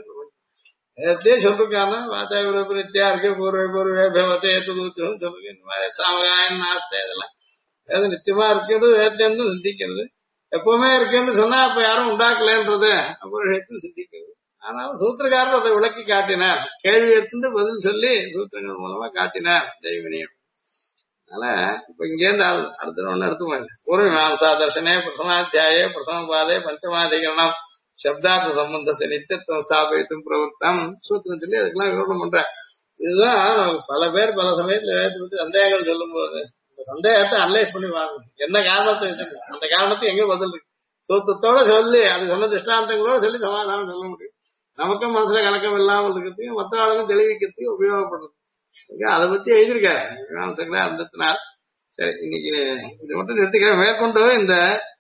वेदते சொல்லிருக்காங்க. வாச்சாவிரூபனித்யா இருக்கு, பூர்வே பவதே ஏதூத்திரம் சொல்லுங்க. இந்த மாதிரி சாமகாயம் நாஸ்தே இதெல்லாம் வேதம் நித்தியமா இருக்கிறது வேதத்திலிருந்து சிந்திக்கிறது. எப்பவுமே இருக்குன்னு சொன்னா அப்ப யாரும் உண்டாக்கலன்றது அபௌருஷேயத்தில் சிந்திக்கிறது. ஆனாலும் சூத்திரக்காரர் அதை விளக்கி காட்டினார். கேள்வி எடுத்து பதில் சொல்லி சூத்திரங்கள் மூலமா காட்டினார் ஜெய்மினியம். அதனால இப்ப இங்கேருந்து அடுத்த ஒண்ணு எடுத்துக்கோங்க. பூர்வமீமாம்சா தர்சனே பிரதமாத்தியாயே பிரதம பாதே பஞ்சமாதிகரணம் சப்தார்த்த சம்பந்தத்தை நித்தியத்துவம் ஸ்தாபித்தும் பிரவருத்தம் சூத்திரம் சொல்லி அதுக்கெல்லாம் விவரணம் பண்ற. இதுதான் பல பேர் பல சமயத்துல வேதத்தை பத்தி சந்தேகங்கள் சொல்லும் போது இந்த சந்தேகத்தை அனலைஸ் பண்ணி வாங்கணும். என்ன காரணத்தை அந்த காரணத்துக்கு எங்க பதில் இருக்கு சூத்திரத்தோட சொல்லி அது சொன்ன திருஷ்டாந்தங்களோட சொல்லி சமாதானம் சொல்ல முடியும். நமக்கும் மனசுல கலக்கம் இல்லாமல் இருக்கிறதுக்கு மற்ற ஆளுக்கும் தெளிவிக்கிறதுக்கு உபயோகப்படுறது. அதை பத்தி எழுதியிருக்காரு அந்தத்தினால். சரி, இன்னைக்கு இது மட்டும் நிறுத்திக்கிறேன். மேற்கொண்டு இந்த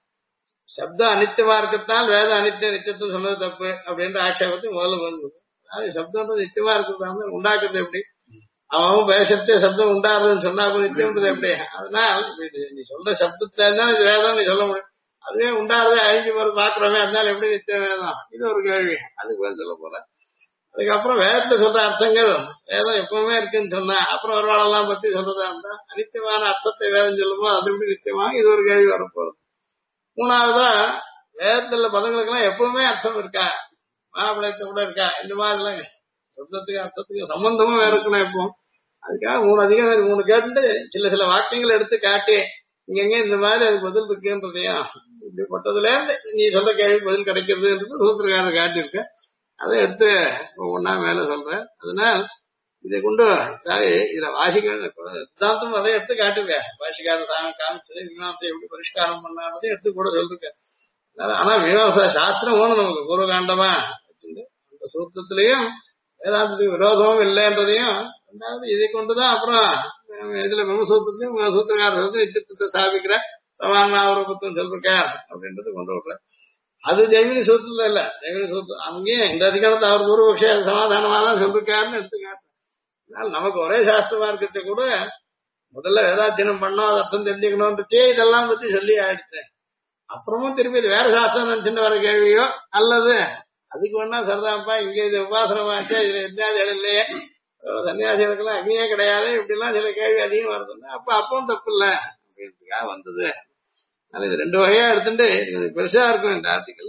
சப்தம் அனித்தியமா இருக்கத்தால் வேத அனித்திய நித்தியத்துவம் சொன்னது தப்பு அப்படின்ற ஆட்சேபத்தை முதல்ல வருது. அதாவது சப்தம் நித்தியமா இருக்கிறது உண்டாக்குறது எப்படி, அவன் பேசத்தே சப்தம் உண்டாடுறதுன்னு சொன்னா நித்தியம்ன்றது எப்படி. அதனால நீ சொல்ற சப்தத்தை தான் இது வேதம் நீ சொல்ல முடியும். அதுவே உண்டாடுறதே அழிஞ்சு போற பாக்குறோமே, அதனால எப்படி நித்திய வேதம், இது ஒரு கேள்வி. அதுக்கு பதில் சொல்ல போற. அதுக்கப்புறம் வேதத்துல சொல்ற அர்த்தங்கள் வேதம் எப்பவுமே இருக்குன்னு சொன்னா அப்புறம் ஒரு வாழெல்லாம் பத்தி சொல்றதா இருந்தா அனித்தியமான அர்த்தத்தை வேதம் சொல்லும்போது அது எப்படி நித்தியமா, இது ஒரு கேள்வி வரப்போறது. மூணாவதா வேதத்துல பதங்களுக்கு எல்லாம் எப்பவுமே அர்த்தம் இருக்கா, மகாபலயத்தை கூட இருக்கா, இந்த மாதிரிலாம் சப்தத்துக்கு அர்த்தத்துக்கு சம்பந்தமும் வேற இருக்கணும் எப்பவும். அதுக்காக மூணு கேட்டு சில வாக்கியங்கள் எடுத்து காட்டி இங்க இந்த மாதிரி அது பதில் இருக்குன்றதையா இப்படிப்பட்டதுல இருந்து நீ சொல்ற கேள்வி பதில் கிடைக்கிறதுன்றது சூத்திரக்காரர் காட்டியிருக்க. அதை எடுத்து ஒவ்வொன்னா மேல சொல்றேன். அதனால் இதை கொண்டு இத வாசிக்க சித்தாந்தம் அதை எடுத்து காட்டுங்க. வாசிக்காரர் காமிச்சது மீமாசை எப்படி பரிஷ்காரம் பண்ணாததை எடுத்து கூட சொல்லிருக்க. ஆனா மீமாசா சாஸ்திரம் ஓணும் நமக்கு பூர்வகாண்டமா அந்த சூத்திரத்திலையும் வேதாந்தத்துக்கு விரோதமும் இல்லைன்றதையும் ரெண்டாவது இதை கொண்டுதான் அப்புறம் இதுல பிரம்மசூத்திரத்தையும் சூத்திரக்காரர் இத்தியத்தை ஸ்தாபிக்கிற சமானாவரூபத்துவம் சொல்லிருக்கார் அப்படின்றது கொண்டு விடுற. அது ஜெய்மினி சூத்திரத்துல இல்ல. ஜெய்மினி சூத்திரம் அங்கேயும் இந்த அதிகாரத்தை அவர் பூர்வபக்ஷ சமாதானமா தான் சொல்லிருக்காருன்னு எடுத்துக்காரு. நமக்கு ஒரே சாஸ்திரமா இருக்கிறத கூட முதல்ல வேதாத்தியனம் பண்ணோம், அது அர்த்தம் தெரிஞ்சுக்கணும்ன்றச்சே இதெல்லாம் பத்தி சொல்லி ஆயிடுச்சு. அப்புறமும் திருப்பி இது வேற சாஸ்திரம் நினைச்சுட்டு வர கேள்வியோ அல்லது அதுக்கு வேணா சரிதான்ப்பா இங்க இது உபாசனமாச்சே இதுல எதாவது இடம் இல்லையே, சன்னியாசிகளுக்கெல்லாம் அங்கேயே கிடையாது, இப்படி எல்லாம் சில கேள்வி அதிகம் வருதுன்னா அப்பவும் தப்பு இல்லை அப்படின்றதுக்காக வந்தது. அது இது ரெண்டு வகையா எடுத்துட்டு இது பெருசா இருக்கும். இந்த ஆர்டிக்கல்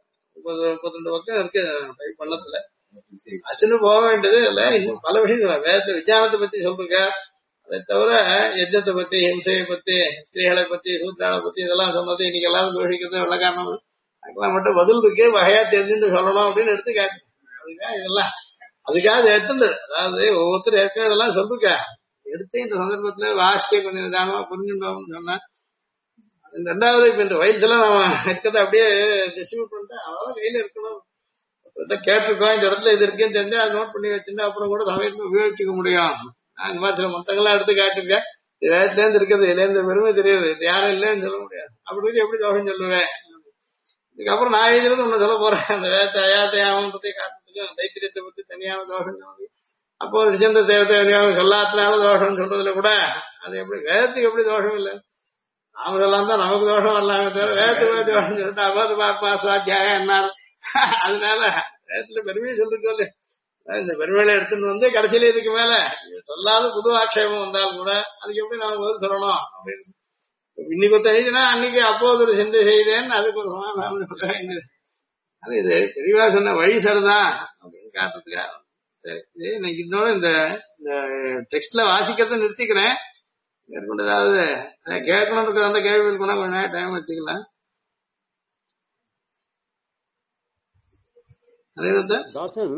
32 பக்கம் இருக்கு பள்ளத்துல. அச்சுன்னு போக வேண்டியது இல்ல. இன்னும் பல விஷயங்கள் வேதத்தை விஞ்ஞானத்தை பத்தி சொல்லிருக்க. அதை தவிர யஜ்ஜத்தை பத்தி, ஹிம்சையை பத்தி, ஸ்திரீகளை பத்தி, சூத்திராவை பத்தி இதெல்லாம் சொன்னது இன்னைக்கு எல்லாரும் தோஷிக்கிறது வெள்ள காரணம். அதுக்கெல்லாம் மட்டும் பதில் இருக்கு, வகையா தெரிஞ்சுட்டு சொல்லணும் அப்படின்னு எடுத்து கேட்க. அதுக்காக இதெல்லாம் அதுக்காக எடுத்துட்டு அதாவது ஒவ்வொருத்தரும் ஏற்க இதெல்லாம் சொல்லிருக்க எடுத்து இந்த சந்தர்ப்பத்துல வாசிக்க கொஞ்சம் நிதானமா புரிஞ்சுட்டோம்னு சொன்னா. இந்த ரெண்டாவது இப்ப இந்த வயல்ஸ் எல்லாம் நம்ம இருக்கிறத அப்படியே டிஸ்ட்ரிபியூட் பண்ணிட்டு அவ்வளவு கையில இருக்கணும். கேட்டிருக்கோம் இந்த இடத்துல இது இருக்குன்னு தெரிஞ்சு அதை நோட் பண்ணி வச்சுட்டு அப்புறம் கூட சமயத்துல உபயோகிச்சுக்க முடியும். அந்த மாதிரி சில மொத்தங்கள்லாம் எடுத்து காட்டிருக்கேன். இது வேதத்துல இருந்து இருக்குது, இதுல இருந்து பெருமை தெரியுது, இது யாரும் இல்லைன்னு சொல்ல முடியாது. அப்படி எப்படி தோஷம் சொல்லுவேன். இதுக்கப்புறம் நான் எழுதுறது ஒண்ணு சொல்ல போறேன். அந்த வேதத்தை அயாத்தையாவன்றதை காட்டுறதுக்கு தைத்திரியத்தை பத்தி தனியான தோஷம் சொல்லுது. அப்போ ஒரு நிச்சந்த தேவதை சொல்லாத்தினால தோஷம் சொல்றதுல கூட அது எப்படி வேதத்துக்கு எப்படி தோஷம் இல்லை. நாம சொல்லாம் தான் நமக்கு தோஷம் வரலாமே தவிர வேதத்துக்கு தோஷம் சொல்லிட்டு அபோத பாப்பா சுவாத்தியாயம் என்ன அதனால வேதத்துல பெருமையை சொல்லிருக்கோம். இந்த பெருமையில எடுத்துட்டு வந்து கடைசியில இதுக்கு மேல சொல்லாத புது ஆட்சேபம் வந்தாலும் கூட அதுக்கு எப்படி நாம பதில் சொல்லணும் அப்படின்னு இன்னைக்கு எழுதினா அன்னைக்கு அப்போது ஒரு சிந்தை செய்தேன்னு அதுக்கு ஒரு சமாதானம் சொல்ல வேண்டியது. அது இது தெளிவா சொன்ன வழி சரிதான் அப்படின்னு காட்டுறதுக்காக. சரி, இன்னைக்கு இதோட இந்த டெக்ஸ்ட்ல வாசிக்கிறத நிறுத்திக்கிறேன். மேற்கொண்டு ஏதாவது கேட்கணும் அந்த கேள்விகள் கூட கொஞ்ச நேரம் டைம் வச்சுக்கலாம். தாசன்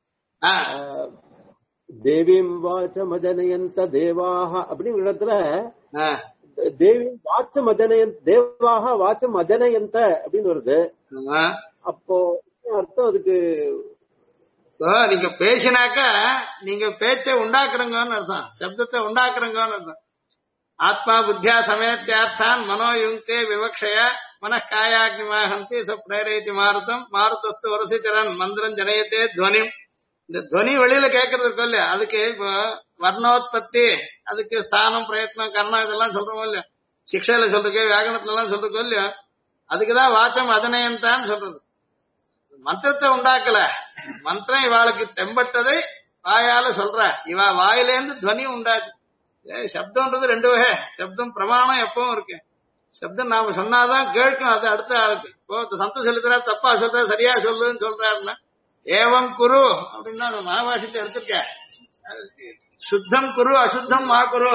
தேவீம் வாச்ச மதனயந்த தேவாக அப்படிங்கிற இடத்துல தேவீம் வாச்ச மதனயந்த தேவாக வாச்ச மதனயந்த அப்படின்னு வருது. அப்போ அர்த்தம் அதுக்கு நீங்க பேசினாக்கா நீங்க பேச்சை உண்டாக்குறங்கன்னு அர்த்தம், சப்தத்தை உண்டாக்குறங்கன்னு அர்த்தம். ஆத்மா புத்தியா சமயத்தியார்த்தான் மனோயுங்கே விவக்ஷய மனக்காயாக்னிமாகந்தி ச பிரேரேதி மாருதம் மாருதஸ்து வரசிச்சரன் மந்திரம் ஜனயத்தே துவனிம். இந்த துவனி வெளியில கேட்கறது இருக்கும் இல்லையா, அதுக்கு இப்போ வர்ணோத்பத்தி, அதுக்கு ஸ்தானம் பிரயத்னம் கர்ணம் இதெல்லாம் சொல்றோம் இல்லையா, சிக்ஷையில சொல்றதுக்கு வியாகரணத்துல எல்லாம் சொல்றதுக்கும் இல்லையா, அதுக்குதான் வாச்சம் அதனயன்தான் சொல்றது. மந்திரத்தை உண்டாக்கல, மந்திரம் இவாளுக்கு தெம்பட்டதை வாயால சொல்ற, இவா வாயிலேருந்து துவனி உண்டாச்சு. சப்தம்ன்றது ரெண்டு வகை. சப்தம் பிரமாணம் எப்பவும் இருக்கு, சப்தம் நாம சொன்னாதான் கேட்கும், அது அடுத்த ஆளுக்கு. இப்போ சந்தோஷம் செலுத்துறா தப்பா சொல்ற சரியா சொல்லுன்னு சொல்றாருன்னா ஏவம் குரு அப்படின்னா மகாபாஷத்தை எடுத்திருக்க. சுத்தம் குரு அசுத்தம் மா குரு.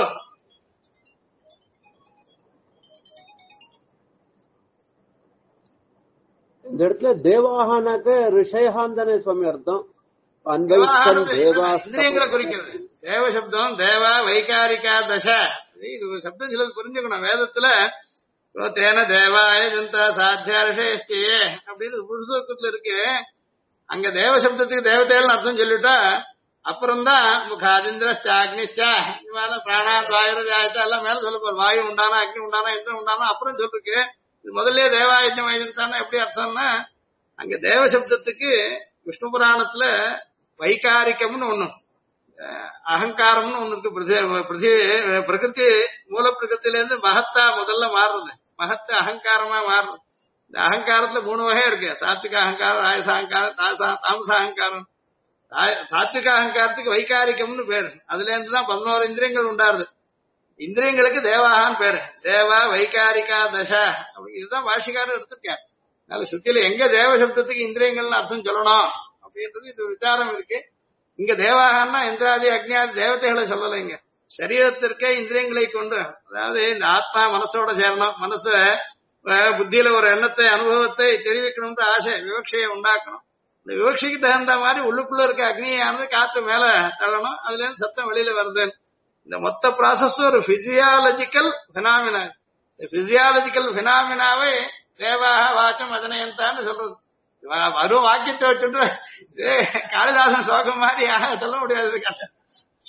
இந்த இடத்துல தேவாகனாக்க ரிஷயஹான் தானே சுவாமி அர்த்தம். இந்திரியங்களை குறிக்கிறது தேவ சப்தம். தேவா வைகாரிகா தச, இது சப்தம் சிலது புரிஞ்சுக்கணும். வேதத்துல தேன தேவாய ஜந்தா சாத்தியாரிஷே அப்படின்னு புருஷத்துல இருக்கு. அங்க தேவ சப்தத்துக்கு தேவதைகள் அர்த்தம் சொல்லிட்டா அப்புறம்தான் முகாதிந்திரா அக்னிச்சா பிராணாத் வாயுராயத்தா எல்லாம் மேல சொல்ல போற. வாயு உண்டானா அக்னி உண்டானா இந்திரன் உண்டானா அப்புறம் சொல்லிருக்கு. இது முதல்ல தேவாயஜம் வைஜந்தானா எப்படி அர்த்தம்னா அங்க தேவ சப்தத்துக்கு விஷ்ணு புராணத்துல வைகாரிக்கம்னு ஒண்ணு, அகங்காரம்னு ஒண்ணு இருக்கு. பிரகிருதி மூல பிரகிருத்தில இருந்து மகத்தா முதல்ல மாறுறது, மகத்து அகங்காரமா மாறுறது. இந்த அகங்காரத்துல 3 வகை இருக்கு. சாத்விக அகங்காரம், ராயச அகங்காரம், தாமச அகங்காரம். சாத்விக அகங்காரத்துக்கு வைகாரிக்கம்னு பேரு. அதுல இருந்துதான் 11 இந்திரியங்கள் உண்டாருது. இந்திரியங்களுக்கு தேவாகான்னு பேரு. தேவா வைகாரிகா தசா அப்படி இதுதான் பாஷிகாரர் எடுத்திருக்கேன். அதனால சுத்தியில எங்க தேவ சப்தத்துக்கு இந்திரியங்கள்னு அர்த்தம் சொல்லணும் அப்படின்றது இது விசாரம் இருக்கு. இங்க தேவாகன்னா இந்திராதி அக்னியாதி தேவதைகளை சொல்லல. இங்க சரீரத்திற்கே இந்திரியங்களை கொண்டு, அதாவது இந்த ஆத்மா மனசோட சேரணும், மனசு புத்தியில ஒரு எண்ணத்தை அனுபவத்தை தெரிவிக்கணும்ன்ற ஆசை விவக்ஷையை உண்டாக்கணும். இந்த விவக்ஷைக்கு தகுந்த மாதிரி உள்ளுக்குள்ள இருக்க அக்னியானது காத்து மேல தள்ளணும், அதுல இருந்து சத்தம் வெளியில வருது. இந்த மொத்த ப்ராசஸ் ஒரு பிசியாலஜிக்கல் பினாமினா. பிசியாலஜிக்கல் பினாமினாவை தேவாக வாச்சம் அதனையந்தான்னு சொல்றது. வரும் வாக்கியத்தை வச்சுட்டு காளிதாசன் சோகம் மாதிரி சொல்ல முடியாது.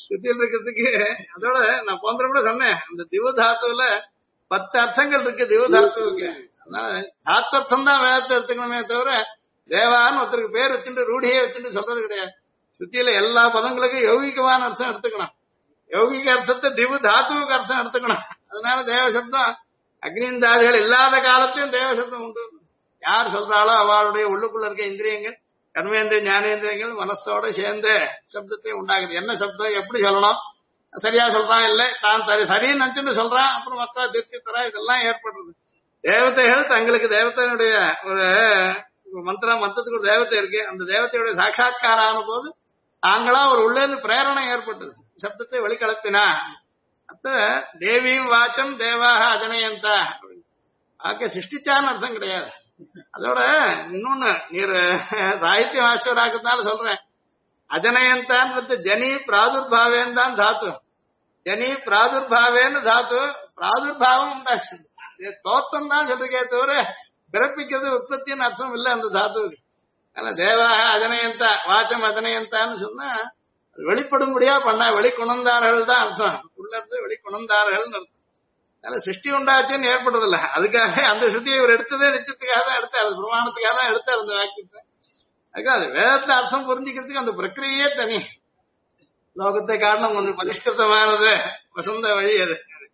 சுத்தியில் இருக்கிறதுக்கு அதோட நான் போன்ற கூட சொன்னேன், அந்த திவதாத்துவுல 10 அர்த்தங்கள் இருக்கு திவதாத்துவுக்கு. அதனால தாத்தர்த்தம் தான் வேதத்தை எடுத்துக்கணுமே தவிர தேவான்னு ஒருத்தருக்கு பேர் வச்சுட்டு ரூடியே வச்சுட்டு சொல்றது கிடையாது. சுத்தியில எல்லா பதங்களுக்கும் யௌகிகமான அர்த்தம் எடுத்துக்கணும். யௌகிக அர்த்தத்தை திவு தாத்துவுக்கு அர்த்தம் எடுத்துக்கணும். அதனால தேவசப்தம் அக்னிந்தாதிகள் இல்லாத காலத்தையும் தேவசப்தம் உண்டு. யார் சொல்றாளோ அவளுடைய உள்ளுக்குள்ள இருக்க இந்திரியங்கள், கர்மேந்திரிய ஞானேந்திரியங்கள் மனசோட சேர்ந்து சப்தத்தை உண்டாகுது. என்ன சப்தம் எப்படி சொல்லணும், சரியா சொல்றான் இல்லை தான் சரின்னு நினைச்சுட்டு சொல்றான், அப்புறம் மொத்த திருப்தி தரா, இதெல்லாம் ஏற்படுறது. தேவதைகள் தங்களுக்கு தேவதையுடைய ஒரு மந்திரத்துக்கு ஒரு தேவதை இருக்கு. அந்த தேவதையுடைய சாட்சா்காரம் ஆன போது தாங்களா ஒரு உள்ளேந்து பிரேரணை ஏற்பட்டது, சப்தத்தை வெளிக்கலப்பினா. அத்த தேவியும் வாச்சம் தேவாக அஜனயந்தா ஆக்க சிருஷ்டிச்சான்னு அர்த்தம் கிடையாது. அதோட இன்னொன்னு நீர் சாகித்ய மாஸ்டராக்குனால சொல்றேன், அஜனயந்தான்னு ஜனி பிராதுர்பாவேன்னு தான் தாத்து. ஜனி பிராதுர்பாவேன்னு தாத்து, பிராதுர்பாவம் உண்டாச்சு. தோத்தம் தான் சொல்றீங்க தவிர பிறப்பிக்கிறது உற்பத்தின்னு அர்த்தம் இல்லை அந்த தாத்துவுக்கு. அதனால தேவாக அஜனயந்தா வாச்சம் அஜனயந்தான்னு சொன்னா வெளிப்படும்படியா பண்ண வெளிக்குணர்ந்தார்கள் தான் அர்த்தம். உள்ள இருந்து வெளிக்குணர்ந்தார்கள் அர்த்தம். அதனால சிருஷ்டி உண்டாச்சுன்னு ஏற்படுறதில்ல. அதுக்காக அந்த சுத்தியை இவர் எடுத்ததே நிச்சயத்துக்காக தான் எடுத்தார், அது பிரமாணத்துக்காக தான் எடுத்தார் அந்த வாக்கியத்தை. அதுக்காக அது வேதத்துல அர்த்தம் புரிஞ்சுக்கிறதுக்கு அந்த பிரக்கிரியே தனி. லோகத்தை காரணம் கொஞ்சம் பரிஷ்கிருத்தமானது வசந்த வழி அது.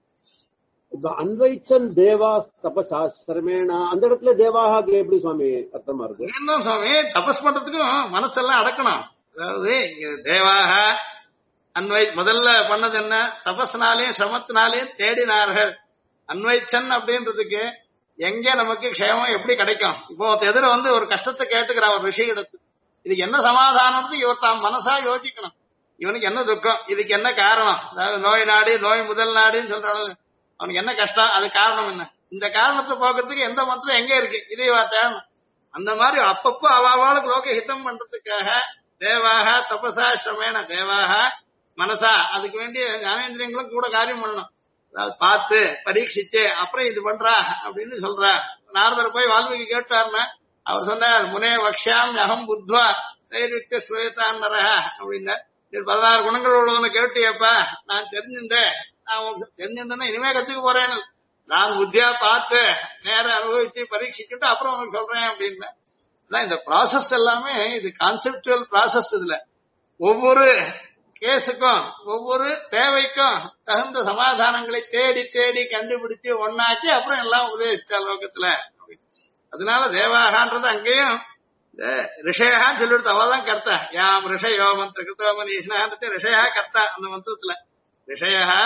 அன்வைச்சன் தேவா தபசா சிரமேனா அந்த இடத்துல தேவாக எப்படி சுவாமி அர்த்தமா இருக்கு? என்ன சுவாமி, தபஸ் பண்றதுக்கும் மனசெல்லாம் அடக்கணும். அதாவது தேவாக அன்வை முதல்ல பண்ணது என்ன, தபஸ்னாலையும் சிரமத்தினாலையும் தேடினார்கள். அன்வைச்சன் அப்படின்றதுக்கு எங்க நமக்கு க்ஷேமம் எப்படி கிடைக்கும். இப்போ எதிர ஒரு கஷ்டத்தை கேட்டுக்கிற ஒரு விஷயம் எடுத்து இதுக்கு என்ன சமாதானம் இவர் தான் மனசா யோசிக்கணும். இவனுக்கு என்ன துக்கம், இதுக்கு என்ன காரணம், அதாவது நோய் நாடி நோய் முதல் நாடின்னு சொல்றாங்க. அவனுக்கு என்ன கஷ்டம், அது காரணம் என்ன, இந்த காரணத்தை போக்குறதுக்கு எந்த மந்திரம் எங்க இருக்கு, இதை தேடணும். அந்த மாதிரி அப்பப்போ அவளுக்கு லோக ஹிதம் பண்றதுக்காக தேவாக தபசா சிரமேன தேவாக மனசா அதுக்கு வேண்டிய ஞானேந்திரியங்களும் கூட காரியம் பண்ணணும். அதாவது பார்த்து பரீட்சிச்சு அப்புறம் இது பண்றா அப்படின்னு சொல்றா. நாரதர் போய் வால்மீகி கேட்டாருன்னா அவர் சொன்னார், முனே வக்ஷாம் அகம் புத்வா தைரிக்க சுவேதான் நரக அப்படின்னா, 16 குணங்கள் உள்ளவனை கேட்டியப்பா, நான் தெரிஞ்சுட்டேன், நான் தெரிஞ்சிருந்தேன்னா இனிமே கத்துக்க போறேன்னு நான் புத்தியா பார்த்து நேர அனுபவிச்சு பரீட்சிச்சுட்டு அப்புறம் உனக்கு சொல்றேன் அப்படின்னு. இந்த ப்ராசஸ் எல்லாமே இது கான்செப்டுவல் ப்ராசஸ். இதுல ஒவ்வொரு கேஸுக்கும் ஒவ்வொரு தேவைக்கும் தகுந்த சமாதானங்களை தேடி தேடி கண்டுபிடிச்சு ஒன்னாச்சு அப்புறம் எல்லாம் உபதேசிச்சா லோகத்துல. அதனால தேவாகான்றது அங்கேயும் ரிஷயான்னு சொல்லிடுத்து, அவதான் கர்த்தா. யாம் ரிஷயோ மந்திர கிருத்தோ மனிஷனான்றது ரிஷயா கர்த்தா. அந்த மந்திரத்துல ரிஷயா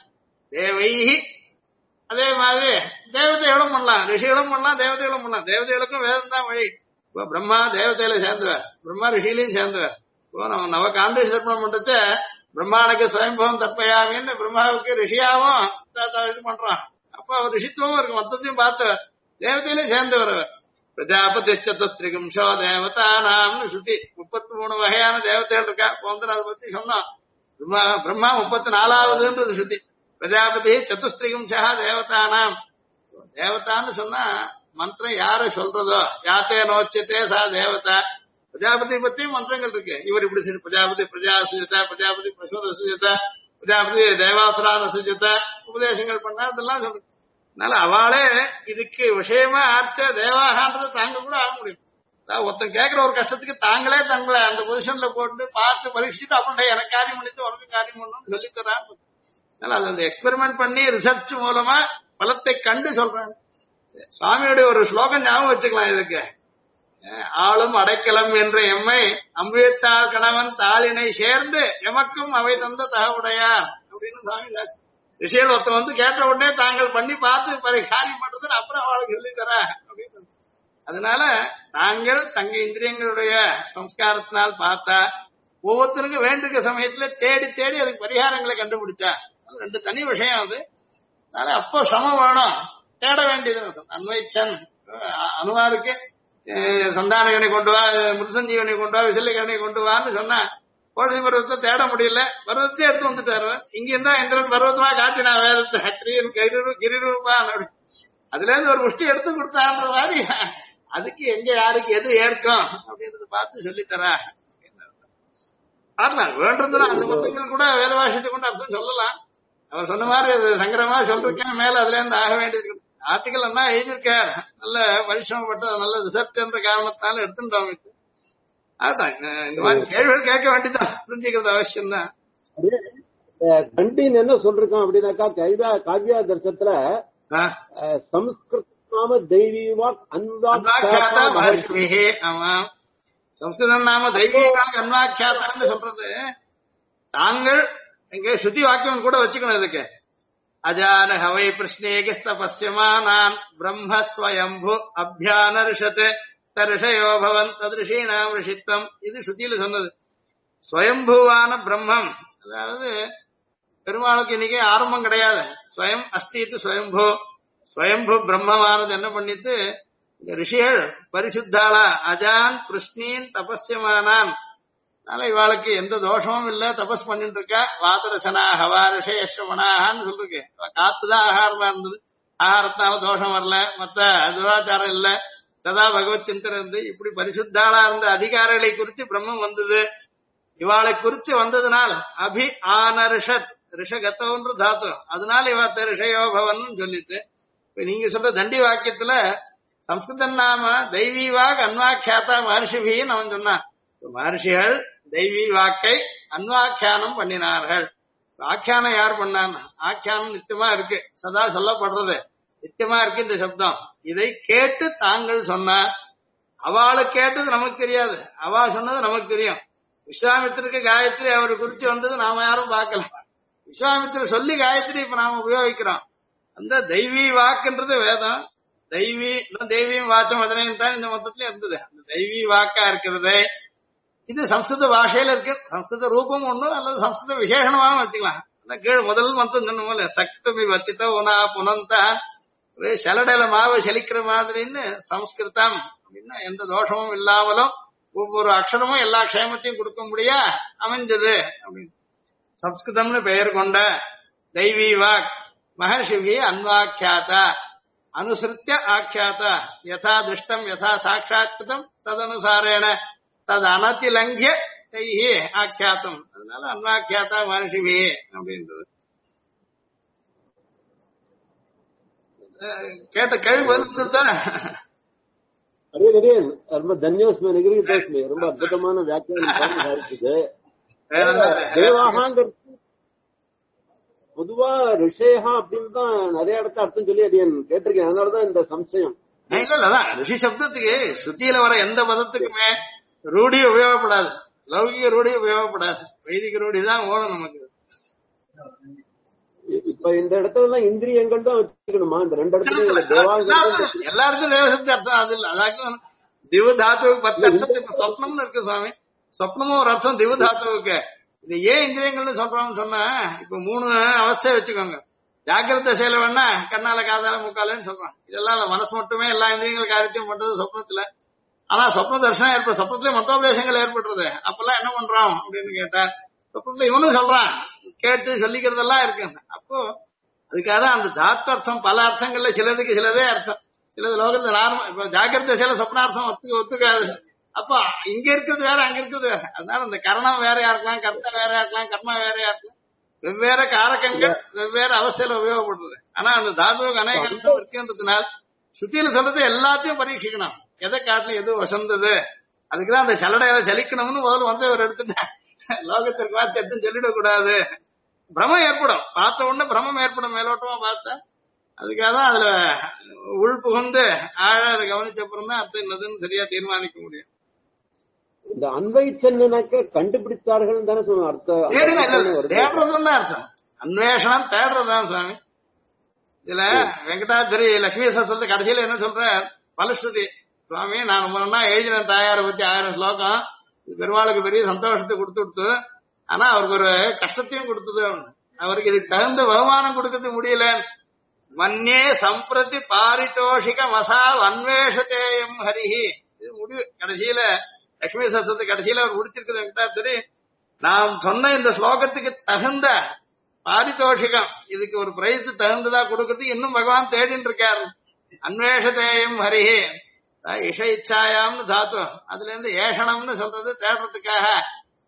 தேவைஹி, அதே மாதிரி தேவதைகளும் பண்ணலாம், ரிஷிகளும் பண்ணலாம், தேவதைகளும் பண்ணலாம். தேவதைகளுக்கும் வேதம் தான் வழி. இப்போ பிரம்மா தேவதையில சேர்ந்துவார், பிரம்மா ரிஷிலையும் சேர்ந்துவார். இப்போ நம்ம நவகாண்டி சர்ப்பணம் பண்றச்ச பிரம்மானுக்கு சுயம்பவம் தற்பயாமின்னு பிரம்மாவுக்கு ரிஷியாவும் இது பண்றான். அப்ப அவர் ரிஷித்துவம் இருக்கு, மொத்தத்தையும் பார்த்து தேவதையிலையும் சேர்ந்து வரவர். பிரஜாபதி சதுஸ்திரிகும்சோ தேவதா நாம்னு சுத்தி 33 வகையான தேவதைகள் இருக்கா. போந்து அதை பத்தி சொன்னோம். பிரம்மா 34வதுன்றது சுத்தி. பிரஜாபதி சதுஸ்திரிகும்சா தேவதானாம். தேவதான்னு சொன்னா மந்திரம் யார சொல்றதோ, யாத்தே நோச்சத்தே சா தேவதா. பிரஜாபதி பத்தியும் மந்திரங்கள் இருக்கு. இவர் இப்படி பிரஜாபதி பிரஜா சுஜிதா, பிரஜாபதி பசுத சுஜிதா, பிரஜாபதி தேவாசுரான சுஜிதா உபதேசங்கள் பண்ணா இதெல்லாம் சொல்றது. அதனால அவளே இதுக்கு விஷயமா ஆர்ச்ச தேவாகான்றதை தாங்க கூட ஆக முடியும். ஒருத்தன் கேட்கிற ஒரு கஷ்டத்துக்கு தாங்களே தங்களை அந்த பொசிஷன்ல போட்டு பார்த்து பரீட்சிட்டு அப்புறம் எனக்கு காரியம் பண்ணிட்டு உனக்கு காரியம் பண்ணணும்னு சொல்லித்தரான். அதனால அது அந்த எக்ஸ்பெரிமெண்ட் பண்ணி ரிசர்ச் மூலமா பலத்தை கண்டு சொல்றாங்க. சுவாமியுடைய ஒரு ஸ்லோகம் ஞாபகம் வச்சுக்கலாம் இதுக்கு. ஆளும் அடைக்கலம் என்ற எம்மை அம்பேத்கார் கணவன் தாளினை சேர்ந்து எமக்கும் அவை தந்த தகவுடையார் அப்படின்னு சுவாமி விஷயம் ஒருத்தன் கேட்ட உடனே தாங்கள் பண்ணி பார்த்து காரியம் பண்றதுன்னு அப்புறம் அவளுக்கு சொல்லித்தர அப்படின்னு. அதனால தாங்கள் தங்க இந்திரியங்களுடைய சம்ஸ்காரத்தினால் பார்த்தா ஒவ்வொருத்தருக்கும் வேண்டிய சமயத்துல தேடி தேடி அதுக்கு பரிகாரங்களை கண்டுபிடிச்சா. அது 2 தனி விஷயம். அது அதனால அப்போ சமம் வேணும், தேட வேண்டியது. அன்வைச்சன் அனுமாருக்கு சந்தானகனை கொண்டு வா, மிருசஞ்சீவனை கொண்டு வா, விசல்லிகனை கொண்டு வான்னு சொன்னா கோழி பருவத்தை தேட முடியல, பருவத்தை எடுத்து வந்துட்டாரு. இங்க இருந்தா இந்திரன் பருவத்தமா காட்டினா வேதத்தை கிரியன் கிரிரூபான் அதுல இருந்து ஒரு முஷ்டி எடுத்து கொடுத்தான்ற மாதிரி அதுக்கு எங்க யாருக்கு எது ஏற்கும் அப்படின்றத பார்த்து சொல்லித்தரா. ஆடலாம் வேண்டதுன்னா அந்த மொத்தங்கள் கூட வேதவாசியத்தை கொண்டு அர்த்தம் சொல்லலாம். அவர் சொன்ன மாதிரி அது சங்கரமா சொல்றேன் மேல அதுல இருந்து ஆக வேண்டியது ஆர்டிகல் என்ன எழுதியிருக்கார், நல்ல பரிசிரமப்பட்ட நல்ல ரிசர்ச் என்ற காரணத்தால எடுத்துட்டோம். ஆட்டான் இந்த மாதிரி கேள்விகள் கேட்க வேண்டியதான், புரிஞ்சுக்கிறது அவசியம் தான். கண்டின் என்ன சொல்றான் அப்படின்னாக்கா காவ்யா தர்சனத்துல சம்ஸ்கிருத நாம தெய்வீ வாக் அன்வாக்கியாதா மகர்ஷிஹி. ஆமா, சம்ஸ்கிருதம் நாம தெய்வீ வாக் அன்வாக்கியாதான்னு சொல்றது தாங்கள் இங்க ஸ்ருதி வாக்கியம் கூட வச்சுக்கணும். இதுக்கு அஜான ஹவை பிரஷ்னேகிஸ்த பசியமானான் பிரம்மஸ்வயம்பு அபியானர்ஷத் தர்ஷயோ பவன் ததிருஷீனாம் ரிஷித்வம். இது ஸ்ருதியில சொன்னது. ஸ்வயம்புவான பிரம்மம், அதாவது பெருமாளுக்கு இன்னைக்கு ஆரம்பம் கிடையாது. ஸ்வயம் அஸ்தித்து ஸ்வயம்பு, ஸ்வயம்பு பிரம்மமானது என்ன பண்ணிட்டு ரிஷிகள் பரிசுத்தாளா அஜான் கிருஷ்ணீன் தபஸ்யமானான். அதனால இவாளுக்கு எந்த தோஷமும் இல்ல, தபஸ் பண்ணிட்டு இருக்கா. வாதரசனா ஹவா ரிஷயஸ்ரமணான்னு சொல்லிருக்கு. காத்துதான் ஆகாரமா இருந்தது, ஆகாரத்தால தோஷம் வரல, மத்த துராச்சாரம் இல்ல, சதா பகவத் சிந்தனை இருந்து இப்படி பரிசுத்தாளா இருந்த அதிகாரிகளை குறித்து பிரம்மம் வந்தது. இவாளை குறித்து வந்ததுனால் அபி ஆனர்ஷத் ரிஷகத்தோன்று தாத்து, அதனால இவத்த ரிஷயோபவன் சொல்லிட்டு நீங்க சொல்ற தண்டி வாக்கியத்துல சம்ஸ்கிருதம் நாம தெய்வீ வாக் அன்வாக்கியாத்தா மகர்ஷிபின்னு அவன் சொன்னான். மகர்ஷிகள் தெய்வீ வாக்கை அன்வாக்கியானம் பண்ணினார்கள். ஆக்கியானம் யார் பண்ணான்? ஆக்கியானம் நித்தியமா இருக்கு, சதா சொல்லப்படுறது நித்தியமா இருக்கு இந்த சப்தம். இதை கேட்டு தாங்கள் சொன்ன அவளை கேட்டது நமக்கு தெரியாது, அவா சொன்னது நமக்கு தெரியும். விஸ்வாமித்திற்கு காயத்ரி அவர் குறிச்சு வந்தது நாம யாரும் பார்க்கல. விஸ்வாமித்திர சொல்லி காயத்ரி இப்ப நாம உபயோகிக்கிறோம். அந்த தெய்வீ வாக்குன்றது வேதம். தெய்வீம் வாச்சம் வதனையும் தான் இந்த மொத்தத்துல இருந்தது. அந்த தெய்வீ வாக்கா இருக்கிறது இது சம்ஸ்கிருத பாஷையில இருக்கு. சம்ஸ்கிருத ரூபம் ஒண்ணு அல்லது சம்ஸ்கிருத விசேஷமாவும் வச்சுக்கலாம். அந்த கீழ் முதல் மொத்தம் சொன்ன சக்தமி வத்தித்த உனா புனந்தா செலடையில மாவு செலிக்கிற மாதிரின்னு சம்ஸ்கிருதம் அப்படின்னா எந்த தோஷமும் இல்லாமலும் ஒவ்வொரு அக்ஷரமும் எல்லா க்ஷேமத்தையும் கொடுக்க முடியா அமைஞ்சது அப்படின்னு சம்ஸ்கிருதம்னு பெயர் கொண்ட தெய்வீ வாக் மகர்ஷிவி அன்வாக்கியாதா அனுசிருத்திய ஆக்கியாதா யதா திருஷ்டம் யதா சாட்சாத்கிருதம் ததனுசாரேன தது அனதிலங்கிய தைஹி ஆக்கியாத்தம். அதனால அன்வாக்கியாத்தா மகர்ஷிவி அப்படின்றது. கேட்ட கேள்வி வந்துதான் ரொம்ப தன்யோஸ்மே நெகிரி ரொம்ப அற்புதமான வியாக்கியானம் இருக்குது. தேவாகாங்கிறது பொதுவா ரிஷேகா அப்படின்னு தான் நிறைய இடத்த அர்த்தம் சொல்லி அது கேட்டிருக்கேன். அதனாலதான் இந்த சம்சயம். இல்லதான் ரிஷி சப்தத்துக்கு ஸ்ருதியில வர எந்த பதத்துக்குமே ரூடி உபயோகப்படாது, லௌகிக ரூடி உபயோகப்படாது, வைதிக ரூடி தான் ஓடும் நமக்கு. இப்ப இந்த இடத்துல தான் இந்திரியங்கள் தான் வச்சுக்கணுமா? இந்த ரெண்டு இடத்துல எல்லா இடத்துலயும் தேவசக்தி அர்த்தம் அது இல்ல. அதாக்கும் திவு தாத்துவுக்கு 10 அர்த்தம். இப்ப சொப்னம்னு இருக்கு சுவாமி, சொப்னமும் ஒரு அர்த்தம் திவு தாத்துவுக்கு. இது ஏன் இந்திரியங்கள்னு சொல்றோம்னு சொன்னா இப்ப 3 அவஸ்தையை வச்சுக்கோங்க. ஜாக்கிரத தசையில வேணா கண்ணால காதால மூக்காலன்னு சொல்றோம். இதெல்லாம் மனசு மட்டுமே எல்லா இந்திரியங்கள் காரியத்தையும் பண்றது சொப்னத்துல. ஆனா சொப்ன தர்சனம் ஏற்படும், சொப்னத்துல மத்தோபதேசங்கள் ஏற்படுறது. அப்பெல்லாம் என்ன பண்றோம் அப்படின்னு கேட்டா சொப்னத்துல இவனும் சொல்றான், கேட்டு சொல்லிக்கிறதெல்லாம் இருக்கு. அப்போ அதுக்காக அந்த தாத்தர்த்தம் பல அர்த்தங்கள்ல சிலதுக்கு சிலதே அர்த்தம், சிலது லோகத்துல நார்மல். இப்ப ஜாக்கிரத தசையில சொப்னார்த்தம் ஒத்துக்காது. அப்ப இங்க இருக்கிறது வேற அங்க இருக்கிறது வேற. அதனால இந்த கரணம் வேறையா இருக்கலாம், கர்த்தா வேறையா இருக்கலாம், கர்மா வேறையா இருக்கலாம். வெவ்வேறு காரகங்கள் வெவ்வேறு அவஸ்தையில உபயோகப்படுறது. ஆனா அந்த தாதுவுக்கு அநேக அர்த்தம் இருக்குன்றதுனால சுத்தியில சொல்றது எல்லாத்தையும் பரீட்சிக்கணும். எதை காட்டுல எது வசந்தது, அதுக்குதான் அந்த சலடையில சலிக்கணும்னு முதல்ல வந்து ஒரு எடுத்துட்டேன். லோகத்திற்கு வார்த்தை எடுத்து சொல்லிடக்கூடாது, பிரமம் ஏற்படும். பார்த்த உடனே பிரமம் ஏற்படும் மேலோட்டமா பார்த்தா. அதுக்காக தான் அதுல உள் புகுந்து ஆழ அதை கவனிச்ச அப்புறம் தான் அர்த்தம் என்னதுன்னு சரியா தீர்மானிக்க முடியும். இந்த அன்வை சென்னக்க கண்டுபிடித்தார்கள் தானே சொல்லுவோம் அர்த்தம். தேடுறதுன்னு அர்த்தம். அன்வேஷனம் தேடுறதுதான் சுவாமி. இதுல வெங்கடாச்சரி லட்சுமி சரஸ்வதி கடைசியில என்ன சொல்ற பலஸ்ருதி சுவாமி, நான் முன்னா எழுதின தாயாரை பத்தி 1000 ஸ்லோகம் பெருமாளுக்கு பெரிய சந்தோஷத்தை கொடுத்துடுத்து, ஆனா அவருக்கு ஒரு கஷ்டத்தையும் கொடுத்தது. அவருக்கு இதுக்கு தகுந்த வருமானம் கொடுக்கறது முடியல. மன்னே சம்பிரதி பாரிதோஷிக மசாவ் அன்வேஷத்தேயம் ஹரிஹி. இது முடிவு கடைசியில லட்சுமி சரஸ்வதி கடைசியில அவர் முடிச்சிருக்கிறது வெங்கடாச்சரி, நாம் சொன்ன இந்த ஸ்லோகத்துக்கு தகுந்த பாரிதோஷிகம், இதுக்கு ஒரு பிரைஸ் தகுந்ததா கொடுக்கறதுக்கு இன்னும் பகவான் தேடின்னு இருக்காரு. அன்வேஷதேயம் ஹரிஹி இஷ இச்சாயாம்னு தாத்து, அதுல இருந்து ஏஷனம்னு சொல்றது தேடுறதுக்காக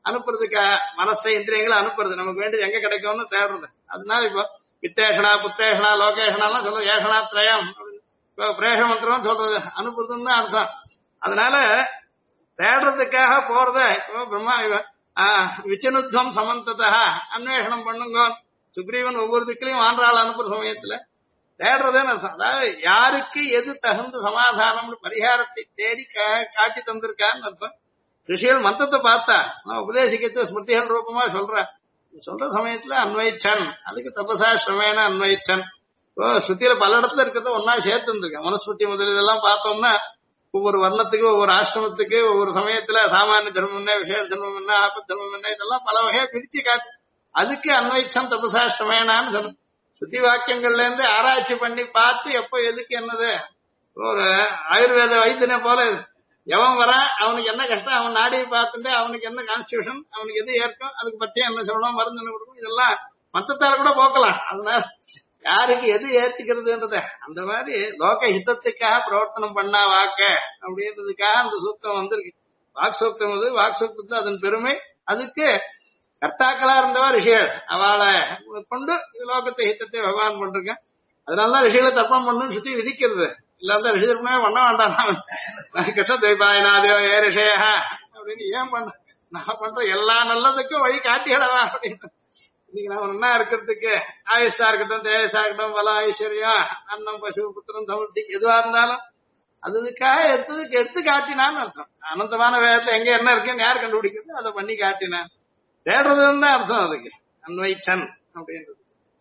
அனுப்புறதுக்காக மனசை இந்திரியங்களை அனுப்புறது நமக்கு வேண்டியது எங்க கிடைக்கும்னு தேடுறது. அதனால இப்போ வித்தேஷனா புத்திரேஷனா லோகேஷனாலாம் சொல்றது ஏஷனா திரயம் இப்போ பிரேஷ மந்திரம் சொல்றது அனுப்புறதுன்னு தான் அர்த்தம். அதனால தேடுறதுக்காக போறத இப்போ பிரம்மா விச்சனுத்வம் சமந்ததா அன்வேஷனம் பண்ணுங்க. சுக்ரீவன் ஒவ்வொரு திக்கிலையும் ஆண்டாள் அனுப்புற சமயத்துல தேடுறதுன்னு அர்த்தம். அதாவது யாருக்கு எது தகுந்த சமாதானம் பரிகாரத்தை தேடி காட்டி தந்திருக்கான்னு அர்த்தம். ரிஷிகள் மந்திரத்தை பார்த்தா உபதேசிக்கிறது ஸ்மிருதிகள் ரூபமா சொல்ற சமயத்துல அன்வைச்சன், அதுக்கு தபசா ஸ்ரமேன அன்வைச்சன். இப்போ ஸ்ருதியில பல இடத்துல இருக்கிறத ஒன்னா சேர்த்து இருந்திருக்கேன். மனுஸ்மிருதி முதல் இதெல்லாம் பார்த்தோம்னா ஒவ்வொரு வர்ணத்துக்கு ஒவ்வொரு ஆசிரமத்துக்கு ஒவ்வொரு சமயத்துல சாமானிய தர்மம் என்ன, விசேஷ தர்மம் என்ன, ஆபத் தர்மம் என்ன, இதெல்லாம் பல வகையா பிரிச்சு காட்டு. அதுக்கு அன்வைச்சம் தபசா ஸ்ரமேனான்னு சொல்லணும். சுத்தி வாக்கியங்கள்ல இருந்து ஆராய்ச்சி பண்ணி பார்த்து எப்போ எதுக்கு என்னது. ஒரு ஆயுர்வேத வைத்தியனை போல எவன் வரான், அவனுக்கு என்ன கஷ்டம், அவன் நாடியை பார்த்துட்டு அவனுக்கு என்ன கான்ஸ்டியூஷன், அவனுக்கு எது ஏற்கும், அதுக்கு பத்தியம் என்ன சொல்லணும், மருந்து என்ன கொடுக்கும், இதெல்லாம் மத்தத்தால கூட போக்கலாம். அதனால யாருக்கு எது ஏத்துக்கிறதுன்றத அந்த மாதிரி லோக ஹிதத்துக்காக பிரவர்த்தனம் பண்ணா வாக்க அப்படின்றதுக்காக அந்த சூக்தம் வந்திருக்கு. வாக் சூக்தம் அது. வாக் சூக்தத்துல அதன் பெருமை. அதுக்கு கர்த்தாக்களா இருந்தவா ரிஷிகள், அவளை கொண்டு லோகத்தை ஹித்தத்தை பகவான் பண்றேன். அதனாலதான் ரிஷிகளை தர்ப்பணம் பண்ணணும்னு சுத்தி விதிக்கிறது. இல்லாத ரிஷி தர்ப்பணமே பண்ண வேண்டாம். கிருஷ்ண துவைபாயனாதியோ ஏ ரிஷேயா அப்படின்னு ஏன் பண்ண, நான் பண்ற எல்லா நல்லதுக்கும் வழி காட்டிகளவா அப்படின்னு. இன்னைக்கு நாம நல்லா இருக்கிறதுக்கு ஆயுஷா இருக்கட்டும், தேஜஸா இருக்கட்டும், பலம் ஐஸ்வர்யம், அன்னம் பசு புத்திரம் சமுத்தி எதுவா இருந்தாலும் அதுக்காக எடுத்து காட்டினான்னு அர்த்தம். அனந்தமான வேதத்தை எங்க என்ன இருக்குன்னு யார் கண்டுபிடிக்கிறது, அதை பண்ணி காட்டினான். தேடுறதுன்னு தான் அர்த்தம் அதுக்கு அன்வைச்சன் அப்படின்றது.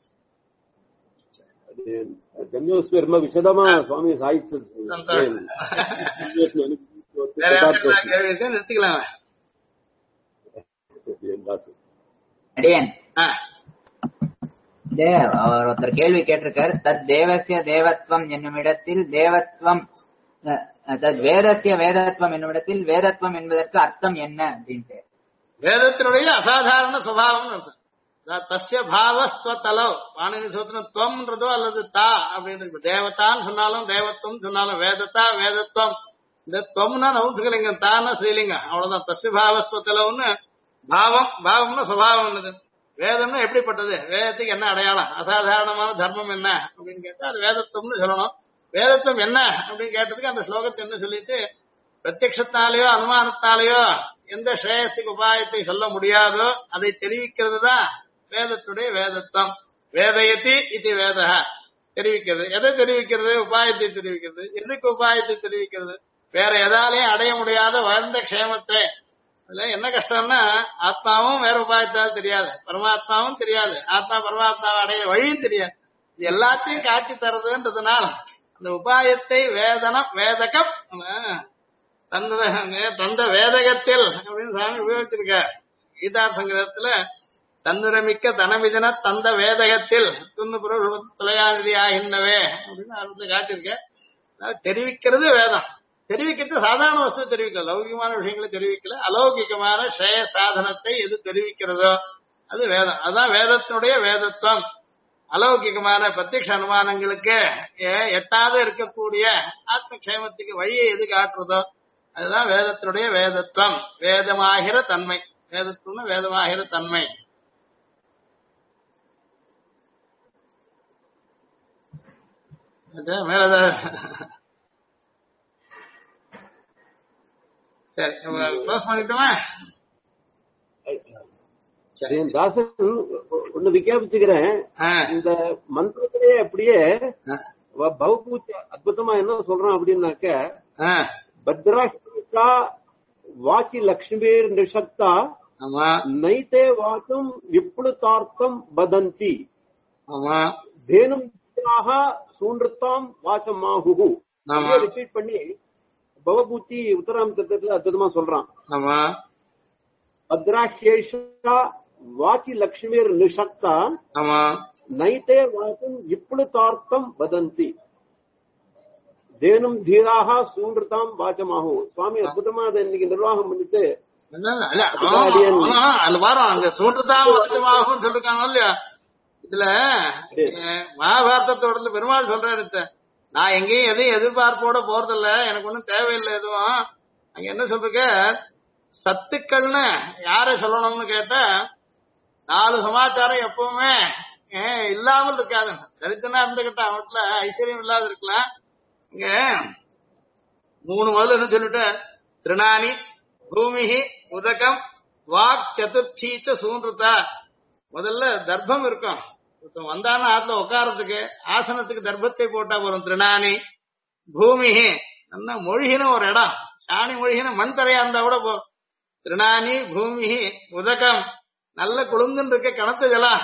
ரொம்ப விசதமா சுவாமி சாய்ச்சி நிறுத்திக்கலாம். ஒருத்தர் கேள்வி கேட்டிருக்காரு. தத் தேவசிய தேவத்வம் என்னும் இடத்தில் தேவத்வம், தத் வேதசிய வேதத்வம் என்னும் இடத்தில் வேதத்வம் என்பதற்கு அர்த்தம் என்ன அப்படின்ட்டு. வேதத்தினுடைய அசாதாரண சுபாவம் தஸ்ய பாவஸ்வத்தலவ் பாணினி சூத்திரம் துவம்ன்றதோ அல்லது தா அப்படின்னு தேவதான்னு சொன்னாலும் தேவத்துவம் சொன்னாலும் வேதத்தா வேதத்துவம். இந்த துவம்னா நவுத்துக்கலிங்கம், தான ஸ்ரீலிங்கம், அவ்வளவுதான். தஸ்ய பாவஸ்வத்தலவ்னு பாவம், பாவம்னா சுபாவம். வேதம்னா எப்படிப்பட்டது, வேதத்துக்கு என்ன அடையாளம், அசாதாரணமான தர்மம் என்ன அப்படின்னு கேட்டா அது வேதத்துவம்னு சொல்லணும். வேதத்துவம் என்ன அப்படின்னு கேட்டதுக்கு அந்த ஸ்லோகத்தை என்ன சொல்லிட்டு, பிரத்யக்ஷத்தாலேயோ அனுமானத்தாலேயோ எந்த ஸ்ரேயஸுக்கு உபாயத்தை சொல்ல முடியாதோ அதை தெரிவிக்கிறது தான் வேதத்துடைய வேதத்துவம். வேதயதி இது வேத தெரிவிக்கிறது. எதை தெரிவிக்கிறது, உபாயத்தை தெரிவிக்கிறது. எதுக்கு உபாயத்தை தெரிவிக்கிறது, வேற எதாலையும் அடைய முடியாத வாழ்ந்த க்ஷேமத்தை. அதுல என்ன கஷ்டம்னா ஆத்மாவும் வேற உபாயத்தால் தெரியாது, பரமாத்மாவும் தெரியாது, ஆத்மா பரமாத்மாவை அடைய வழியும் தெரியாது. இது எல்லாத்தையும் காட்டி தருதுன்றதுனால அந்த உபாயத்தை வேதனம் வேதகம் தந்த வேதகத்தில் அப்படின்னு சாமி உபயோகிச்சிருக்கார். கீதார் சங்கரத்துல தன்னுரமிக்க தனமிதன தந்த வேதகத்தில் துண்ணு புற தலையாநிதி ஆகின்றவே அப்படின்னு அர்த்தத்தை காட்டியிருக்க. தெரிவிக்கிறது வேதம். தெரிவிக்கிறது சாதாரண வஸ்து தெரிவிக்கல, லௌகிகமான விஷயங்களை தெரிவிக்கல. அலௌகிகமான ஸ்ரேய சாதனத்தை எது தெரிவிக்கிறதோ அது வேதம். அதுதான் வேதத்தினுடைய வேதத்துவம். அலௌகிகமான பிரத்யக்ஷ அனுமானங்களுக்கு எட்டாவது இருக்கக்கூடிய ஆத்மக்ஷேமத்துக்கு வழியை எது காட்டுறதோ அதுதான் வேதத்தினுடைய வேதத்துவம். வேதமாகிற தன்மை, வேதத்துவம் வேதமாகிற தன்மை. மேலத சரி க்ளோஸ் பண்ணிட்டோமா? தாசன் ஒண்ணு விஞ்ஞாபிச்சுக்கிறேன். இந்த மந்திரத்திலே அப்படியே பௌபூச்சி அற்புதமா என்ன சொல்றான் அப்படின்னாக்க, பத்ராஷ்டா வாச்சி லக்ஷ்மீர் நிஷக்தா நைத்தே வாக்கும் விப்ளுதார்த்தம் வதந்தி தேனும் சூன்றத்தாம் வாச்சமாகு. ரிப்பீட் பண்ணி பவபூச்சி உத்தராமித்திரத்துல அற்புதமா சொல்றான். பத்ராஷ்டா வாச்சி லக்ஷ்மீர் நிஷக்தா நைத்தே வாக்கும் விப்ளுதார்த்தம் வதந்தி தேனும் தீராக சூன்றதாம் வாச்சமாகு. சுவாமி அற்புதமா அதை இன்னைக்கு நிர்வாகம் பண்ணிட்டு சொல்லிருக்காங்க இல்லையா. இதுல மகாபாரதத்தோட பெருமாள் சொல்றாரு, நான் எங்கேயும் எதையும் எதிர்பார்ப்போட போறதில்ல, எனக்கு ஒன்னும் தேவையில்லை எதுவும். அங்க என்ன சொல்றீங்க, சத்துக்கள்னு யாரை சொல்லணும்னு கேட்டா 4 சமாச்சாரம் எப்பவுமே இல்லாமல் இருக்காது. தரித்திரனா இருந்துகிட்ட அவட்ல ஐஸ்வர்யம் இல்லாத இருக்கலாம். இங்க 3 முதல்ல என்ன சொல்லிட்டு திருநானி பூமிஹி உதகம் வாக் சதுர்த்தீச்ச சூன்றுதா. முதல்ல தர்ப்பம் இருக்கும். வந்தான ஆத்துல உட்காரத்துக்கு ஆசனத்துக்கு தர்ப்பத்தை போட்டா போறோம். திருநானி பூமிஹி நல்லா மொழிகின ஒரு இடம், சாணி மொழிகின மண் தரையா இருந்தா கூட போதும். திருநானி பூமிஹி உதகம் நல்ல குழுங்குன்னு இருக்க கணத்து ஜலம்.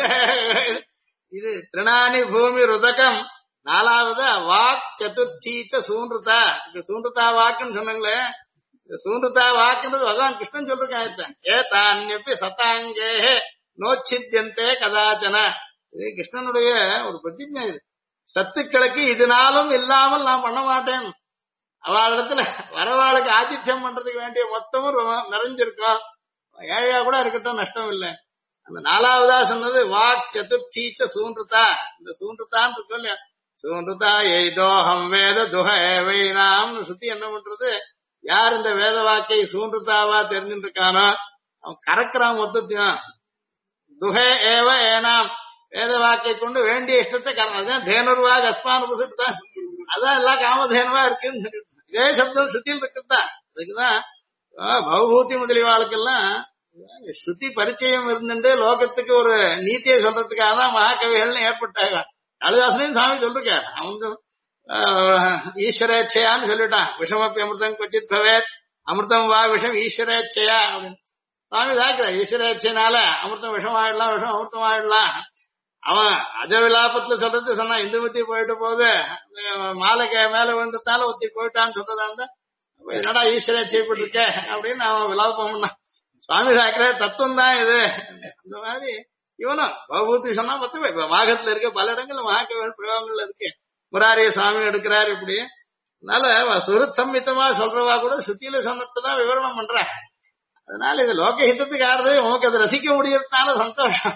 இது திருநானி பூமி ருதகம். 4வது வாக் சதுர்த்தீச்ச சூன்றுதா. இந்த சூன்றுதா வாக்குன்னு சொன்னாங்களே, சூன்றுதா வாக்குன்றது பகவான் கிருஷ்ணன் சொல்லிருக்கான். தானியப்பி சதாங்கே நோச்சித்யந்தே கதாச்சன. இது கிருஷ்ணனுடைய ஒரு பிரதிஜை. இது சத்துக்களுக்கு இதனாலும் இல்லாமல் நான் பண்ண மாட்டேன். அவளிடத்துல வரவாளுக்கு ஆதித்யம் பண்றதுக்கு வேண்டிய மொத்தமும் நிறைஞ்சிருக்கும். ஏழையா கூட இருக்கட்டும், நஷ்டம் இல்லை. அந்த 4வதா சொன்னது வாக் சதுர்த்தீச்ச சூன்றுதா. இந்த சூன்றுதான் இருக்கு இல்லையா, சூன்றுதா எய்தோஹம் வேத துஹ ஏவைனாம். சுத்தி என்ன பண்றது, யார் இந்த வேத வாக்கை சூன்றுதாவா தெரிஞ்சுட்டு இருக்கானோ அவன் கறக்குறான் மொத்தத்தையும். துஹே ஏவ ஏனாம், வேத வாக்கை கொண்டு வேண்டிய இஷ்டத்தை கறந்தான். தேனுர்வாக அஸ்மான் புசுட்டு தான், அதான் எல்லாம் காமதேனுவா இருக்குன்னு இதே சப்தம் சுத்தியில் இருக்குதான். அதுக்குதான் பவபூதி முதலிவாளுக்கெல்லாம் ஸ்ருதி பரிச்சயம் இருந்துட்டு லோகத்துக்கு ஒரு நீதியை சொல்றதுக்காக தான் மகாகவிகள்னு ஏற்பட்டாங்க. காளிதாசனையும் சாமி சொல்லிருக்காரு. அவங்க ஈஸ்வரேச்சையான்னு சொல்லிட்டான். விஷமப்பி அமிர்தம் கொச்சித் பவேத், அமிர்தம் வா விஷம் ஈஸ்வரேச்சையா அப்படின்னு சுவாமி தாக்குற. ஈஸ்வரேச்சைனால அமிர்தம் விஷமாயிடலாம், விஷம் அமிர்தம் ஆயிடலாம். அவன் அஜவிலாபத்துல சொல்றது சொன்னா இந்துமத்தி போயிட்டு போகுது, மாலைக்கு மேல விழுந்ததால ஒத்தி போயிட்டான்னு சொல்றதா இருந்தா என்னடா ஈஸ்வரே செய்யப்பட்டிருக்க அப்படின்னு அவன் விலாபம் பண்ணான். சுவாமி சாக்கிற தத்துவம் தான் இது. அந்த மாதிரி இவனும் பகவதி சொன்னா பத்து இப்ப மாகத்துல இருக்க பல இடங்கள்ல மகாகவிகள் பிரயோகங்கள்ல இருக்கு. முராரிய சுவாமி எடுக்கிறாரு இப்படி. அதனால சுருத் சம்மித்தமா சொல்றவா கூட சுத்தியில சொன்னதான் விவரணம் பண்ற. அதனால இது லோக ஹிதத்துக்கு ஆறுது, உனக்கு அதை ரசிக்க முடியறதுனால சந்தோஷம்.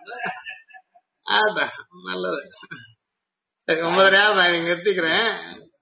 அதான் நல்லது. சரி, 9:30 நான் நிறுத்திக்கிறேன்.